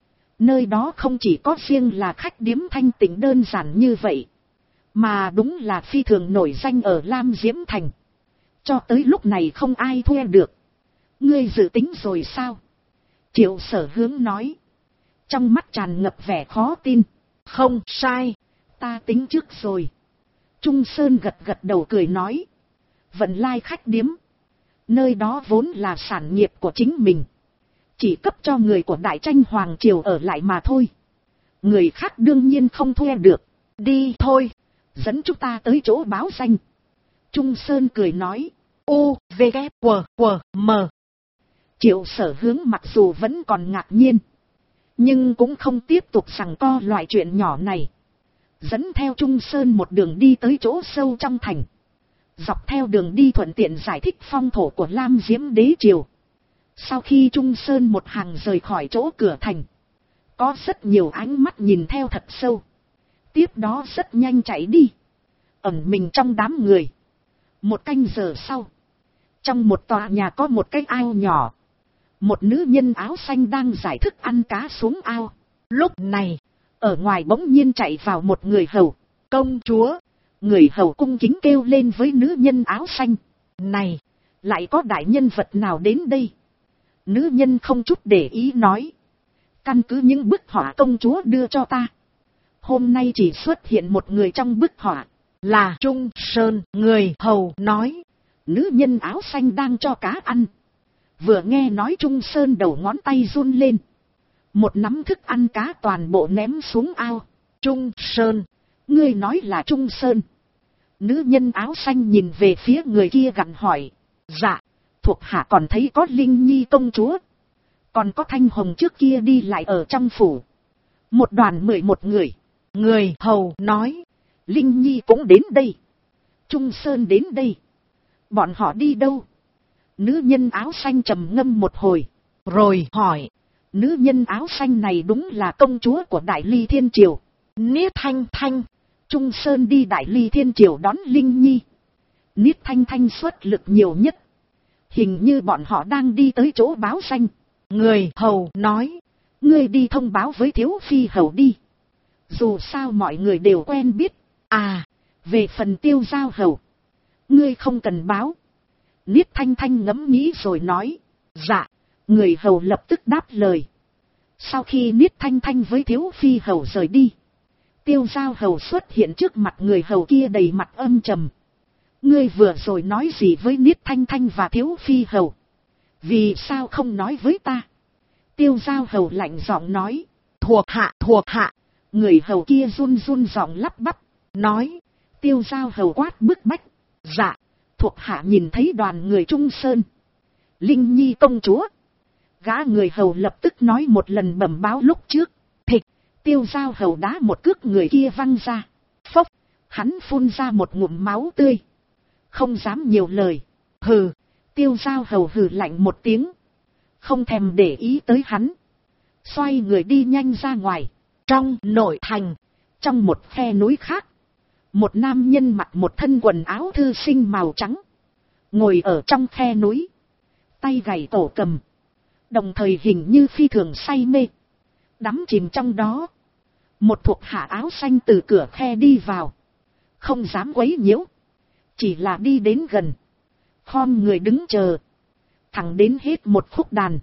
A: Nơi đó không chỉ có riêng là khách điếm Thanh Tịnh đơn giản như vậy. Mà đúng là phi thường nổi danh ở Lam Diễm Thành. Cho tới lúc này không ai thuê được. Ngươi dự tính rồi sao? Triệu Sở Hướng nói. Trong mắt tràn ngập vẻ khó tin. Không sai. Ta tính trước rồi. Trung Sơn gật gật đầu cười nói. Vận lai khách điếm. Nơi đó vốn là sản nghiệp của chính mình, chỉ cấp cho người của Đại Tranh Hoàng Triều ở lại mà thôi. Người khác đương nhiên không thuê được. Đi thôi, dẫn chúng ta tới chỗ báo danh. Trung Sơn cười nói.
B: U, V, K, W, W, M.
A: Triệu Sở Hướng mặc dù vẫn còn ngạc nhiên, nhưng cũng không tiếp tục giằng co loại chuyện nhỏ này. Dẫn theo Trung Sơn một đường đi tới chỗ sâu trong thành. Dọc theo đường đi thuận tiện giải thích phong thổ của Lam Diễm Đế Triều. Sau khi Trung Sơn một hàng rời khỏi chỗ cửa thành, có rất nhiều ánh mắt nhìn theo thật sâu. Tiếp đó rất nhanh chạy đi, ẩn mình trong đám người. Một canh giờ sau, trong một tòa nhà có một cái ao nhỏ. Một nữ nhân áo xanh đang giải thức ăn cá xuống ao. Lúc này, ở ngoài bỗng nhiên chạy vào một người hầu. Công chúa! Người hầu cung kính kêu lên với nữ nhân áo xanh. Này, lại có đại nhân vật nào đến đây? Nữ nhân không chút để ý nói. Căn cứ những bức họa công chúa đưa cho ta, hôm nay chỉ xuất hiện một người trong bức họa, là Trung Sơn. Người hầu nói. Nữ nhân áo xanh đang cho cá ăn. Vừa nghe nói Trung Sơn đầu ngón tay run lên. Một nắm thức ăn cá toàn bộ ném xuống ao. Trung Sơn! Ngươi nói là Trung Sơn? Nữ nhân áo xanh nhìn về phía người kia gằn hỏi. Dạ, thuộc hạ còn thấy có Linh Nhi công chúa, còn có Thanh Hồng trước kia đi lại ở trong phủ. Một đoàn 11 người. Người hầu nói. Linh Nhi cũng đến đây. Trung Sơn đến đây. Bọn họ đi đâu? Nữ nhân áo xanh trầm ngâm một hồi, rồi hỏi. Nữ nhân áo xanh này đúng là công chúa của Đại Ly Thiên Triều, Niết Thanh Thanh. Trung Sơn đi Đại Ly Thiên Triều đón Linh Nhi. Niết Thanh Thanh xuất lực nhiều nhất. Hình như bọn họ đang đi tới chỗ báo danh. Người hầu nói. Ngươi đi thông báo với thiếu phi hầu đi. Dù sao mọi người đều quen biết. À, về phần Tiêu Giao hầu, ngươi không cần báo. Niết Thanh Thanh ngẫm nghĩ rồi nói. Dạ. Người hầu lập tức đáp lời. Sau khi Niết Thanh Thanh với thiếu phi hầu rời đi, Tiêu Giao hầu xuất hiện trước mặt người hầu kia đầy mặt âm trầm. Ngươi vừa rồi nói gì với Niết Thanh Thanh và thiếu phi hầu? Vì sao không nói với ta? Tiêu Giao hầu lạnh giọng nói. Thuộc hạ. Người hầu kia run run giọng lắp bắp, nói. Tiêu Giao hầu quát bức bách. Dạ, thuộc hạ nhìn thấy đoàn người Trung Sơn, Linh Nhi công chúa. Gã người hầu lập tức nói một lần bẩm báo lúc trước. Thịch! Tiêu Giao hầu đá một cước người kia văng ra. Phốc! Hắn phun ra một ngụm máu tươi, không dám nhiều lời. Hừ! Tiêu Giao hầu hừ lạnh một tiếng, không thèm để ý tới hắn, xoay người đi nhanh ra ngoài. Trong nội thành, trong một khe núi khác, một nam nhân mặc một thân quần áo thư sinh màu trắng, ngồi ở trong khe núi, tay gảy cổ cầm, đồng thời hình như phi thường say mê, đắm chìm trong đó. Một thuộc hạ áo xanh từ cửa khe đi vào, không dám quấy nhiễu, chỉ là đi đến gần, khom người đứng chờ, thẳng đến hết một khúc đàn.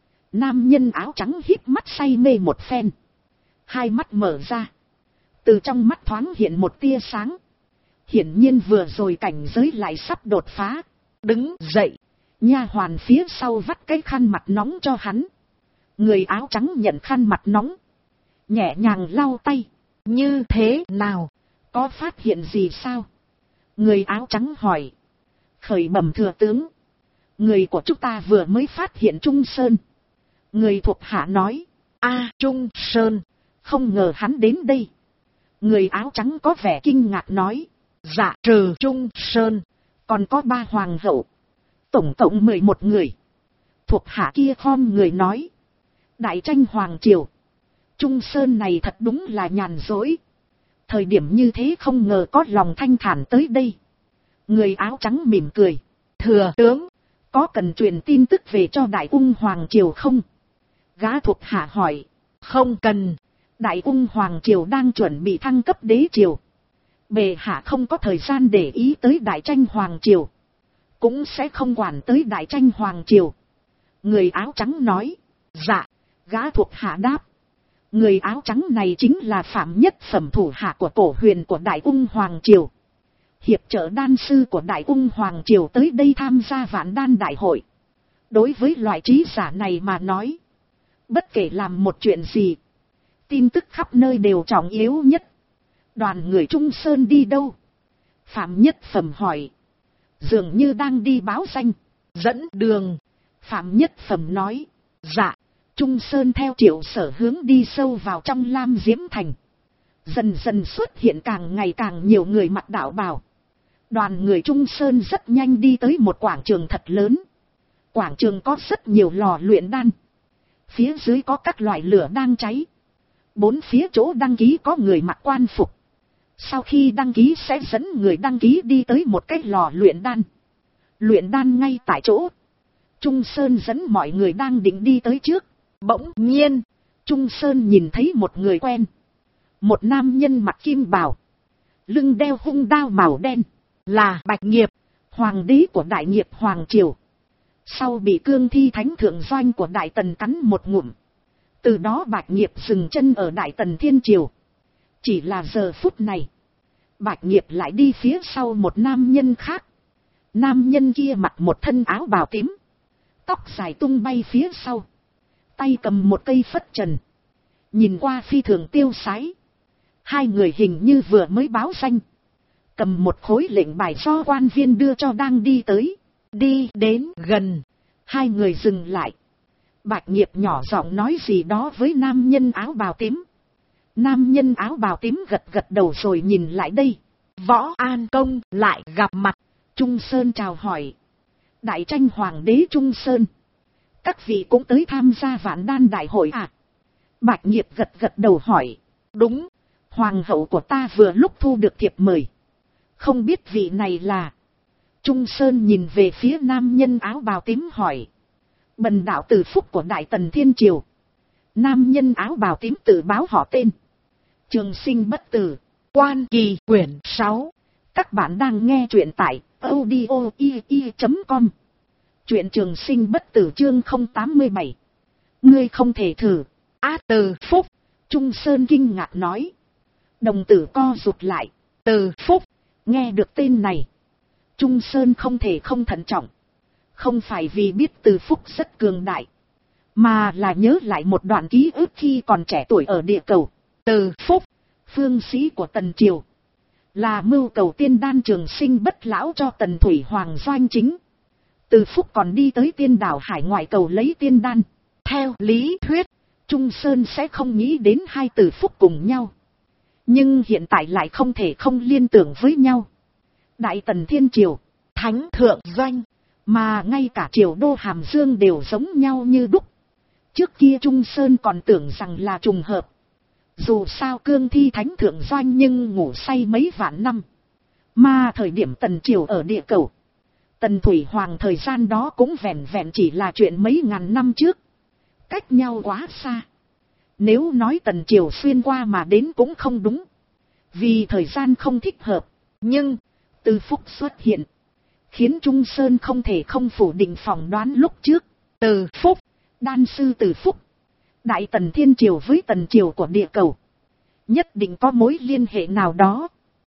A: Nam nhân áo trắng híp mắt say mê một phen, hai mắt mở ra, từ trong mắt thoáng hiện một tia sáng. Hiển nhiên vừa rồi cảnh giới lại sắp đột phá. Đứng dậy, nha hoàn phía sau vắt cái khăn mặt nóng cho hắn. Người áo trắng nhận khăn mặt nóng, nhẹ nhàng lau tay. Như thế nào? Có phát hiện gì sao? Người áo trắng hỏi. Khởi bẩm thừa tướng, người của chúng ta vừa mới phát hiện Trung Sơn. Người thuộc hạ nói. A, Trung Sơn, không ngờ hắn đến đây. Người áo trắng có vẻ kinh ngạc nói. Dạ, trừ Trung Sơn, còn có 3 hoàng hậu, tổng cộng 11 người. Thuộc hạ kia khom người nói. Đại Tranh Hoàng Triều, Trung Sơn này thật đúng là nhàn rỗi. Thời điểm như thế không ngờ có lòng thanh thản tới đây. Người áo trắng mỉm cười. Thừa tướng, có cần truyền tin tức về cho Đại Ung Hoàng Triều không? Gã thuộc hạ hỏi. Không cần. Đại Ung Hoàng Triều đang chuẩn bị thăng cấp đế triều. Bệ hạ không có thời gian để ý tới Đại Tranh Hoàng Triều, cũng sẽ không quản tới Đại Tranh Hoàng Triều. Người áo trắng nói. Dạ. Gã thuộc hạ đáp. Người áo trắng này chính là Phạm Nhất Phẩm thủ hạ của Cổ Huyền của Đại Ung Hoàng Triều. hiệp trợ đan sư của Đại Ung Hoàng Triều tới đây tham gia vạn đan đại hội. Đối với loại trí giả này mà nói, bất kể làm một chuyện gì, tin tức khắp nơi đều trọng yếu nhất. Đoàn người Trung Sơn đi đâu? Phạm Nhất Phẩm hỏi. Dường như đang đi báo danh.
B: Dẫn đường.
A: Phạm Nhất Phẩm nói.
B: Dạ.
A: Trung Sơn theo Triệu Sở hướng đi sâu vào trong Lam Diễm Thành. Dần dần xuất hiện càng ngày càng nhiều người mặc đạo bào. Đoàn người Trung Sơn rất nhanh đi tới một quảng trường thật lớn. Quảng trường có rất nhiều lò luyện đan. Phía dưới có các loại lửa đang cháy. Bốn phía chỗ đăng ký có người mặc quan phục. Sau khi đăng ký sẽ dẫn người đăng ký đi tới một cái lò luyện đan. Luyện đan ngay tại chỗ. Trung Sơn dẫn mọi người đang định đi tới trước. Bỗng nhiên, Trung Sơn nhìn thấy một người quen. Một nam nhân mặc kim bào. Lưng đeo hung đao màu đen.
B: Là Bạch Nghiệp,
A: hoàng đế của Đại Nghiệp Hoàng Triều. Sau bị cương thi thánh thượng doanh của Đại Tần cắn một ngụm. Từ đó Bạch Nghiệp dừng chân ở Đại Tần Thiên Triều. Chỉ là giờ phút này, Bạch Nghiệp lại đi phía sau một nam nhân khác. Nam nhân kia mặc một thân áo bào tím. Tóc dài tung bay phía sau. Tay cầm một cây phất trần. Nhìn qua phi thường tiêu sái. Hai người hình như vừa mới báo danh. Cầm một khối lệnh bài do quan viên đưa cho đang đi tới. Đi đến gần. Hai người dừng lại. Bạch Nghiệp nhỏ giọng nói gì đó với nam nhân áo bào tím. Nam nhân áo bào tím gật gật đầu rồi nhìn lại đây.
B: Võ An Công lại gặp mặt.
A: Trung Sơn chào hỏi. Đại tranh hoàng đế Trung Sơn. Các vị cũng tới tham gia vạn đan đại hội à? Bạch Nghiệp gật gật đầu hỏi. Đúng, hoàng hậu của ta vừa lúc thu được thiệp mời. Không biết vị này là... Trung Sơn nhìn về phía nam nhân áo bào tím hỏi. Bần đạo Từ Phúc của Đại Tần Thiên Triều. Nam nhân áo bào tím tự báo họ tên. Trường Sinh Bất Tử.
B: Quan Kỳ quyển 6.
A: Các bạn đang nghe truyện tại audio.com. Truyện Trường Sinh Bất Tử chương 087. Ngươi không thể thử.
B: Từ Phúc.
A: Trung Sơn kinh ngạc nói. Đồng tử co rụt lại.
B: Từ Phúc.
A: Nghe được tên này, Trung Sơn không thể không thận trọng. Không phải vì biết Từ Phúc rất cường đại, mà là nhớ lại một đoạn ký ức khi còn trẻ tuổi ở địa cầu. Từ Phúc, phương sĩ của Tần Triều, là mưu cầu tiên đan trường sinh bất lão cho Tần Thủy Hoàng doanh chính. Từ Phúc còn đi tới tiên đảo hải ngoại cầu lấy tiên đan. Theo lý thuyết, Trung Sơn sẽ không nghĩ đến hai Từ Phúc cùng nhau. Nhưng hiện tại lại không thể không liên tưởng với nhau. Đại Tần Thiên Triều, Thánh Thượng Doanh, mà ngay cả triều đô Hàm Dương đều giống nhau như đúc. Trước kia Trung Sơn còn tưởng rằng là trùng hợp. Dù sao cương thi Thánh Thượng Doanh nhưng ngủ say mấy vạn năm. Mà thời điểm Tần Triều ở địa cầu, Tần Thủy Hoàng thời gian đó cũng vẹn vẹn chỉ là chuyện mấy ngàn năm trước. Cách nhau quá xa. Nếu nói Tần Triều xuyên qua mà đến cũng không đúng. Vì thời gian không thích hợp. Nhưng, Từ Phúc xuất hiện, khiến Trung Sơn không thể không phủ định phỏng đoán lúc trước. Từ Phúc, đan sư Từ Phúc, Đại Tần Thiên Triều với Tần Triều của địa cầu, nhất định có mối liên hệ nào đó.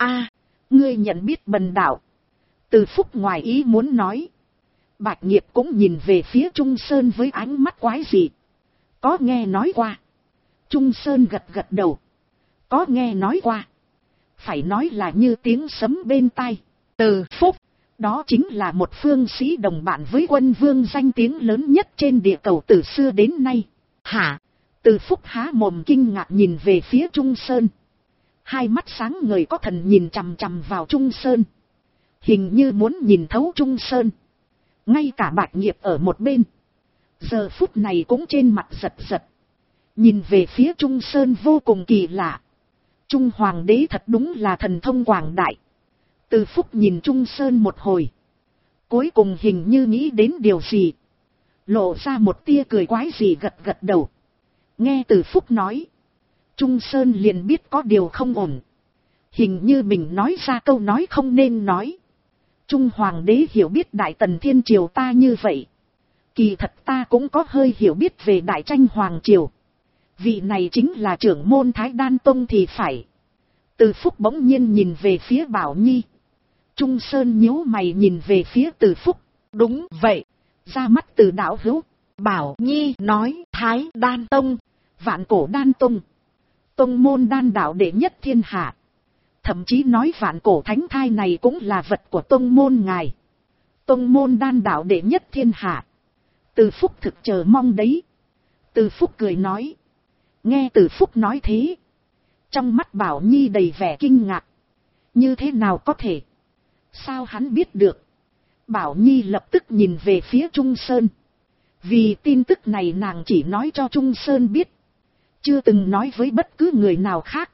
A: Ngươi nhận biết bần đạo. Từ Phúc ngoài ý muốn nói. Bạch Nghiệp cũng nhìn về phía Trung Sơn với ánh mắt quái dị. Có nghe nói qua. Trung Sơn gật gật đầu. Có nghe nói qua. Phải nói là như tiếng sấm bên tai. Từ Phúc, đó chính là một phương sĩ đồng bạn với Quân Vương danh tiếng lớn nhất trên địa cầu từ xưa đến nay. Hả? Từ Phúc há mồm kinh ngạc nhìn về phía Trung Sơn. Hai mắt sáng ngời có thần nhìn chằm chằm vào Trung Sơn. Hình như muốn nhìn thấu Trung Sơn. Ngay cả Bạch Nghiệp ở một bên, giờ phút này cũng trên mặt giật giật. Nhìn về phía Trung Sơn vô cùng kỳ lạ. Trung Hoàng đế thật đúng là thần thông quảng đại. Từ Phúc nhìn Trung Sơn một hồi. Cuối cùng hình như nghĩ đến điều gì. Lộ ra một tia cười quái gì gật gật đầu. Nghe Từ Phúc nói. Trung Sơn liền biết có điều không ổn. Hình như mình nói ra câu nói không nên nói. Trung Hoàng đế hiểu biết Đại Tần Thiên Triều ta như vậy. Kỳ thật ta cũng có hơi hiểu biết về Đại Tranh Hoàng Triều. Vị này chính là trưởng môn Thái Đan Tông thì phải. Từ Phúc bỗng nhiên nhìn về phía Bảo Nhi. Trung Sơn nhíu mày nhìn về phía Từ Phúc.
B: Đúng vậy.
A: Ra mắt Từ đạo hữu.
B: Bảo Nhi nói Thái Đan Tông,
A: Vạn Cổ Đan Tông, tông môn đan đạo đệ nhất thiên hạ. Thậm chí nói Vạn Cổ Thánh Thai này cũng là vật của tông môn ngài. Tông môn đan đạo đệ nhất thiên hạ. Từ Phúc thực chờ mong đấy. Từ Phúc cười nói. Nghe Từ Phúc nói thế, trong mắt Bảo Nhi đầy vẻ kinh ngạc. Như thế nào có thể? Sao hắn biết được? Bảo Nhi lập tức nhìn về phía Trung Sơn. Vì tin tức này nàng chỉ nói cho Trung Sơn biết, chưa từng nói với bất cứ người nào khác.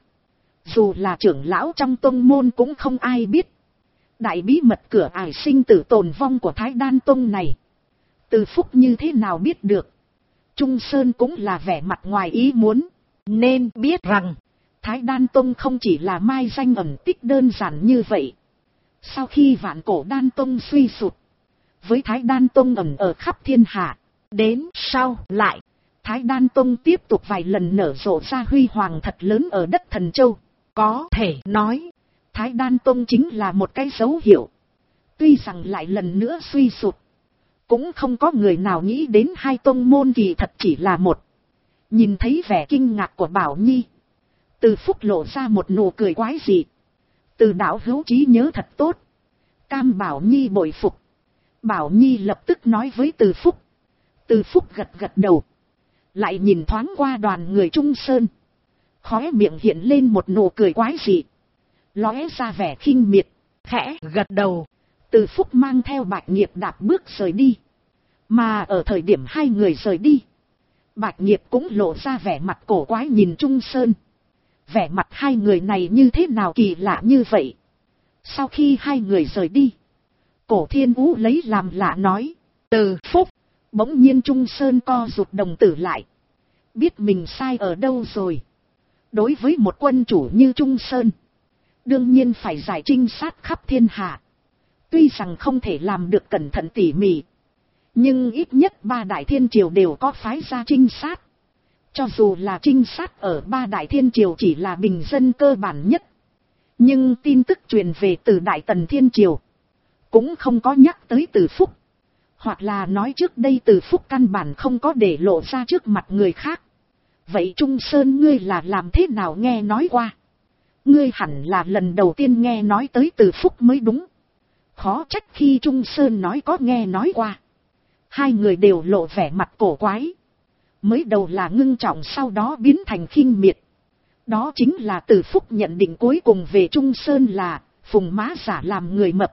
A: Dù là trưởng lão trong tông môn cũng không ai biết. Đại bí mật cửa ải sinh tử tồn vong của Thái Đan Tông này, Từ Phúc như thế nào biết được? Trung Sơn cũng là vẻ mặt ngoài ý muốn.
B: Nên biết rằng
A: Thái Đan Tông không chỉ là mai danh ẩn tích đơn giản như vậy. Sau khi Vạn Cổ Đan Tông suy sụp, với Thái Đan Tông ẩn ở khắp thiên hạ,
B: đến sau lại
A: Thái Đan Tông tiếp tục vài lần nở rộ ra huy hoàng thật lớn ở đất Thần Châu.
B: Có thể nói,
A: Thái Đan Tông chính là một cái dấu hiệu. Tuy rằng lại lần nữa suy sụp, cũng không có người nào nghĩ đến hai tông môn kỳ thật chỉ là một. Nhìn thấy vẻ kinh ngạc của Bảo Nhi, Từ Phúc lộ ra một nụ cười quái dị. Từ đạo hữu trí nhớ thật tốt. Cam Bảo Nhi bội phục. Bảo Nhi lập tức nói với Từ Phúc. Từ Phúc gật gật đầu. Lại nhìn thoáng qua đoàn người Trung Sơn. Khóe miệng hiện lên một nụ cười quái dị, lóe ra vẻ khinh miệt.
B: Khẽ gật đầu,
A: Từ Phúc mang theo Bạch Nghiệp đạp bước rời đi. Mà ở thời điểm hai người rời đi, Bạch Nghiệp cũng lộ ra vẻ mặt cổ quái nhìn Trung Sơn. Vẻ mặt hai người này như thế nào kỳ lạ như vậy? Sau khi hai người rời đi, Cổ Thiên Vũ lấy làm lạ nói. Từ Phúc. Bỗng nhiên Trung Sơn co rụt đồng tử lại. Biết mình sai ở đâu rồi. Đối với một quân chủ như Trung Sơn, đương nhiên phải giải trinh sát khắp thiên hạ. Tuy rằng không thể làm được cẩn thận tỉ mỉ, nhưng ít nhất ba đại thiên triều đều có phái ra trinh sát. Cho dù là trinh sát ở ba đại thiên triều chỉ là bình dân cơ bản nhất, nhưng tin tức truyền về từ Đại Tần Thiên Triều cũng không có nhắc tới Từ Phúc. Hoặc là nói trước đây Từ Phúc căn bản không có để lộ ra trước mặt người khác. Vậy Trung Sơn ngươi là làm thế nào nghe nói qua? Ngươi hẳn là lần đầu tiên nghe nói tới Từ Phúc mới đúng. Khó trách khi Trung Sơn nói có nghe nói qua, hai người đều lộ vẻ mặt cổ quái. Mới đầu là ngưng trọng, sau đó biến thành khinh miệt. Đó chính là Từ Phúc nhận định cuối cùng về Trung Sơn là phùng má giả làm người mập,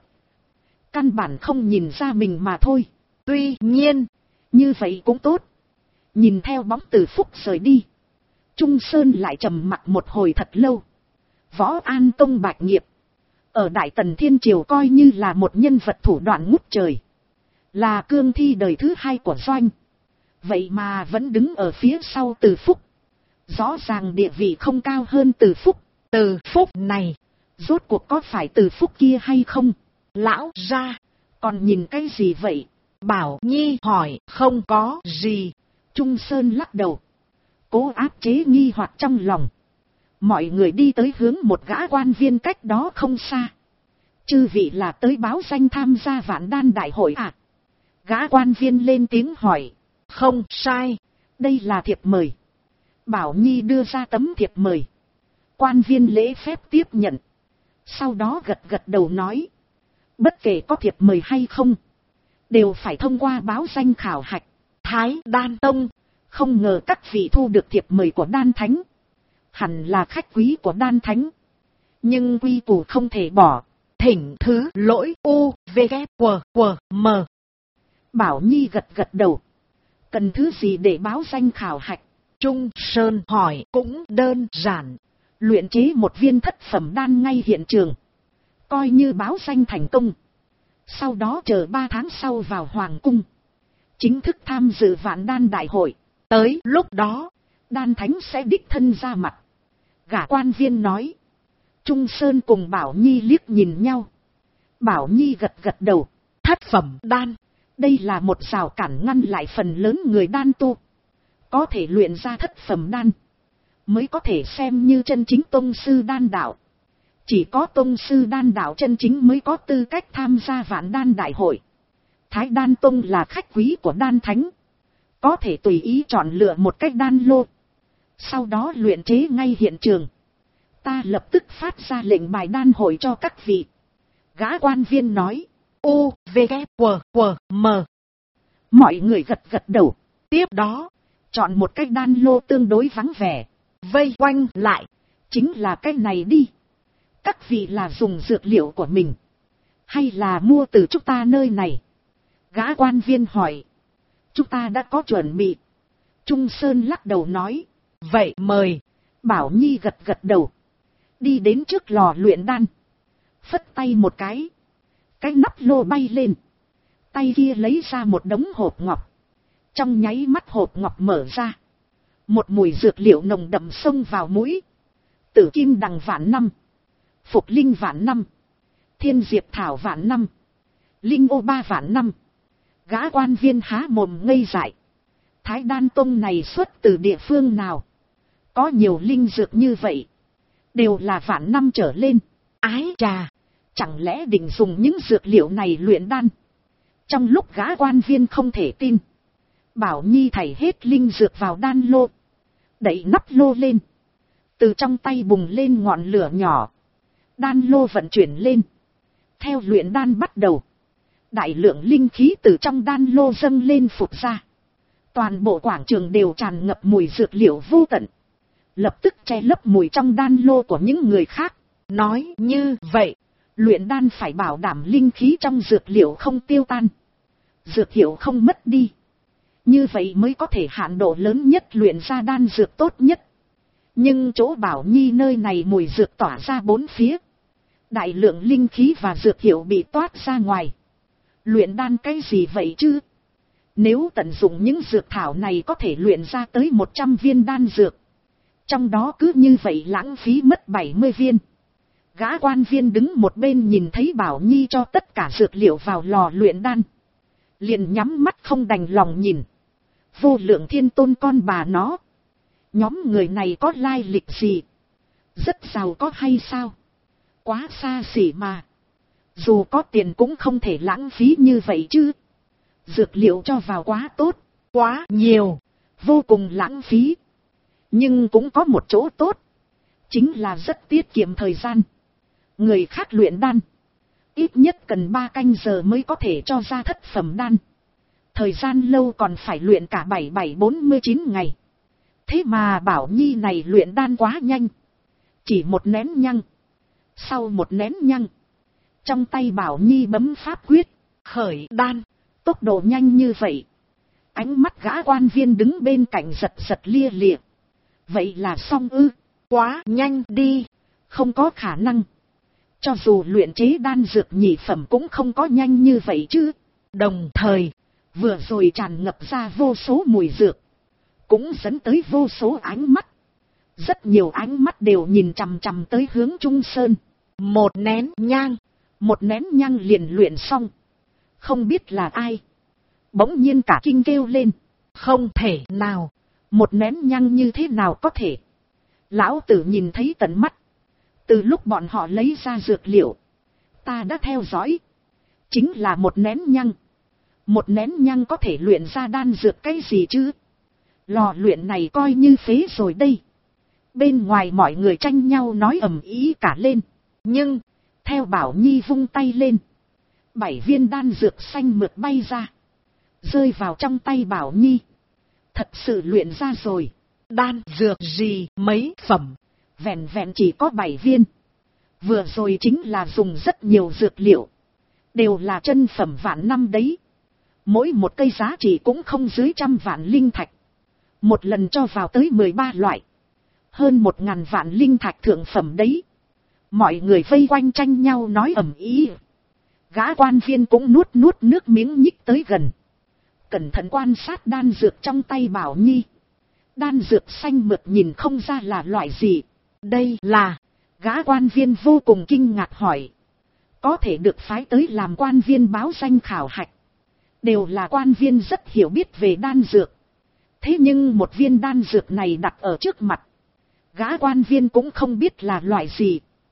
A: căn bản không nhìn ra mình mà thôi.
B: Tuy nhiên,
A: như vậy cũng tốt. Nhìn theo bóng Từ Phúc rời đi, Trung Sơn lại trầm mặc một hồi thật lâu. Võ An Tông Bạch Nghiệp ở Đại Tần Thiên Triều coi như là một nhân vật thủ đoạn ngút trời, là cương thi đời thứ hai của doanh. Vậy mà vẫn đứng ở phía sau Từ Phúc. Rõ ràng địa vị không cao hơn Từ Phúc.
B: Từ Phúc này,
A: rốt cuộc có phải Từ Phúc kia hay không?
B: Lão ra,
A: còn nhìn cái gì vậy?
B: Bảo Nhi hỏi. Không có gì.
A: Trung Sơn lắc đầu, cố áp chế nghi hoặc trong lòng. Mọi người đi tới hướng một gã quan viên cách đó không xa. Chư vị là tới báo danh tham gia Vạn Đan Đại hội à? Gã quan viên lên tiếng hỏi.
B: Không sai,
A: đây là thiệp mời. Bảo Nhi đưa ra tấm thiệp mời. Quan viên lễ phép tiếp nhận, sau đó gật gật đầu nói. Bất kể có thiệp mời hay không, đều phải thông qua báo danh khảo hạch.
B: Thái Đan Tông,
A: không ngờ các vị thu được thiệp mời của Đan Thánh. Hẳn là khách quý của Đan Thánh, nhưng quy củ không thể bỏ.
B: Thỉnh thứ lỗi u v k q m.
A: Bảo Nhi gật gật đầu. Cần thứ gì để báo danh khảo hạch?
B: Trung Sơn hỏi. Cũng đơn giản,
A: luyện chế một viên thất phẩm đan ngay hiện trường, coi như báo danh thành công. Sau đó chờ 3 tháng sau vào Hoàng Cung, chính thức tham dự Vạn Đan Đại hội.
B: Tới lúc đó,
A: Đan Thánh sẽ đích thân ra mặt. Gã quan viên nói. Trung Sơn cùng Bảo Nhi liếc nhìn nhau. Bảo Nhi gật gật đầu.
B: Thất phẩm đan,
A: đây là một rào cản ngăn lại phần lớn người đan tu. Có thể luyện ra thất phẩm đan, mới có thể xem như chân chính tông sư đan đạo. Chỉ có tông sư đan đạo chân chính mới có tư cách tham gia vạn đan đại hội. Thái Đan Tông là khách quý của đan thánh. Có thể tùy ý chọn lựa một cách đan lô. Sau đó luyện chế ngay hiện trường. Ta lập tức phát ra lệnh bài đan hội cho các vị. Gã quan viên nói.
B: U, V, K, W, M.
A: Mọi người gật gật đầu.
B: Tiếp đó,
A: chọn một cái đan lô tương đối vắng vẻ.
B: vây quanh lại.
A: Chính là cái này đi. Các vị là dùng dược liệu của mình. Hay là mua từ chúng ta nơi này? Gã quan viên hỏi. Chúng ta đã có chuẩn bị. Trung Sơn lắc đầu nói.
B: Vậy mời.
A: Bảo Nhi gật gật đầu. Đi đến trước lò luyện đan. Phất tay một cái. Cái nắp lô bay lên. Tay kia lấy ra một đống hộp ngọc. Trong nháy mắt hộp ngọc mở ra. Một mùi dược liệu nồng đậm xông vào mũi. Tử kim đằng vạn năm. Phục linh vạn năm. Thiên diệp thảo vạn năm. Linh ô ba vạn năm. Gã quan viên há mồm ngây dại. Thái Đan Tông này xuất từ địa phương nào? Có nhiều linh dược như vậy. Đều là vạn năm trở lên. Ái chà. Chẳng lẽ định dùng những dược liệu này luyện đan? Trong lúc gã quan viên không thể tin. Bảo Nhi thảy hết linh dược vào đan lô. Đẩy nắp lô lên. Từ trong tay bùng lên ngọn lửa nhỏ. Đan lô vận chuyển lên. Theo luyện đan bắt đầu. Đại lượng linh khí từ trong đan lô dâng lên phục ra. Toàn bộ quảng trường đều tràn ngập mùi dược liệu vô tận. Lập tức che lấp mùi trong đan lô của những người khác. Nói như vậy, luyện đan phải bảo đảm linh khí trong dược liệu không tiêu tan. Dược hiệu không mất đi. Như vậy mới có thể hạn độ lớn nhất luyện ra đan dược tốt nhất. Nhưng chỗ Bảo Nhi nơi này mùi dược tỏa ra bốn phía. Đại lượng linh khí và dược hiệu bị toát ra ngoài. Luyện đan cái gì vậy chứ? Nếu tận dụng những dược thảo này có thể luyện ra tới 100 viên đan dược. Trong đó cứ như vậy lãng phí mất 70 viên. Gã quan viên đứng một bên nhìn thấy Bảo Nhi cho tất cả dược liệu vào lò luyện đan. Liền nhắm mắt không đành lòng nhìn. Vô Lượng Thiên Tôn con bà nó. Nhóm người này có lai lịch gì? Rất giàu có hay sao? Quá xa xỉ mà. Dù có tiền cũng không thể lãng phí như vậy chứ. Dược liệu cho vào quá tốt, quá nhiều, vô cùng lãng phí. Nhưng cũng có một chỗ tốt. Chính là rất tiết kiệm thời gian. Người khác luyện đan. Ít nhất cần 3 canh giờ mới có thể cho ra thất phẩm đan. Thời gian lâu còn phải luyện cả 4749 ngày. Thế mà Bảo Nhi này luyện đan quá nhanh. Chỉ một nén nhăng. Sau một nén nhăng. Trong tay Bảo Nhi bấm pháp quyết. Khởi đan. Tốc độ nhanh như vậy. Ánh mắt gã quan viên đứng bên cạnh giật giật lia lịa. Vậy là xong ư? Quá nhanh đi. Không có khả năng. Cho dù luyện chế đan dược nhị phẩm cũng không có nhanh như vậy chứ. Đồng thời, vừa rồi tràn ngập ra vô số mùi dược. Cũng dẫn tới vô số ánh mắt. Rất nhiều ánh mắt đều nhìn chằm chằm tới hướng Trung Sơn. Một nén nhang. Một nén nhang liền luyện xong. Không biết là ai. Bỗng nhiên cả kinh kêu lên. Không thể nào. Một nén nhang như thế nào có thể. Lão tử nhìn thấy tận mắt. Từ lúc bọn họ lấy ra dược liệu. Ta đã theo dõi. Chính là một nén nhang. Một nén nhang có thể luyện ra đan dược cái gì chứ. Lò luyện này coi như phế rồi đây. Bên ngoài mọi người tranh nhau nói ầm ĩ cả lên. Nhưng, theo Bảo Nhi vung tay lên. 7 viên đan dược xanh mượt bay ra. Rơi vào trong tay Bảo Nhi. Thật sự luyện ra rồi. Đan dược gì mấy phẩm. Vẹn vẹn chỉ có 7 viên. Vừa rồi chính là dùng rất nhiều dược liệu. Đều là chân phẩm vạn năm đấy. Mỗi một cây giá trị cũng không dưới 100 vạn linh thạch. Một lần cho vào tới 13 loại. Hơn 1000 vạn linh thạch thượng phẩm đấy. Mọi người vây quanh tranh nhau nói ầm ĩ. Gã quan viên cũng nuốt nước miếng nhích tới gần. Cẩn thận quan sát đan dược trong tay Bảo Nhi. Đan dược xanh mượt nhìn không ra là loại gì. Đây là... Gã quan viên vô cùng kinh ngạc hỏi. Có thể được phái tới làm quan viên báo danh khảo hạch. Đều là quan viên rất hiểu biết về đan dược. Thế nhưng một viên đan dược này đặt ở trước mặt. Gã quan viên cũng không biết là loại gì.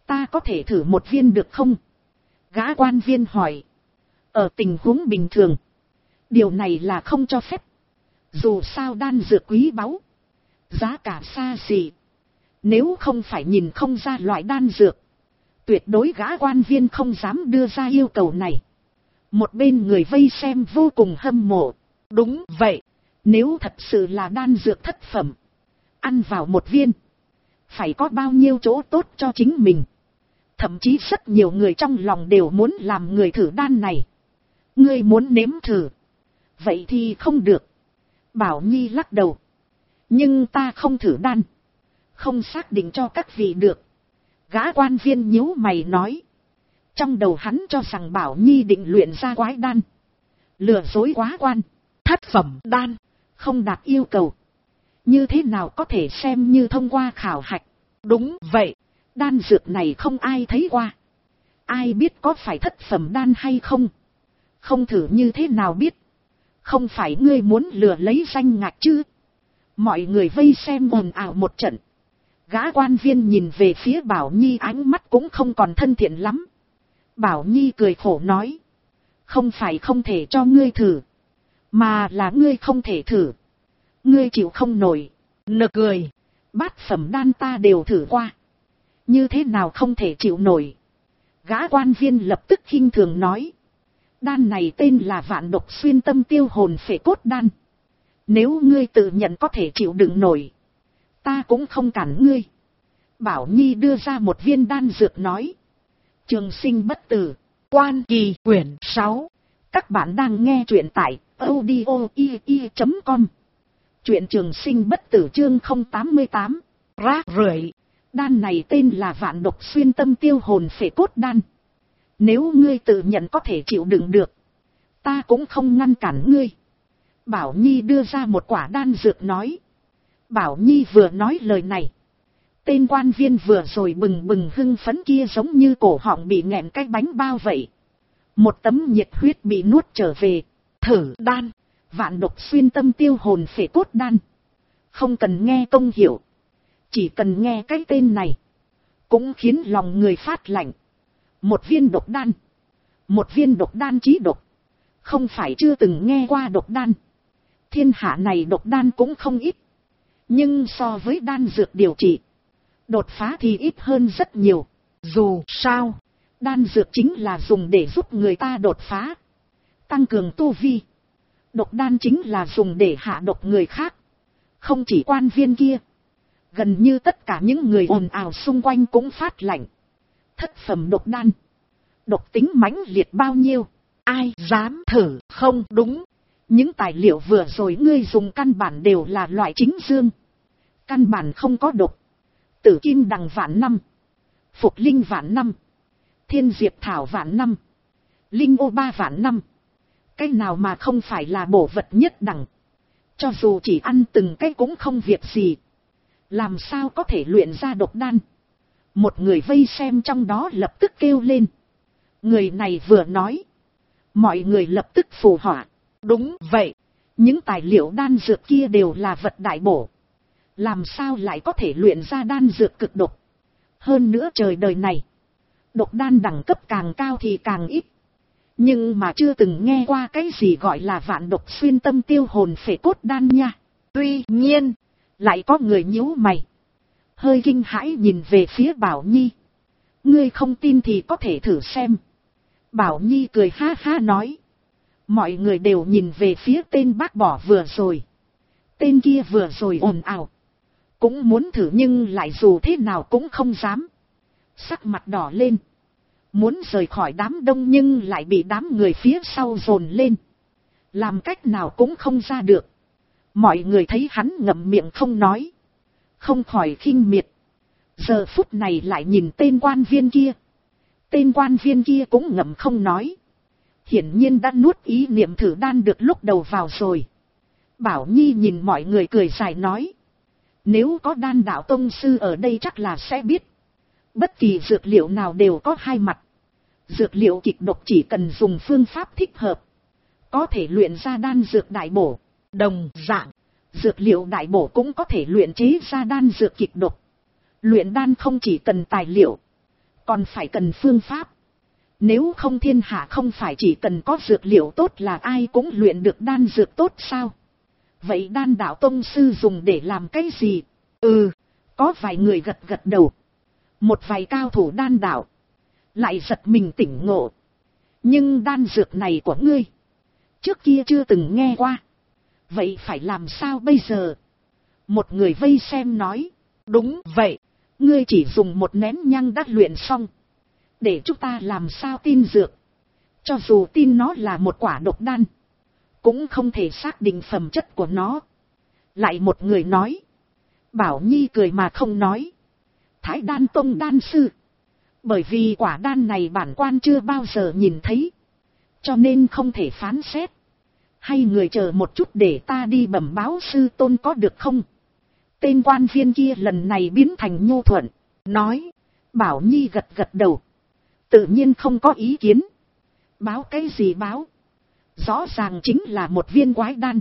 A: Ta có thể thử một viên được không? Gã quan viên hỏi. Ở tình huống bình thường, điều này là không cho phép. Dù sao đan dược quý báu, giá cả xa xỉ. Nếu không phải nhìn không ra loại đan dược, tuyệt đối gã quan viên không dám đưa ra yêu cầu này. Một bên người vây xem vô cùng hâm mộ. Đúng vậy, nếu thật sự là đan dược thất phẩm, ăn vào một viên, phải có bao nhiêu chỗ tốt cho chính mình. Thậm chí rất nhiều người trong lòng đều muốn làm người thử đan này. Ngươi muốn nếm thử? Vậy thì không được. Bảo Nhi lắc đầu. Nhưng ta không thử đan, không xác định cho các vị được. Gã quan viên nhíu mày nói. Trong đầu hắn cho rằng Bảo Nhi định luyện ra quái đan. Lừa dối quá quan. Thất phẩm đan, không đạt yêu cầu, như thế nào có thể xem như thông qua khảo hạch? Đúng vậy, đan dược này không ai thấy qua. Ai biết có phải thất phẩm đan hay không? Không thử như thế nào biết? Không phải ngươi muốn lừa lấy danh ngạch chứ? Mọi người vây xem ồn ào một trận. Gã quan viên nhìn về phía Bảo Nhi, ánh mắt cũng không còn thân thiện lắm. Bảo Nhi cười khổ nói. Không phải không thể cho ngươi thử, mà là ngươi không thể thử. Ngươi chịu không nổi. Nực cười. Bát phẩm đan ta đều thử qua, như thế nào không thể chịu nổi? Gã quan viên lập tức khinh thường nói. Đan này tên là Vạn Độc Xuyên Tâm Tiêu Hồn Phệ Cốt Đan. Nếu ngươi tự nhận có thể chịu đựng nổi, ta cũng không cản ngươi. Bảo Nhi đưa ra một viên đan dược nói. Trường Sinh Bất Tử, Quan Kỳ, quyển 6. Các bạn đang nghe truyện tại audio.com. Truyện Trường Sinh Bất Tử chương 088. Rác rưởi. Đan này tên là Vạn Độc Xuyên Tâm Tiêu Hồn Phệ Cốt Đan. Nếu ngươi tự nhận có thể chịu đựng được, ta cũng không ngăn cản ngươi. Bảo Nhi đưa ra một quả đan dược nói. Bảo Nhi vừa nói lời này, tên quan viên vừa rồi bừng bừng hưng phấn kia giống như cổ họng bị nghẹn cái bánh bao vậy. Một tấm nhiệt huyết bị nuốt trở về. Thử đan, Vạn Độc Xuyên Tâm Tiêu Hồn Phệ Cốt Đan. Không cần nghe công hiệu, chỉ cần nghe cái tên này, cũng khiến lòng người phát lạnh. Một viên độc đan, một viên độc đan chí độc. Không phải chưa từng nghe qua độc đan, thiên hạ này độc đan cũng không ít. Nhưng so với đan dược điều trị, đột phá thì ít hơn rất nhiều. Dù sao, đan dược chính là dùng để giúp người ta đột phá, tăng cường tu vi. Độc đan chính là dùng để hạ độc người khác. Không chỉ quan viên kia, gần như tất cả những người ồn ào xung quanh cũng phát lạnh. Thất phẩm độc đan, độc tính mãnh liệt bao nhiêu, ai dám thử? Không đúng, những tài liệu vừa rồi ngươi dùng căn bản đều là loại chính dương, căn bản không có độc. Tử kim đằng vạn năm, phục linh vạn năm, thiên diệp thảo vạn năm, linh ô ba vạn năm. Cái nào mà không phải là bổ vật nhất đẳng? Cho dù chỉ ăn từng cái cũng không việc gì, làm sao có thể luyện ra độc đan? Một người vây xem trong đó lập tức kêu lên. Người này vừa nói, mọi người lập tức phù họa. Đúng vậy, những tài liệu đan dược kia đều là vật đại bổ, làm sao lại có thể luyện ra đan dược cực độc? Hơn nữa trời đời này, độc đan đẳng cấp càng cao thì càng ít. Nhưng mà chưa từng nghe qua cái gì gọi là Vạn Độc Xuyên Tâm Tiêu Hồn Phệ Cốt Đan nha. Tuy nhiên, lại có người nhíu mày, hơi kinh hãi nhìn về phía Bảo Nhi. Ngươi không tin thì có thể thử xem. Bảo Nhi cười ha ha nói. Mọi người đều nhìn về phía tên bác bỏ vừa rồi. Tên kia vừa rồi ồn ào, cũng muốn thử nhưng lại dù thế nào cũng không dám. Sắc mặt đỏ lên, muốn rời khỏi đám đông nhưng lại bị đám người phía sau dồn lên, làm cách nào cũng không ra được. Mọi người thấy hắn ngậm miệng không nói, không khỏi khinh miệt. Giờ phút này lại nhìn tên quan viên kia. Tên quan viên kia cũng ngậm không nói, hiển nhiên đã nuốt ý niệm thử đan được lúc đầu vào rồi. Bảo Nhi nhìn mọi người cười dài nói. Nếu có đan đạo tông sư ở đây chắc là sẽ biết. Bất kỳ dược liệu nào đều có hai mặt. Dược liệu kịch độc chỉ cần dùng phương pháp thích hợp, có thể luyện ra đan dược đại bổ. Đồng dạng, dược liệu đại bổ cũng có thể luyện chế ra đan dược kịch độc. Luyện đan không chỉ cần tài liệu, còn phải cần phương pháp. Nếu không thiên hạ không phải chỉ cần có dược liệu tốt là ai cũng luyện được đan dược tốt sao? Vậy đan đạo tông sư dùng để làm cái gì? Có vài người gật gật đầu. Một vài cao thủ đan đạo lại giật mình tỉnh ngộ. Nhưng đan dược này của ngươi, trước kia chưa từng nghe qua. Vậy phải làm sao bây giờ? Một người vây xem nói. Đúng vậy, ngươi chỉ dùng một nén nhang đã luyện xong. Để chúng ta làm sao tin dược? Cho dù tin nó là một quả độc đan, cũng không thể xác định phẩm chất của nó. Lại một người nói. Bảo Nhi cười mà không nói. Thái Đan Tông đan sư. Bởi vì quả đan này bản quan chưa bao giờ nhìn thấy, cho nên không thể phán xét. Hay người chờ một chút để ta đi bẩm báo sư tôn có được không? Tên quan viên kia lần này biến thành nhu thuận, nói. Bảo Nhi gật gật đầu. Tự nhiên không có ý kiến. Báo cái gì báo? Rõ ràng chính là một viên quái đan.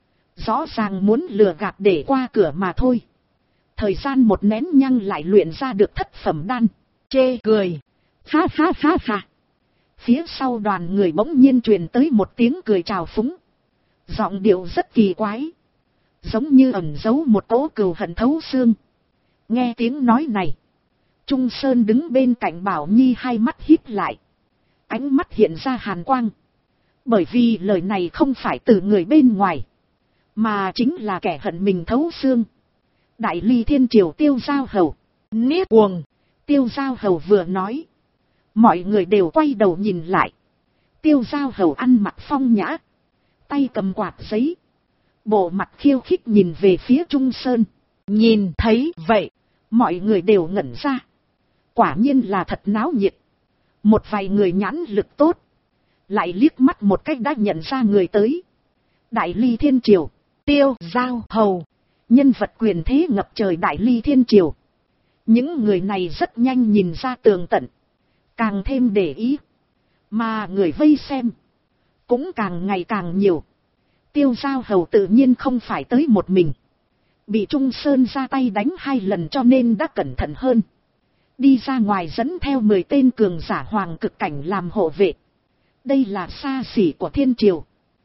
A: Rõ ràng muốn lừa gạt để qua cửa mà thôi. Thời gian một nén nhang lại luyện ra được thất phẩm đan. Chê cười. Ha ha ha ha. Phía sau đoàn người bỗng nhiên truyền tới một tiếng cười trào phúng. Giọng điệu rất kỳ quái, giống như ẩn giấu một cỗ cừu hận thấu xương. Nghe tiếng nói này, Trung Sơn đứng bên cạnh Bảo Nhi hai mắt híp lại, ánh mắt hiện ra hàn quang. Bởi vì lời này không phải từ người bên ngoài, mà chính là kẻ hận mình thấu xương. Đại Ly Thiên Triều Tiêu Giao Hầu. Niết cuồng. Tiêu Giao Hầu vừa nói, mọi người đều quay đầu nhìn lại. Tiêu Giao Hầu ăn mặc phong nhã, tay cầm quạt giấy, bộ mặt khiêu khích nhìn về phía Trung Sơn. Nhìn thấy vậy, mọi người đều ngẩn ra. Quả nhiên là thật náo nhiệt. Một vài người nhãn lực tốt, lại liếc mắt một cách đã nhận ra người tới. Đại Ly Thiên Triều, Tiêu Giao Hầu, nhân vật quyền thế ngập trời Đại Ly Thiên Triều. Những người này rất nhanh nhìn ra tường tận, càng thêm để ý. Mà người vây xem cũng càng ngày càng nhiều. Tiêu Giao Hầu tự nhiên không phải tới một mình. Bị Trung Sơn ra tay đánh 2 lần cho nên đã cẩn thận hơn. Đi ra ngoài dẫn theo 10 tên cường giả hoàng cực cảnh làm hộ vệ. Đây là xa xỉ của Thiên Triều.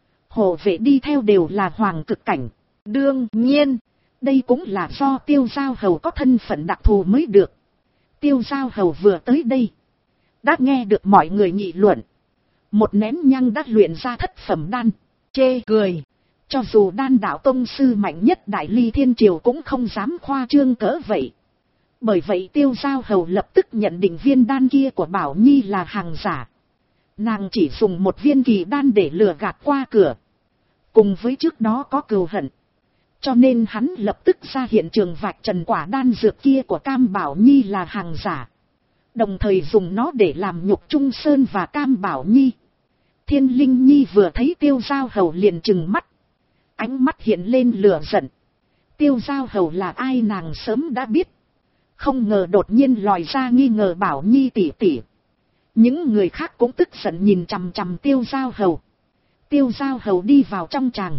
A: Hộ vệ đi theo đều là hoàng cực cảnh. Đương nhiên, đây cũng là do Tiêu Giao Hầu có thân phận đặc thù mới được. Tiêu Giao Hầu vừa tới đây, đã nghe được mọi người nghị luận. Một nén nhang đã luyện ra thất phẩm đan. Chê cười. Cho dù đan đạo tông sư mạnh nhất Đại Ly Thiên Triều cũng không dám khoa trương cỡ vậy. Bởi vậy Tiêu Giao Hầu lập tức nhận định viên đan kia của Bảo Nhi là hàng giả. Nàng chỉ dùng một viên kỳ đan để lừa gạt qua cửa. Cùng với trước đó có cừu hận, cho nên hắn lập tức ra hiện trường vạch trần quả đan dược kia của Cam Bảo Nhi là hàng giả. Đồng thời dùng nó để làm nhục Trung Sơn và Cam Bảo Nhi. Thiên Linh Nhi vừa thấy Tiêu Giao Hầu liền trừng mắt, ánh mắt hiện lên lửa giận. Tiêu Giao Hầu là ai nàng sớm đã biết, không ngờ đột nhiên lòi ra nghi ngờ Bảo Nhi tỷ tỷ. Những người khác cũng tức giận nhìn chằm chằm Tiêu Giao Hầu. Tiêu Giao Hầu đi vào trong tràng,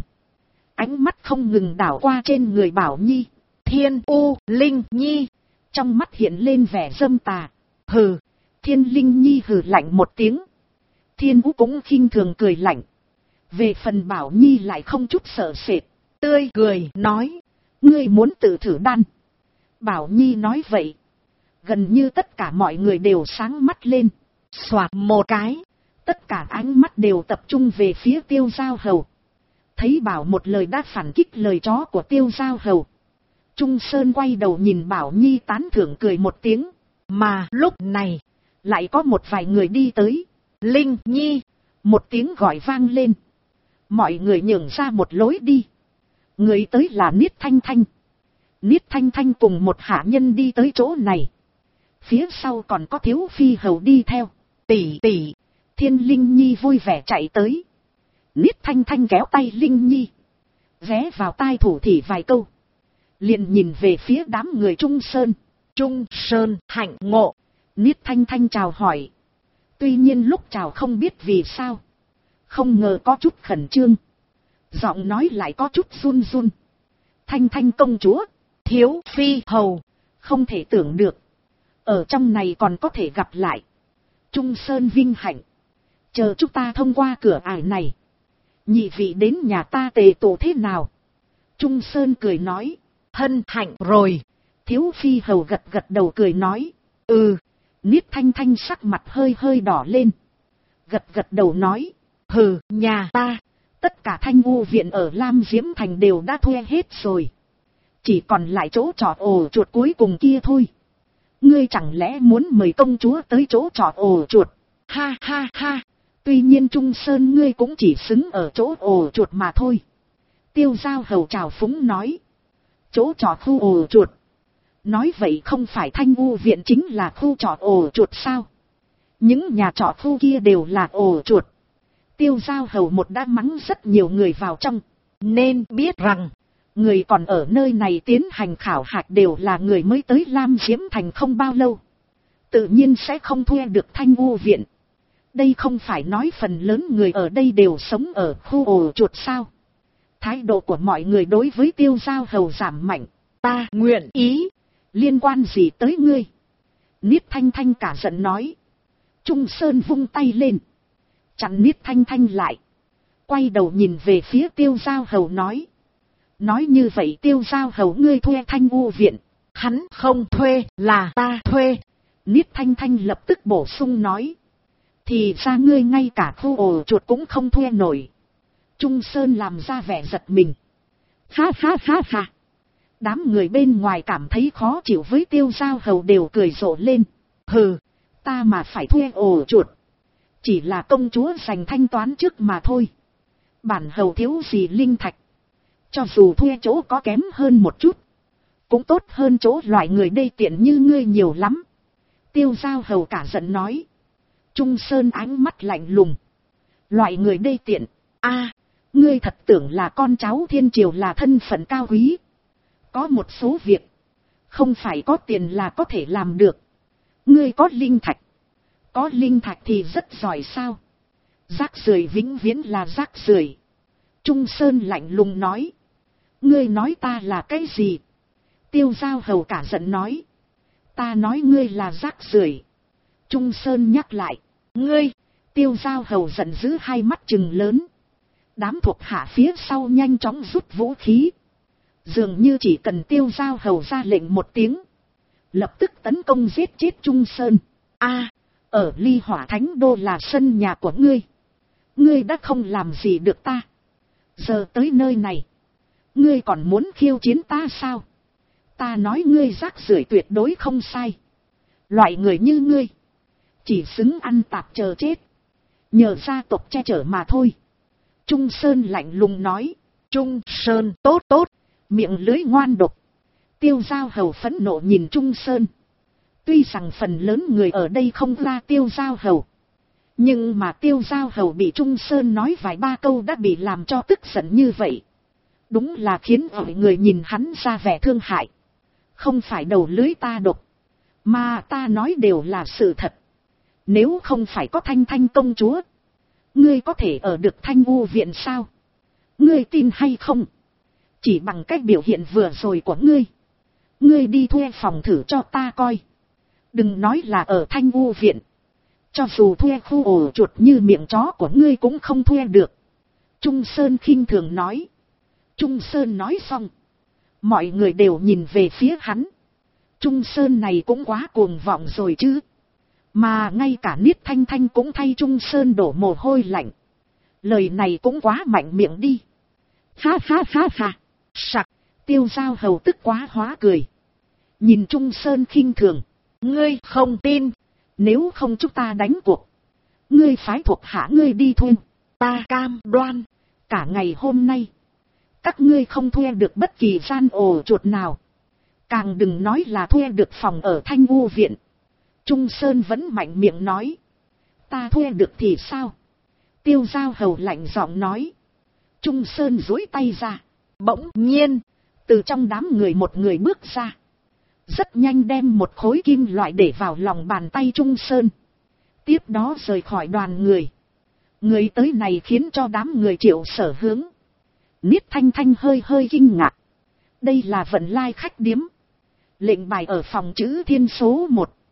A: ánh mắt không ngừng đảo qua trên người Bảo Nhi. Thiên U Linh Nhi trong mắt hiện lên vẻ dâm tà. Hừ. Thiên Linh Nhi hừ lạnh một tiếng. Thiên U cũng khinh thường cười lạnh. Về phần Bảo Nhi lại không chút sợ sệt, tươi cười nói. Ngươi muốn tự thử đan? Bảo Nhi nói vậy, gần như tất cả mọi người đều sáng mắt lên. Xoạt một cái, tất cả ánh mắt đều tập trung về phía Tiêu Giao Hầu. Thấy Bảo một lời đã phản kích lời chó của Tiêu Giao Hầu. Trung Sơn quay đầu nhìn Bảo Nhi tán thưởng cười một tiếng. Mà lúc này, lại có một vài người đi tới. Linh Nhi, một tiếng gọi vang lên. Mọi người nhường ra một lối đi. Người tới là Niết Thanh Thanh. Niết Thanh Thanh cùng một hạ nhân đi tới chỗ này. Phía sau còn có Thiếu Phi Hầu đi theo. Tỷ tỷ. Thiên Linh Nhi vui vẻ chạy tới. Niết Thanh Thanh kéo tay Linh Nhi, ghé vào tai thủ thỉ vài câu, liền nhìn về phía đám người Trung Sơn. Trung Sơn hạnh ngộ. Niết Thanh Thanh chào hỏi. Tuy nhiên lúc chào không biết vì sao, không ngờ có chút khẩn trương, giọng nói lại có chút run run. Thanh Thanh công chúa, Thiếu Phi Hầu, không thể tưởng được. Ở trong này còn có thể gặp lại. Trung Sơn vinh hạnh. Chờ chúng ta thông qua cửa ải này. Nhị vị đến nhà ta tề tụ thế nào? Trung Sơn cười nói.
B: Hân hạnh rồi.
A: Thiếu phi hầu gật gật đầu cười nói. Ừ. Niết Thanh Thanh sắc mặt hơi hơi đỏ lên. Gật gật đầu nói.
B: Hừ, nhà ta.
A: Tất cả Thanh U viện ở Lam Diễm Thành đều đã thuê hết rồi. Chỉ còn lại chỗ trọ ổ chuột cuối cùng kia thôi. Ngươi chẳng lẽ muốn mời công chúa tới chỗ trọ ổ chuột? Ha ha ha. Tuy nhiên Trung Sơn ngươi cũng chỉ xứng ở chỗ ổ chuột mà thôi. Tiêu Giao Hầu chào phúng nói. Chỗ trọ khu ổ chuột. Nói vậy không phải Thanh U viện chính là khu trọ ổ chuột sao? Những nhà trọ khu kia đều là ổ chuột. Tiêu Giao Hầu một đã mắng rất nhiều người vào trong.
B: Nên biết rằng,
A: người còn ở nơi này tiến hành khảo hạch đều là người mới tới Lam Diễm Thành không bao lâu. Tự nhiên sẽ không thuê được Thanh U viện. Đây không phải nói phần lớn người ở đây đều sống ở khu ổ chuột sao? Thái độ của mọi người đối với Tiêu Giao Hầu giảm mạnh.
B: Ta nguyện ý.
A: Liên quan gì tới ngươi? Niết Thanh Thanh cả giận nói. Trung Sơn vung tay lên. Chặn Niết Thanh Thanh lại. Quay đầu nhìn về phía Tiêu Giao Hầu nói. Nói như vậy Tiêu Giao Hầu ngươi thuê Thanh U viện.
B: Hắn không thuê, là ta thuê.
A: Niết Thanh Thanh lập tức bổ sung nói. Thì ra ngươi ngay cả khu ổ chuột cũng không thuê nổi. Trung Sơn làm ra vẻ giật mình. Ha ha ha ha. Đám người bên ngoài cảm thấy khó chịu với Tiêu Giao Hầu đều cười rộ lên. Hừ, ta mà phải thuê ổ chuột. Chỉ là công chúa dành thanh toán trước mà thôi. Bản hầu thiếu gì linh thạch. Cho dù thuê chỗ có kém hơn một chút, cũng tốt hơn chỗ loại người đê tiện như ngươi nhiều lắm. Tiêu Giao Hầu cả giận nói. Trung Sơn ánh mắt lạnh lùng. Loại người đê tiện. Ngươi thật tưởng là con cháu thiên triều là thân phận cao quý. Có một số việc, không phải có tiền là có thể làm được. Ngươi có linh thạch. Có linh thạch thì rất giỏi sao? Rác rưởi vĩnh viễn là rác rưởi. Trung Sơn lạnh lùng nói. Ngươi nói ta là cái gì? Tiêu Giao Hầu cả giận nói. Ta nói ngươi là rác rưởi. Trung Sơn nhắc lại. Ngươi! Tiêu Giao Hầu giận dữ hai mắt trừng lớn. Đám thuộc hạ phía sau nhanh chóng rút vũ khí. Dường như chỉ cần Tiêu Giao Hầu ra lệnh một tiếng, lập tức tấn công giết chết Trung Sơn. Ở Ly Hỏa Thánh Đô là sân nhà của ngươi. Ngươi đã không làm gì được ta. Giờ tới nơi này, ngươi còn muốn khiêu chiến ta sao? Ta nói ngươi rác rưởi tuyệt đối không sai. Loại người như ngươi, chỉ xứng ăn tạp chờ chết. Nhờ gia tộc che chở mà thôi. Trung Sơn lạnh lùng nói. Trung Sơn tốt tốt. Miệng lưới ngoan độc. Tiêu Giao Hầu phẫn nộ nhìn Trung Sơn. Tuy rằng phần lớn người ở đây không ra Tiêu Giao Hầu, nhưng mà Tiêu Giao Hầu bị Trung Sơn nói vài ba câu đã bị làm cho tức giận như vậy. Đúng là khiến mọi người nhìn hắn ra vẻ thương hại. Không phải đầu lưới ta độc, mà ta nói đều là sự thật. Nếu không phải có Thanh Thanh công chúa, ngươi có thể ở được Thanh U viện sao? Ngươi tin hay không? Chỉ bằng cách biểu hiện vừa rồi của ngươi, ngươi đi thuê phòng thử cho ta coi. Đừng nói là ở Thanh U viện, cho dù thuê khu ổ chuột như miệng chó của ngươi cũng không thuê được. Trung Sơn khinh thường nói. Trung Sơn nói xong, mọi người đều nhìn về phía hắn. Trung Sơn này cũng quá cuồng vọng rồi chứ. Mà ngay cả Niết Thanh Thanh cũng thay Trung Sơn đổ mồ hôi lạnh. Lời này cũng quá mạnh miệng đi. Ha ha ha ha. Sặc. Tiêu Giao Hầu tức quá hóa cười. Nhìn Trung Sơn khinh thường. Ngươi không tin. Nếu không chúng ta đánh cuộc. Ngươi phái thuộc hạ ngươi đi thuê. Ta cam đoan. Cả ngày hôm nay, các ngươi không thuê được bất kỳ gian ổ chuột nào. Càng đừng nói là thuê được phòng ở Thanh U viện. Trung Sơn vẫn mạnh miệng nói. Ta thuê được thì sao? Tiêu Giao Hầu lạnh giọng nói. Trung Sơn duỗi tay ra. Bỗng nhiên, từ trong đám người một người bước ra. Rất nhanh đem một khối kim loại để vào lòng bàn tay Trung Sơn. Tiếp đó rời khỏi đoàn người. Người tới này khiến cho đám người Triệu Sở Hướng, Niết Thanh Thanh hơi hơi kinh ngạc. Đây là Vận Lai khách điếm. Lệnh bài ở phòng chữ thiên số 1.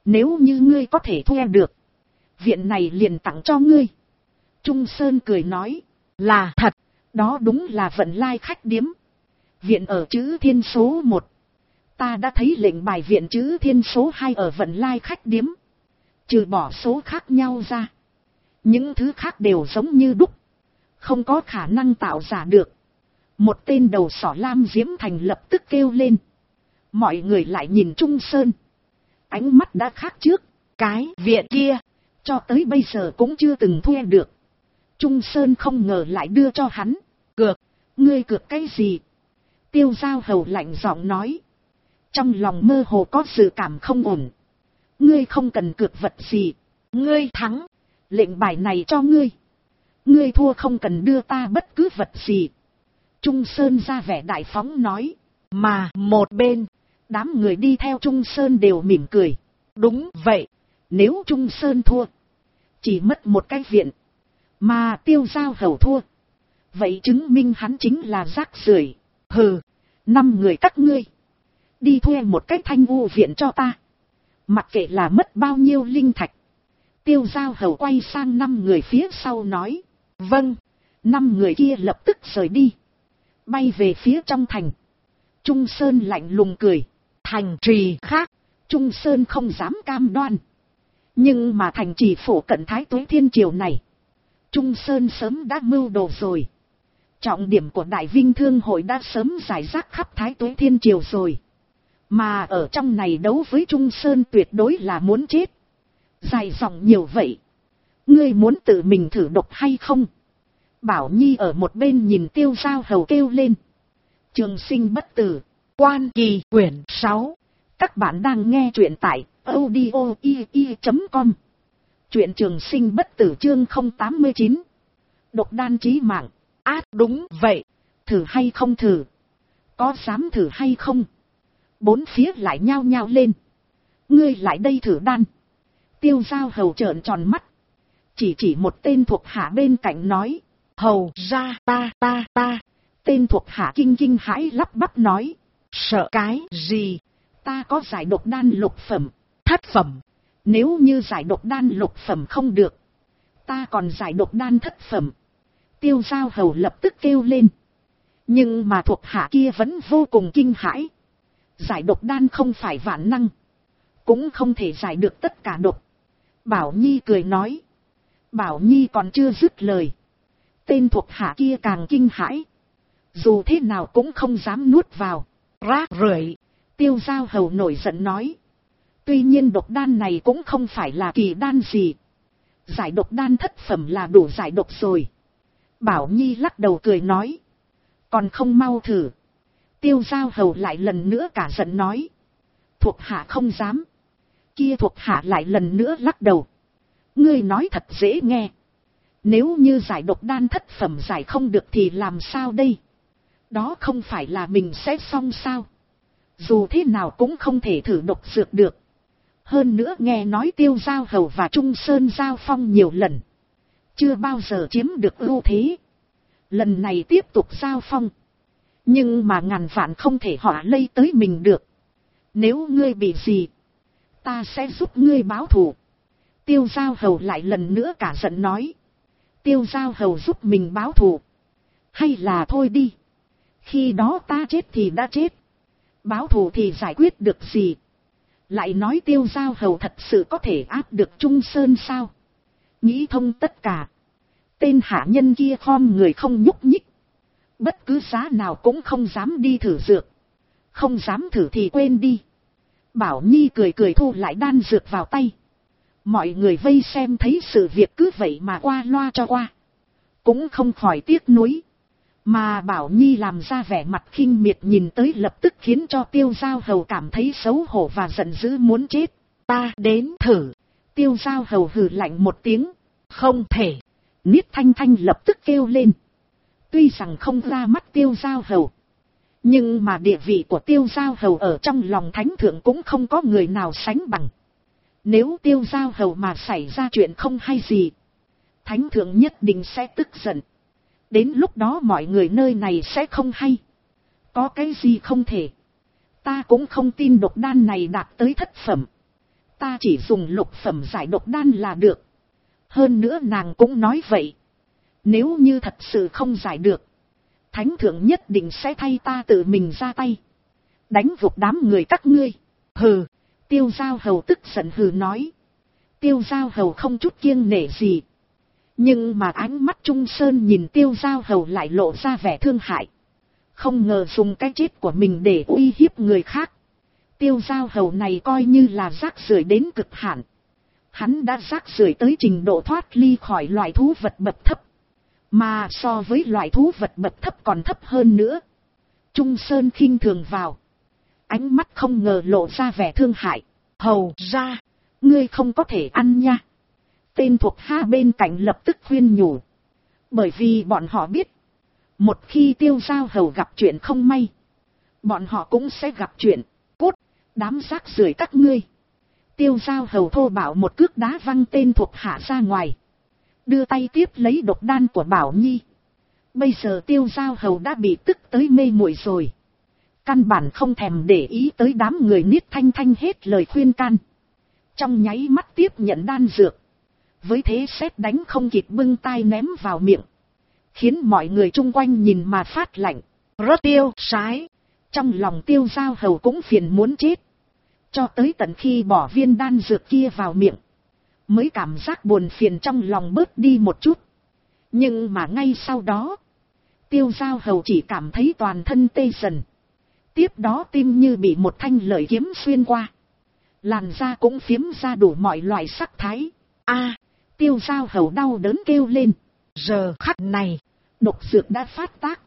A: Nếu như ngươi có thể thuê được, viện này liền tặng cho ngươi. Trung Sơn cười nói,
B: là thật,
A: đó đúng là Vận Lai khách điếm. Viện ở chữ Thiên số 1. Ta đã thấy lệnh bài viện chữ Thiên số 2 ở Vận Lai khách điếm. Trừ bỏ số khác nhau ra, những thứ khác đều giống như đúc, không có khả năng tạo giả được. Một tên đầu sỏ Lam Diễm Thành lập tức kêu lên. Mọi người lại nhìn Trung Sơn, ánh mắt đã khác trước.
B: cái viện kia,
A: cho tới bây giờ cũng chưa từng thuê được. Trung Sơn không ngờ lại đưa cho hắn. Cược, ngươi cược cái gì? Tiêu Giao Hầu lạnh giọng nói. Trong lòng mơ hồ có dự cảm không ổn. Ngươi không cần cược vật gì. Ngươi thắng, lệnh bài này cho ngươi. Ngươi thua không cần đưa ta bất cứ vật gì. Trung Sơn ra vẻ đại phóng nói.
B: mà một bên,
A: đám người đi theo Trung Sơn đều mỉm cười.
B: đúng vậy,
A: Nếu Trung Sơn thua, chỉ mất một cái viện. Mà Tiêu Giao Hầu thua, vậy chứng minh hắn chính là rác rưởi. Hừ, 5 người các ngươi, đi thuê một cái Thanh U viện cho ta. Mặc kệ là mất bao nhiêu linh thạch. Tiêu Giao Hầu quay sang 5 người phía sau nói.
B: vâng.
A: 5 người kia lập tức rời đi, bay về phía trong thành. Trung Sơn lạnh lùng cười.
B: Thành trì khác,
A: Trung Sơn không dám cam đoan. Nhưng mà thành trì phổ cận Thái Tuế Thiên Triều này, Trung Sơn sớm đã mưu đồ rồi. Trọng điểm của Đại Vinh Thương Hội đã sớm giải rác khắp Thái Tuế Thiên Triều rồi. Mà ở trong này đấu với Trung Sơn tuyệt đối là muốn chết. Dài dòng nhiều vậy, ngươi muốn tự mình thử độc hay không? Bảo Nhi ở một bên nhìn Tiêu Giao Hầu kêu lên. Trường sinh bất tử.
B: Quan Kỳ quyển 6.
A: Các bạn đang nghe truyện tại audio.com. Truyện Trường Sinh bất tử chương 089. Độc đan chí mạng.
B: Đúng vậy.
A: Thử hay không thử? Có dám thử hay không? Bốn phía lại nhao nhao lên. Ngươi lại đây thử đan. Tiêu Giao Hầu trợn tròn mắt, chỉ một tên thuộc hạ bên cạnh nói.
B: Hầu ra ta.
A: Tên thuộc hạ kinh hãi lắp bắp nói.
B: Sợ cái gì?
A: Ta có giải độc đan lục phẩm.
B: Thất phẩm.
A: Nếu như giải độc đan lục phẩm không được, ta còn giải độc đan thất phẩm. Tiêu Giao Hầu lập tức kêu lên. Nhưng mà thuộc hạ kia vẫn vô cùng kinh hãi. Giải độc đan không phải vạn năng, cũng không thể giải được tất cả độc. Bảo Nhi cười nói. Bảo Nhi còn chưa dứt lời, tên thuộc hạ kia càng kinh hãi. Dù thế nào cũng không dám nuốt vào.
B: Rác rưởi.
A: Tiêu Giao Hầu nổi giận nói. Tuy nhiên độc đan này cũng không phải là kỳ đan gì. Giải độc đan thất phẩm là đủ giải độc rồi. Bảo Nhi lắc đầu cười nói. Còn không mau thử. Tiêu Giao Hầu lại lần nữa cả giận nói. Thuộc hạ không dám. Kia thuộc hạ lại lần nữa lắc đầu. Ngươi nói thật dễ nghe. Nếu như giải độc đan thất phẩm giải không được thì làm sao đây? Đó không phải là mình sẽ xong sao? Dù thế nào cũng không thể thử độc dược được. Hơn nữa nghe nói Tiêu Giao Hầu và Trung Sơn giao phong nhiều lần, chưa bao giờ chiếm được ưu thế. Lần này tiếp tục giao phong, nhưng mà ngàn vạn không thể họa lây tới mình được. Nếu ngươi bị gì, ta sẽ giúp ngươi báo thù. Tiêu Giao Hầu lại lần nữa cả giận nói. Tiêu Giao Hầu giúp mình báo thù? Hay là thôi đi, khi đó ta chết thì đã chết, báo thù thì giải quyết được gì? Lại nói Tiêu Giao Hầu thật sự có thể áp được Trung Sơn sao? Nghĩ thông tất cả, tên hạ nhân kia khom người không nhúc nhích, bất cứ giá nào cũng không dám đi thử dược. Không dám thử thì quên đi. Bảo Nhi cười thu lại đan dược vào tay. Mọi người vây xem thấy sự việc cứ vậy mà qua loa cho qua, cũng không khỏi tiếc nuối. Mà Bảo Nhi làm ra vẻ mặt khinh miệt nhìn tới lập tức khiến cho Tiêu Giao Hầu cảm thấy xấu hổ và giận dữ muốn chết. Ta đến thử. Tiêu Giao Hầu hừ lạnh một tiếng. Không thể. Niết Thanh Thanh lập tức kêu lên. Tuy rằng không ra mắt Tiêu Giao Hầu, nhưng mà địa vị của Tiêu Giao Hầu ở trong lòng thánh thượng cũng không có người nào sánh bằng. Nếu Tiêu Giao Hầu mà xảy ra chuyện không hay gì, thánh thượng nhất định sẽ tức giận. Đến lúc đó mọi người nơi này sẽ không hay. Có cái gì không thể? Ta cũng không tin độc đan này đạt tới thất phẩm. Ta chỉ dùng lục phẩm giải độc đan là được. Hơn nữa nàng cũng nói vậy. Nếu như thật sự không giải được, thánh thượng nhất định sẽ thay ta tự mình ra tay. Đánh gục đám người các ngươi. Hừ, Tiêu Giao Hầu tức giận hừ nói. Tiêu Giao Hầu không chút kiêng nể gì. Nhưng mà ánh mắt Trung Sơn nhìn Tiêu Giao Hầu lại lộ ra vẻ thương hại. Không ngờ dùng cái chết của mình để uy hiếp người khác. Tiêu Giao Hầu này coi như là rác rưởi đến cực hạn. Hắn đã rác rưởi tới trình độ thoát ly khỏi loại thú vật bậc thấp. Mà so với loại thú vật bậc thấp còn thấp hơn nữa. Trung Sơn khinh thường vào. Ánh mắt không ngờ lộ ra vẻ thương hại. Hầu ra, ngươi không có thể ăn nha. Tên thuộc hạ bên cạnh lập tức khuyên nhủ. Bởi vì bọn họ biết. Một khi Tiêu Giao Hầu gặp chuyện không may, bọn họ cũng sẽ gặp chuyện. Cút, đám rác rưởi các ngươi. Tiêu Giao Hầu thô bạo một cước đá văng tên thuộc hạ ra ngoài. Đưa tay tiếp lấy độc đan của Bảo Nhi. Bây giờ Tiêu Giao Hầu đã bị tức tới mê muội rồi. Căn bản không thèm để ý tới đám người Niết Thanh Thanh hết lời khuyên can. Trong nháy mắt tiếp nhận đan dược. Với thế sét đánh không kịp bưng tay ném vào miệng. Khiến mọi người chung quanh nhìn mà phát lạnh. Rất tiêu sái. Trong lòng Tiêu Giao Hầu cũng phiền muốn chết. Cho tới tận khi bỏ viên đan dược kia vào miệng, mới cảm giác buồn phiền trong lòng bớt đi một chút. Nhưng mà ngay sau đó, Tiêu Giao Hầu chỉ cảm thấy toàn thân tê dần. Tiếp đó tim như bị một thanh lợi kiếm xuyên qua. Làn da cũng phiếm ra đủ mọi loại sắc thái. Tiêu Giao Hầu đau đớn kêu lên. Giờ khắc này, độc dược đã phát tác.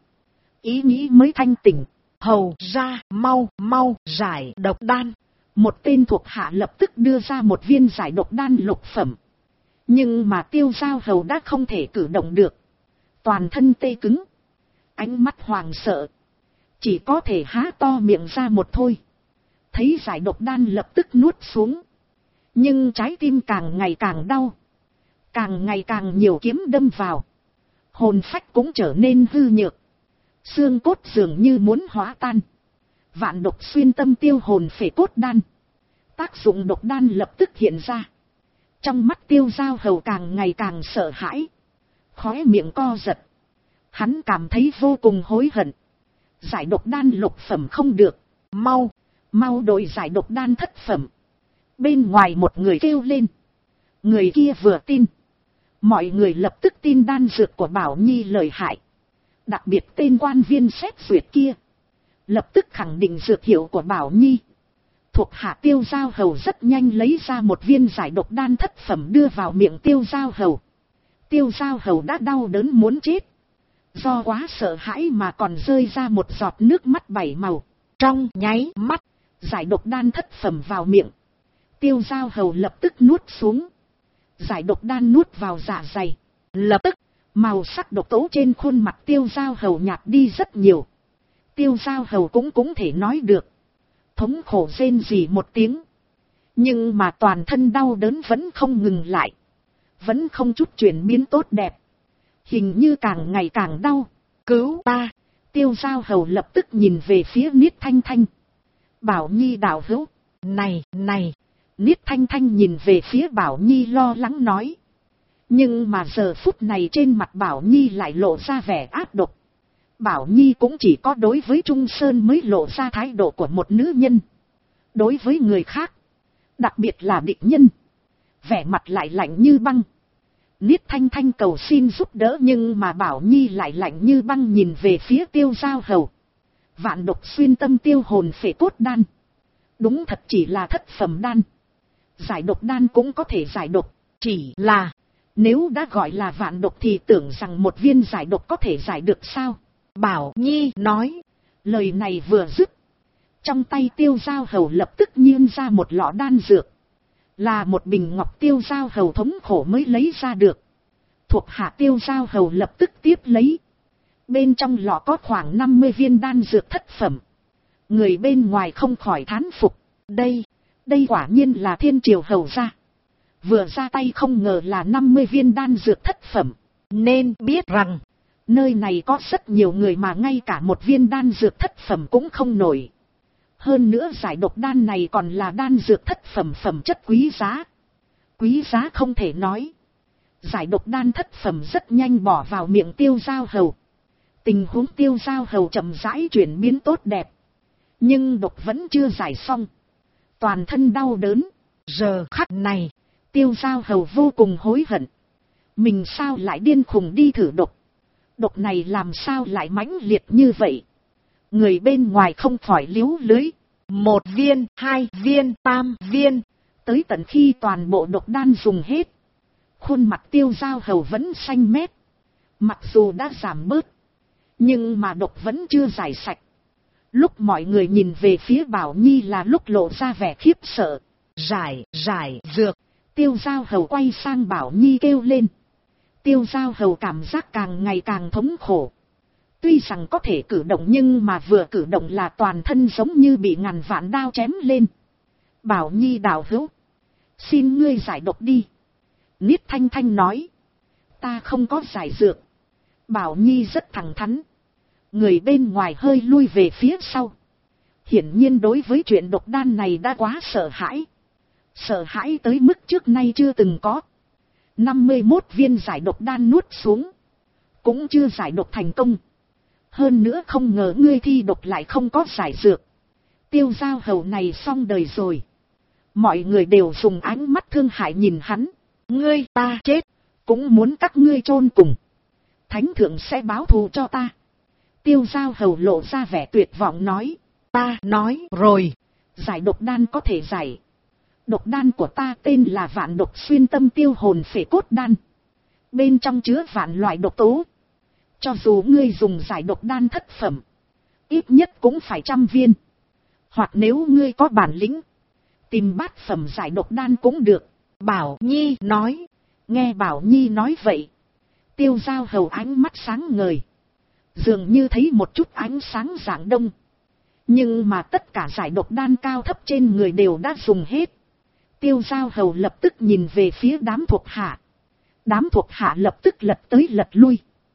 A: Ý nghĩ mới thanh tỉnh. Hầu ra, mau giải độc đan. Một tên thuộc hạ lập tức đưa ra một viên giải độc đan lục phẩm. Nhưng mà Tiêu Giao Hầu đã không thể cử động được. Toàn thân tê cứng. Ánh mắt hoàng sợ. Chỉ có thể há to miệng ra một thôi. Thấy giải độc đan lập tức nuốt xuống. Nhưng trái tim càng ngày càng đau. Càng ngày càng nhiều kiếm đâm vào. Hồn phách cũng trở nên hư nhược. Xương cốt dường như muốn hóa tan. Vạn độc xuyên tâm tiêu hồn phệ cốt đan. Tác dụng độc đan lập tức hiện ra. Trong mắt Tiêu Giao Hầu càng ngày càng sợ hãi. Khóe miệng co giật. Hắn cảm thấy vô cùng hối hận. Giải độc đan lục phẩm không được. Mau đổi giải độc đan thất phẩm. Bên ngoài một người kêu lên. Người kia vừa tin. Mọi người lập tức tin đan dược của Bảo Nhi lợi hại. Đặc biệt tên quan viên xét duyệt kia. Lập tức khẳng định dược hiệu của Bảo Nhi. Thuộc hạ Tiêu Giao Hầu rất nhanh lấy ra một viên giải độc đan thất phẩm đưa vào miệng Tiêu Giao Hầu. Tiêu Giao Hầu đã đau đớn muốn chết. Do quá sợ hãi mà còn rơi ra một giọt nước mắt bảy màu. Trong nháy mắt, giải độc đan thất phẩm vào miệng. Tiêu Giao Hầu lập tức nuốt xuống. Giải độc đan nuốt vào dạ dày. Lập tức, màu sắc độc tố trên khuôn mặt Tiêu Giao Hầu nhạt đi rất nhiều. Tiêu Giao Hầu cũng thể nói được. Thống khổ rên rỉ một tiếng. Nhưng mà toàn thân đau đớn vẫn không ngừng lại. Vẫn không chút chuyển biến tốt đẹp. Hình như càng ngày càng đau. Cứu ta. Tiêu Giao Hầu lập tức nhìn về phía Niết Thanh Thanh. Bảo Nhi đạo hữu. Này. Niết Thanh Thanh nhìn về phía Bảo Nhi lo lắng nói. Nhưng mà giờ phút này trên mặt Bảo Nhi lại lộ ra vẻ ác độc. Bảo Nhi cũng chỉ có đối với Trung Sơn mới lộ ra thái độ của một nữ nhân. Đối với người khác, đặc biệt là địch nhân, vẻ mặt lại lạnh như băng. Niết Thanh Thanh cầu xin giúp đỡ nhưng mà Bảo Nhi lại lạnh như băng nhìn về phía Tiêu Giao Hầu. Vạn độc xuyên tâm tiêu hồn phệ cốt đan. Đúng thật chỉ là thất phẩm đan. Giải độc đan cũng có thể giải độc. Chỉ là, nếu đã gọi là vạn độc thì tưởng rằng một viên giải độc có thể giải được sao? Bảo Nhi nói. Lời này vừa dứt. Trong tay Tiêu Giao Hầu lập tức nhiên ra một lọ đan dược. Là một bình ngọc Tiêu Giao Hầu thống khổ mới lấy ra được. Thuộc hạ Tiêu Giao Hầu lập tức tiếp lấy. Bên trong lọ có khoảng 50 viên đan dược thất phẩm. Người bên ngoài không khỏi thán phục. Đây quả nhiên là thiên triều hầu gia. Vừa ra tay không ngờ là 50 viên đan dược thất phẩm. Nên biết rằng, nơi này có rất nhiều người mà ngay cả một viên đan dược thất phẩm cũng không nổi. Hơn nữa giải độc đan này còn là đan dược thất phẩm phẩm chất quý giá. Quý giá không thể nói. Giải độc đan thất phẩm rất nhanh bỏ vào miệng Tiêu Giao Hầu. Tình huống Tiêu Giao Hầu chậm rãi chuyển biến tốt đẹp. Nhưng độc vẫn chưa giải xong. Toàn thân đau đớn.
B: Giờ khắc này,
A: Tiêu Giao Hầu vô cùng hối hận. Mình sao lại điên khùng đi thử độc. Độc này làm sao lại mãnh liệt như vậy. Người bên ngoài không khỏi liếu lưới.
B: 1 viên, 2 viên, 3 viên.
A: Tới tận khi toàn bộ độc đan dùng hết. Khuôn mặt Tiêu Giao Hầu vẫn xanh mét. Mặc dù đã giảm bớt. Nhưng mà độc vẫn chưa giải sạch. Lúc mọi người nhìn về phía Bảo Nhi là lúc lộ ra vẻ khiếp sợ.
B: Giải dược.
A: Tiêu Giao Hầu quay sang Bảo Nhi kêu lên. Tiêu Giao Hầu cảm giác càng ngày càng thống khổ. Tuy rằng có thể cử động nhưng mà vừa cử động là toàn thân giống như bị ngàn vạn đao chém lên. Bảo Nhi đạo hữu. Xin ngươi giải độc đi. Niết Thanh Thanh nói. Ta không có giải dược. Bảo Nhi rất thẳng thắn. Người bên ngoài hơi lui về phía sau. Hiển nhiên đối với chuyện độc đan này đã quá sợ hãi. Sợ hãi tới mức trước nay chưa từng có. 51 viên giải độc đan nuốt xuống. Cũng chưa giải độc thành công. Hơn nữa không ngờ ngươi thi độc lại không có giải dược. Tiêu Giao Hầu này xong đời rồi. Mọi người đều dùng ánh mắt thương hại nhìn hắn. Ngươi ta chết. Cũng muốn các ngươi chôn cùng. Thánh thượng sẽ báo thù cho ta. Tiêu Giao Hầu lộ ra vẻ tuyệt vọng nói. Ta nói rồi. Giải độc đan có thể giải. Độc đan của ta tên là Vạn Độc Xuyên Tâm Tiêu Hồn Phệ Cốt Đan. Bên trong chứa vạn loại độc tố. Cho dù ngươi dùng giải độc đan thất phẩm. Ít nhất cũng phải 100 viên. Hoặc nếu ngươi có bản lĩnh. Tìm bát phẩm giải độc đan cũng được. Bảo Nhi nói. Nghe Bảo Nhi nói vậy. Tiêu Giao Hầu ánh mắt sáng ngời. Dường như thấy một chút ánh sáng rạng đông. Nhưng mà tất cả giải độc đan cao thấp trên người đều đã dùng hết. Tiêu Giao Hầu lập tức nhìn về phía đám thuộc hạ. Đám thuộc hạ lập tức lật tới lật lui.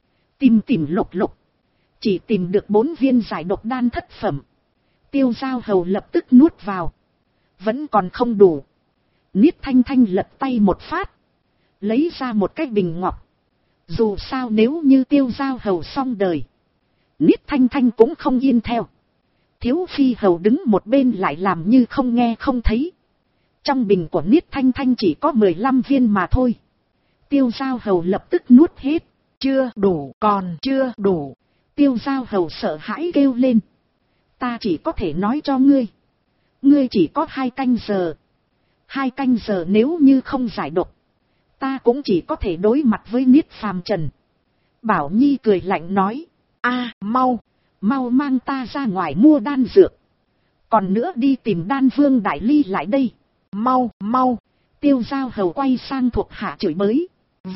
A: Tìm lục lục. Chỉ tìm được 4 viên giải độc đan thất phẩm. Tiêu Giao Hầu lập tức nuốt vào. Vẫn còn không đủ. Niết Thanh Thanh lật tay một phát. Lấy ra một cái bình ngọc. Dù sao nếu như Tiêu Giao Hầu xong đời. Niết Thanh Thanh cũng không yên theo. Thiếu Phi Hầu đứng một bên lại làm như không nghe không thấy. Trong bình của Niết Thanh Thanh chỉ có 15 viên mà thôi. Tiêu Giao Hầu lập tức nuốt hết. Chưa đủ, còn chưa đủ. Tiêu Giao Hầu sợ hãi kêu lên. Ta chỉ có thể nói cho ngươi. Ngươi chỉ có 2 canh giờ. 2 canh giờ nếu như không giải độc. Ta cũng chỉ có thể đối mặt với Niết Phàm Trần. Bảo Nhi cười lạnh nói. Mau mang ta ra ngoài mua đan dược. Còn nữa đi tìm Đan Vương Đại Ly lại đây. Mau. Tiêu Giao Hầu quay sang thuộc hạ chửi bới.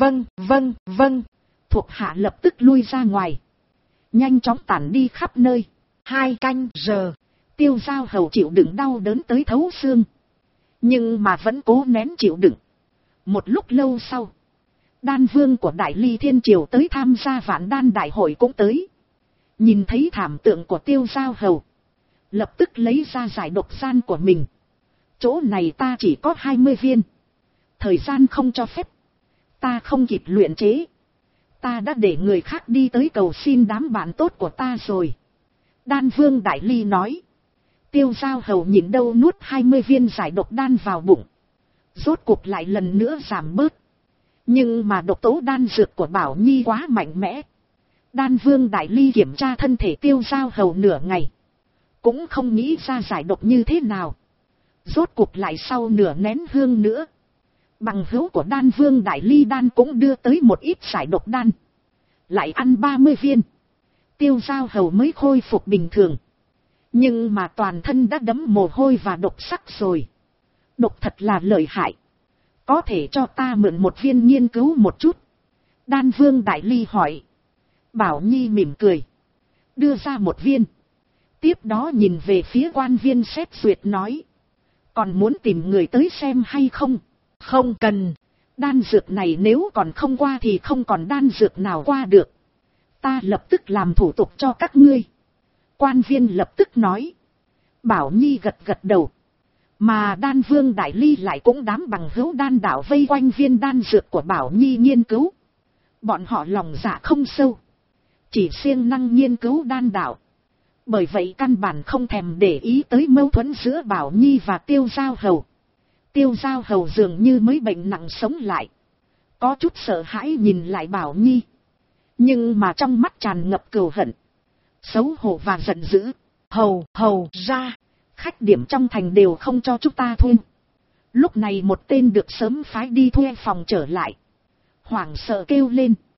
A: Vâng. Thuộc hạ lập tức lui ra ngoài. Nhanh chóng tản đi khắp nơi. 2 canh giờ. Tiêu Giao Hầu chịu đựng đau đớn tới thấu xương. Nhưng mà vẫn cố nén chịu đựng. Một lúc lâu sau. Đan Vương của Đại Ly Thiên Triều tới tham gia Vạn Đan Đại hội cũng tới. Nhìn thấy thảm tượng của Tiêu Giao Hầu. Lập tức lấy ra giải độc gian của mình. Chỗ này ta chỉ có 20 viên. Thời gian không cho phép. Ta không kịp luyện chế. Ta đã để người khác đi tới cầu xin đám bạn tốt của ta rồi. Đan Vương Đại Ly nói. Tiêu Giao Hầu nhịn đâu nuốt 20 viên giải độc đan vào bụng. Rốt cuộc lại lần nữa giảm bớt. Nhưng mà độc tố đan dược của Bảo Nhi quá mạnh mẽ. Đan Vương Đại Ly kiểm tra thân thể Tiêu Giao Hầu nửa ngày. Cũng không nghĩ ra giải độc như thế nào. Rốt cuộc lại sau nửa nén hương nữa. Bằng hữu của Đan Vương Đại Ly Đan cũng đưa tới một ít giải độc đan. Lại ăn 30 viên. Tiêu Giao Hầu mới khôi phục bình thường. Nhưng mà toàn thân đã đẫm mồ hôi và độc sắc rồi. Độc thật là lợi hại. Có thể cho ta mượn một viên nghiên cứu một chút. Đan Vương Đại Ly hỏi. Bảo Nhi mỉm cười. Đưa ra một viên. Tiếp đó nhìn về phía quan viên xét duyệt nói. Còn muốn tìm người tới xem hay không? Không cần. Đan dược này nếu còn không qua thì không còn đan dược nào qua được. Ta lập tức làm thủ tục cho các ngươi. Quan viên lập tức nói. Bảo Nhi gật gật đầu. Mà Đan Vương Đại Ly lại cũng đám bằng hữu đan đạo vây quanh viên đan dược của Bảo Nhi nghiên cứu. Bọn họ lòng dạ không sâu, chỉ siêng năng nghiên cứu đan đạo. Bởi vậy căn bản không thèm để ý tới mâu thuẫn giữa Bảo Nhi và Tiêu Giao Hầu. Tiêu Giao Hầu dường như mới bệnh nặng sống lại, có chút sợ hãi nhìn lại Bảo Nhi. Nhưng mà trong mắt tràn ngập cừu hận, xấu hổ và giận dữ. Hầu ra, khách điểm trong thành đều không cho chúng ta thuê. Lúc này một tên được sớm phái đi thuê phòng trở lại, hoảng sợ kêu lên.